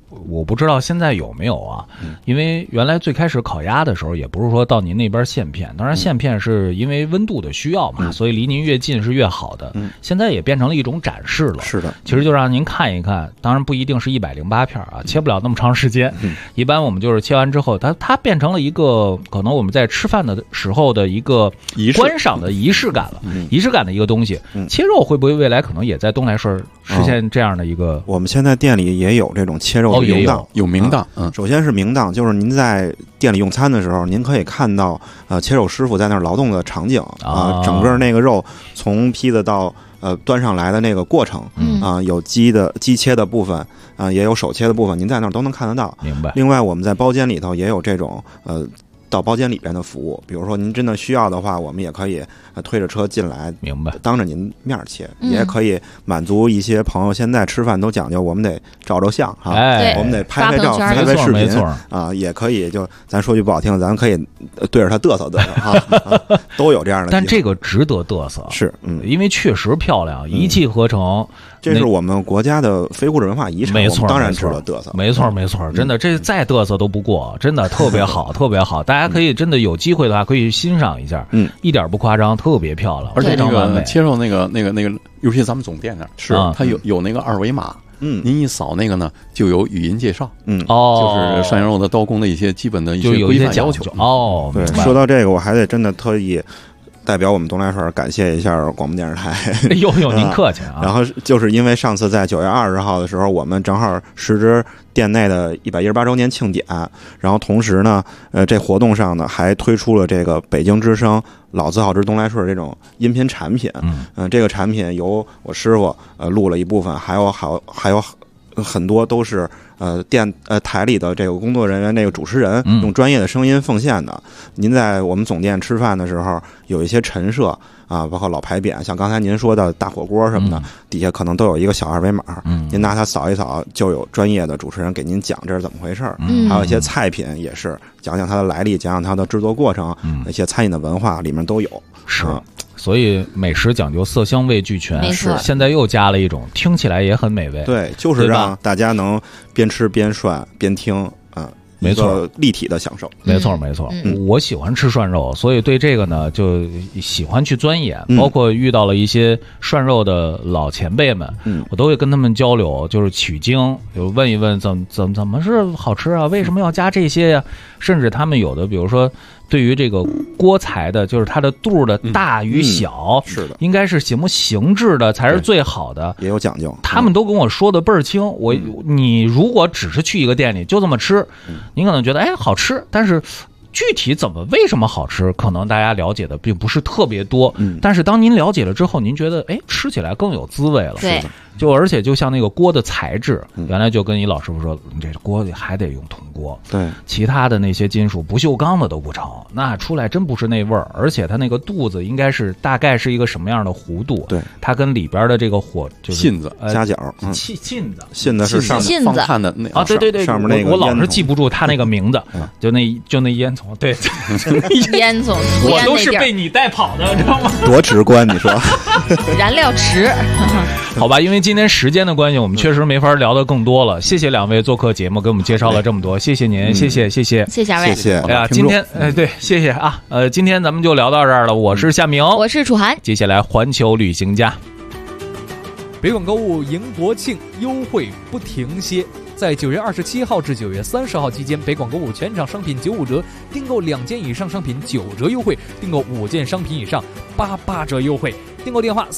我不知道现在有没有啊，因为原来最开始烤鸭的时候，也不是说到您那边现片，当然现片是因为温度的需要嘛，所以离您越近是越好的。现在也变成了一种展示了。 是的， 其实就让您看一看，当然不一定是108片啊，切不了那么长时间。一般我们就是切完之后，它变成了一个可能我们在吃饭的时候的一个观赏的仪式感了，仪式感的一个东西。切肉会不会未来可能也在东来顺实现这样的一个？ 我们现在店里也有这种切肉的明档， 有明档。 首先是明档，就是您在店里用餐的时候，您可以看到切肉师傅在那儿劳动的场景啊，整个那个肉从坯子到端上来的那个过程啊，有机切的部分啊，也有手切的部分，您在那儿都能看得到。 明白。 另外，我们在包间里头也有这种到包间里边的服务，比如说您真的需要的话，我们也可以推着车进来， 明白， 当着您面切，也可以满足一些朋友现在吃饭都讲究，我们得照照相啊，我们得拍照、拍视频啊，也可以。就咱说句不好听，咱可以对着他嘚瑟嘚瑟哈，都有这样的。 但这个值得嘚瑟， 是因为确实漂亮，一气呵成。 这是我们国家的非物质文化遗产， 没错， 当然值得嘚瑟， 没错没错，真的，这再嘚瑟都不过，真的特别好，特别好。大家可以真的有机会的话，可以欣赏一下，一点不夸张，特别漂亮， 而且那个切肉那个，尤其咱们总店那儿是它有那个二维码，您一扫那个呢，就有语音介绍， 就是涮羊肉的刀工的一些基本的一些规范要求。 哦， 对，说到这个，我还得真的特意代表我们东来顺感谢一下广播电视台。 呦，您客气啊！ 然后就是因为上次在9月20号的时候，我们正好时值店内的118周年庆典，然后同时呢，这活动上呢还推出了这个北京之声老字号之东来顺这种音频产品。这个产品由我师傅录了一部分，还有很多都是台里的这个工作人员，这个主持人用专业的声音奉献的。您在我们总店吃饭的时候，有一些陈设啊，包括老牌匾，像刚才您说的大火锅什么的，底下可能都有一个小二维码，您拿它扫一扫，就有专业的主持人给您讲这是怎么回事儿。还有一些菜品也是讲讲它的来历，讲讲它的制作过程，一些餐饮的文化里面都有。 是。所以美食讲究色香味俱全， 是现在又加了一种听起来也很美味。 对，就是让大家能边吃边涮边听啊， 没错， 立体的享受。 没错没错，我喜欢吃涮肉，所以对这个呢就喜欢去钻研，包括遇到了一些涮肉的老前辈们，我都会跟他们交流，就是取经，就问一问怎么是好吃啊？为什么要加这些呀？甚至他们有的，比如说。对于这个锅材的，就是它的肚的大与小， 是的， 应该是什么形制的才是最好的， 也有讲究。 他们都跟我说的倍儿清。你如果只是去一个店里就这么吃，你可能觉得好吃，但是具体为什么好吃，可能大家了解的并不是特别多。但是当您了解了之后，您觉得吃起来更有滋味了。 对。 而且就像那个锅的材质，原来就跟一老师傅说，你这锅里还得用铜锅， 对， 其他的那些金属不锈钢的都不成，那出来真不是那味儿。而且它那个肚子应该是大概是一个什么样的弧度？对，它跟里边的这个火就是信子夹角，信子是上面放炭的那啊，对， 上面那个我老是记不住它那个名字，就那烟囱，对， 烟囱， 我都是被你带跑的，知道吗？ 多直观，你说？ 燃料池， 好吧，因为今天时间的关系，我们确实没法聊得更多了。谢谢两位做客节目，给我们介绍了这么多，谢谢您，谢谢二位， 谢谢。 哎呀，今天对，谢谢啊，今天咱们就聊到这儿了。我是夏明， 我是楚涵， 接下来环球旅行家。 北广购物迎国庆，优惠不停歇。在9月27号至9月30号期间，北广购物全场商品95折，订购2件以上商品9折优惠，订购5件商品以上88折优惠。订购电话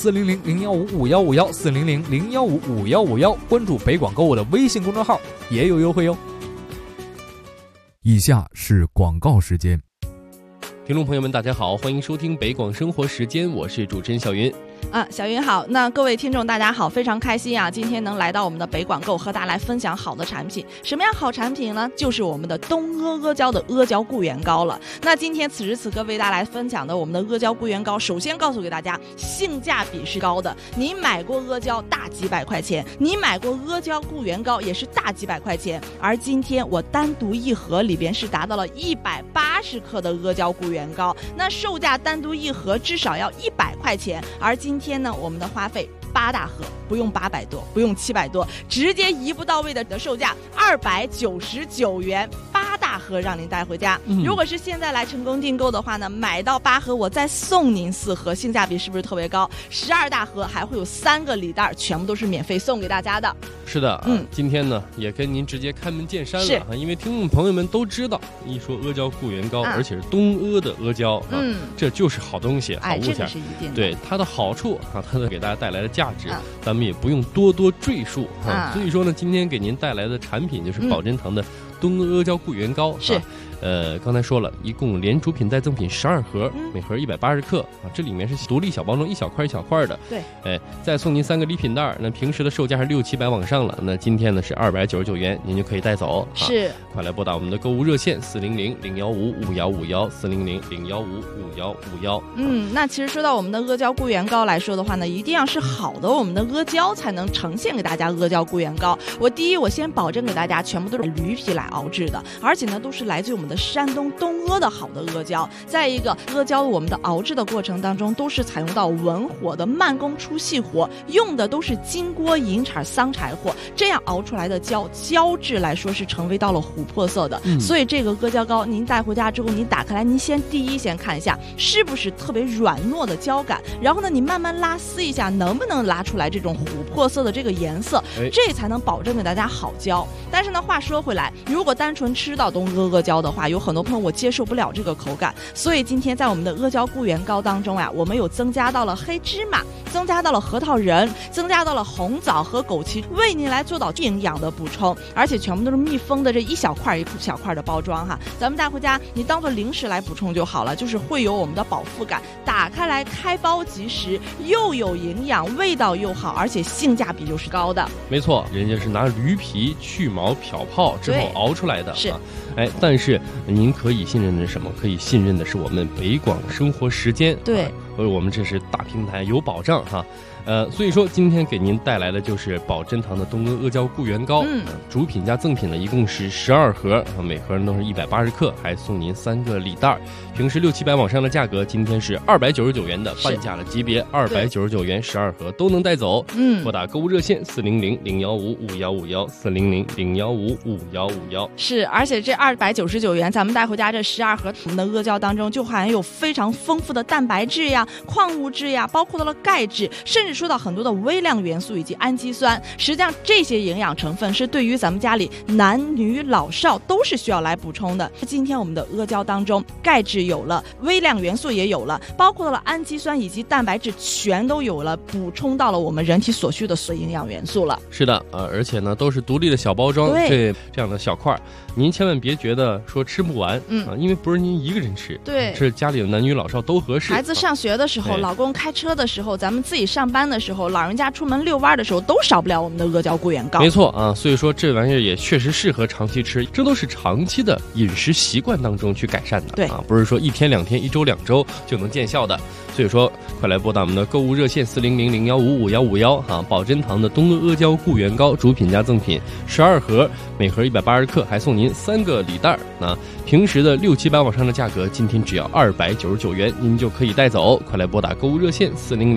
400-015-5151，400-015-5151，关注北广购物的微信公众号也有优惠哟。 以下是广告时间。 听众朋友们大家好，欢迎收听北广生活时间，我是主持人小云。 小云好，那各位听众大家好，非常开心啊，今天能来到我们的北广购和大家来分享好的产品。什么样好产品呢？就是我们的东阿胶的阿胶固元膏了。那今天此时此刻为大家来分享的我们的阿胶固元膏，首先告诉给大家性价比是高的。你买过阿胶大几百块钱，你买过阿胶固元膏也是大几百块钱，而今天我单独一盒里边是达到了180克的阿胶固元膏，那售价单独一盒至少要100块钱，而今天呢我们的花费 8大盒，不用800多，不用700多，直接一步到位的售价299元，8大盒让您带回家。如果是现在来成功订购的话呢，买到8盒我再送您4盒，性价比是不是特别高？12大盒还会有3个礼袋，全部都是免费送给大家的。 是的，今天呢也跟您直接开门见山了啊，因为听众朋友们都知道，一说阿胶固元膏，而且是东阿的阿胶，这就是好东西，好物件， 这是一定的。 对它的好处啊，它的给大家带来的价值，咱们也不用多赘述啊。所以说呢，今天给您带来的产品就是宝珍堂的东阿阿胶固元膏， 是。 刚才说了，一共连主品带赠品12盒，每盒180克啊，这里面是独立小包装，一小块一小块的。 对， 再送您3个礼品袋，那平时的售价是600-700往上了，那今天呢是299元，您就可以带走。 是， 快来拨打我们的购物热线400-015-5151，400-015-5151。 那其实说到我们的阿胶固元膏来说的话呢，一定要是好的我们的阿胶才能呈现给大家阿胶固元膏。我先保证给大家全部都是驴皮来熬制的，而且呢都是来自于我们的山东东阿的好的阿胶。再一个，阿胶我们的熬制的过程当中都是采用到文火的慢工出细活，用的都是金锅银铲桑柴火，这样熬出来的胶质来说是成为到了琥珀色的。所以这个阿胶膏您带回家之后，您打开来，您先看一下是不是特别软糯的胶感，然后呢你慢慢拉丝一下，能不能拉出来这种琥珀色的这个颜色，这才能保证给大家好胶。但是呢话说回来，如果单纯吃到东阿阿胶的话，有很多朋友我接受不了这个口感，所以今天在我们的阿胶固元膏当中我们有增加到了黑芝麻，增加到了核桃仁，增加到了红枣和枸杞，为您来做到营养的补充，而且全部都是密封的，这一小块一小块的包装哈，咱们带回家你当做零食来补充就好了，就是会有我们的饱腹感，打开来开包即食，又有营养，味道又好，而且性价比又是高的。 没错，人家是拿驴皮去毛漂泡之后熬出来的， 是。 但是您可以信任的是什么？可以信任的是我们北广生活时间， 对， 我们这是大平台，有保障哈。所以说今天给您带来的就是宝珍堂的东阿阿胶固元膏，主品加赠品呢一共是12盒，每盒都是180克，还送您3个礼袋。平时600-700往上的价格，今天是299元的半价的级别，299元12盒都能带走。拨打购物热线400-015-5151，400-015-5151。 是，而且这299元，咱们带回家这12盒我们的阿胶当中，就含有非常丰富的蛋白质呀、矿物质呀，包括到了钙质，甚至说到很多的微量元素以及氨基酸。实际上这些营养成分是对于咱们家里男女老少都是需要来补充的。今天我们的阿胶当中，钙质有了，微量元素也有了，包括到了氨基酸以及蛋白质全都有了，补充到了我们人体所需的所营养元素了。 是的，而且呢都是独立的小包装，这样的小块，您千万别觉得说吃不完，因为不是您一个人吃， 对， 是家里的男女老少都合适。 孩子上学的时候，老公开车的时候，咱们自己上班的时候，老人家出门遛弯的时候，都少不了我们的阿胶固元膏。 没错啊，所以说这玩意儿也确实适合长期吃，这都是长期的饮食习惯当中去改善的， 对啊，不是说1天2天、1周2周就能见效的。所以说，快来拨打我们的购物热线400-015-5151哈，宝珍堂的东阿阿胶固元膏主品加赠品12盒，每盒180克，还送您3个礼袋。那平时的600-700往上的价格，今天只要299元，您就可以带走。快来拨打购物热线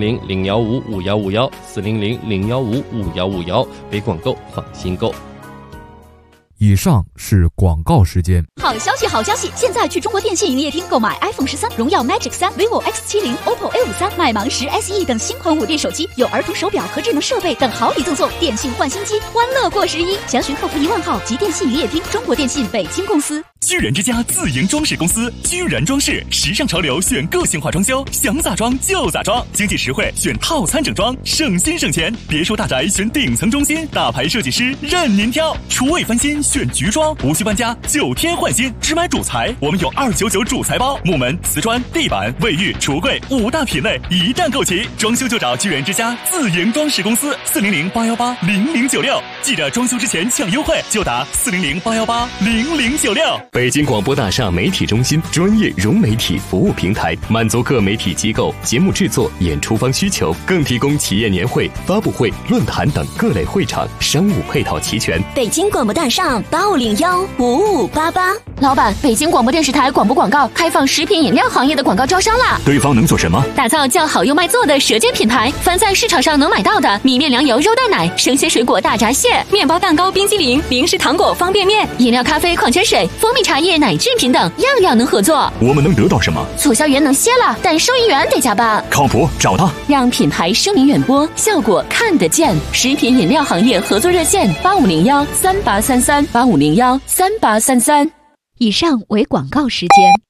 400-015-5151，400-015-5151，北广购放心购。 以上是广告时间。 好消息，好消息！现在去中国电信营业厅购买 iPhone 13、荣耀 Magic 3、vivo X70、OPPO A53、麦芒10 SE 等新款5D 手机，有儿童手表和智能设备等好礼赠送。电信换新机，欢乐过11。详询客服1万号及电信营业厅。中国电信北京公司。 居然之家自营装饰公司，居然装饰，时尚潮流选个性化装修，想咋装就咋装，经济实惠选套餐整装，省心省钱。别墅大宅选顶层中心，大牌设计师任您挑。厨卫翻新选橘装，无需搬家，9天换新。只买主材，我们有299主材包，木门、瓷砖、地板、卫浴、橱柜5大品类一站购齐。装修就找居然之家自营装饰公司，400-818-0096。记着装修之前抢优惠，就打400-818-0096。 北京广播大厦媒体中心专业融媒体服务平台，满足各媒体机构节目制作、演出方需求，更提供企业年会、发布会、论坛等各类会场，商务配套齐全。 北京广播大厦85015588。 老板，北京广播电视台广播广告开放食品饮料行业的广告招商啦！ 对方能做什么？ 打造叫好又卖座的舌尖品牌，凡在市场上能买到的米面粮油肉蛋奶、生鲜水果大闸蟹、面包蛋糕、冰激凌、零食糖果、方便面、饮料、咖啡、矿泉水、蜂蜜茶叶、奶制品等，样样能合作。 我们能得到什么？ 促销员能歇了，但收银员得加班。 靠谱，找他， 让品牌声名远播，效果看得见。食品饮料行业合作热线：85013833，85013833。 以上为广告时间。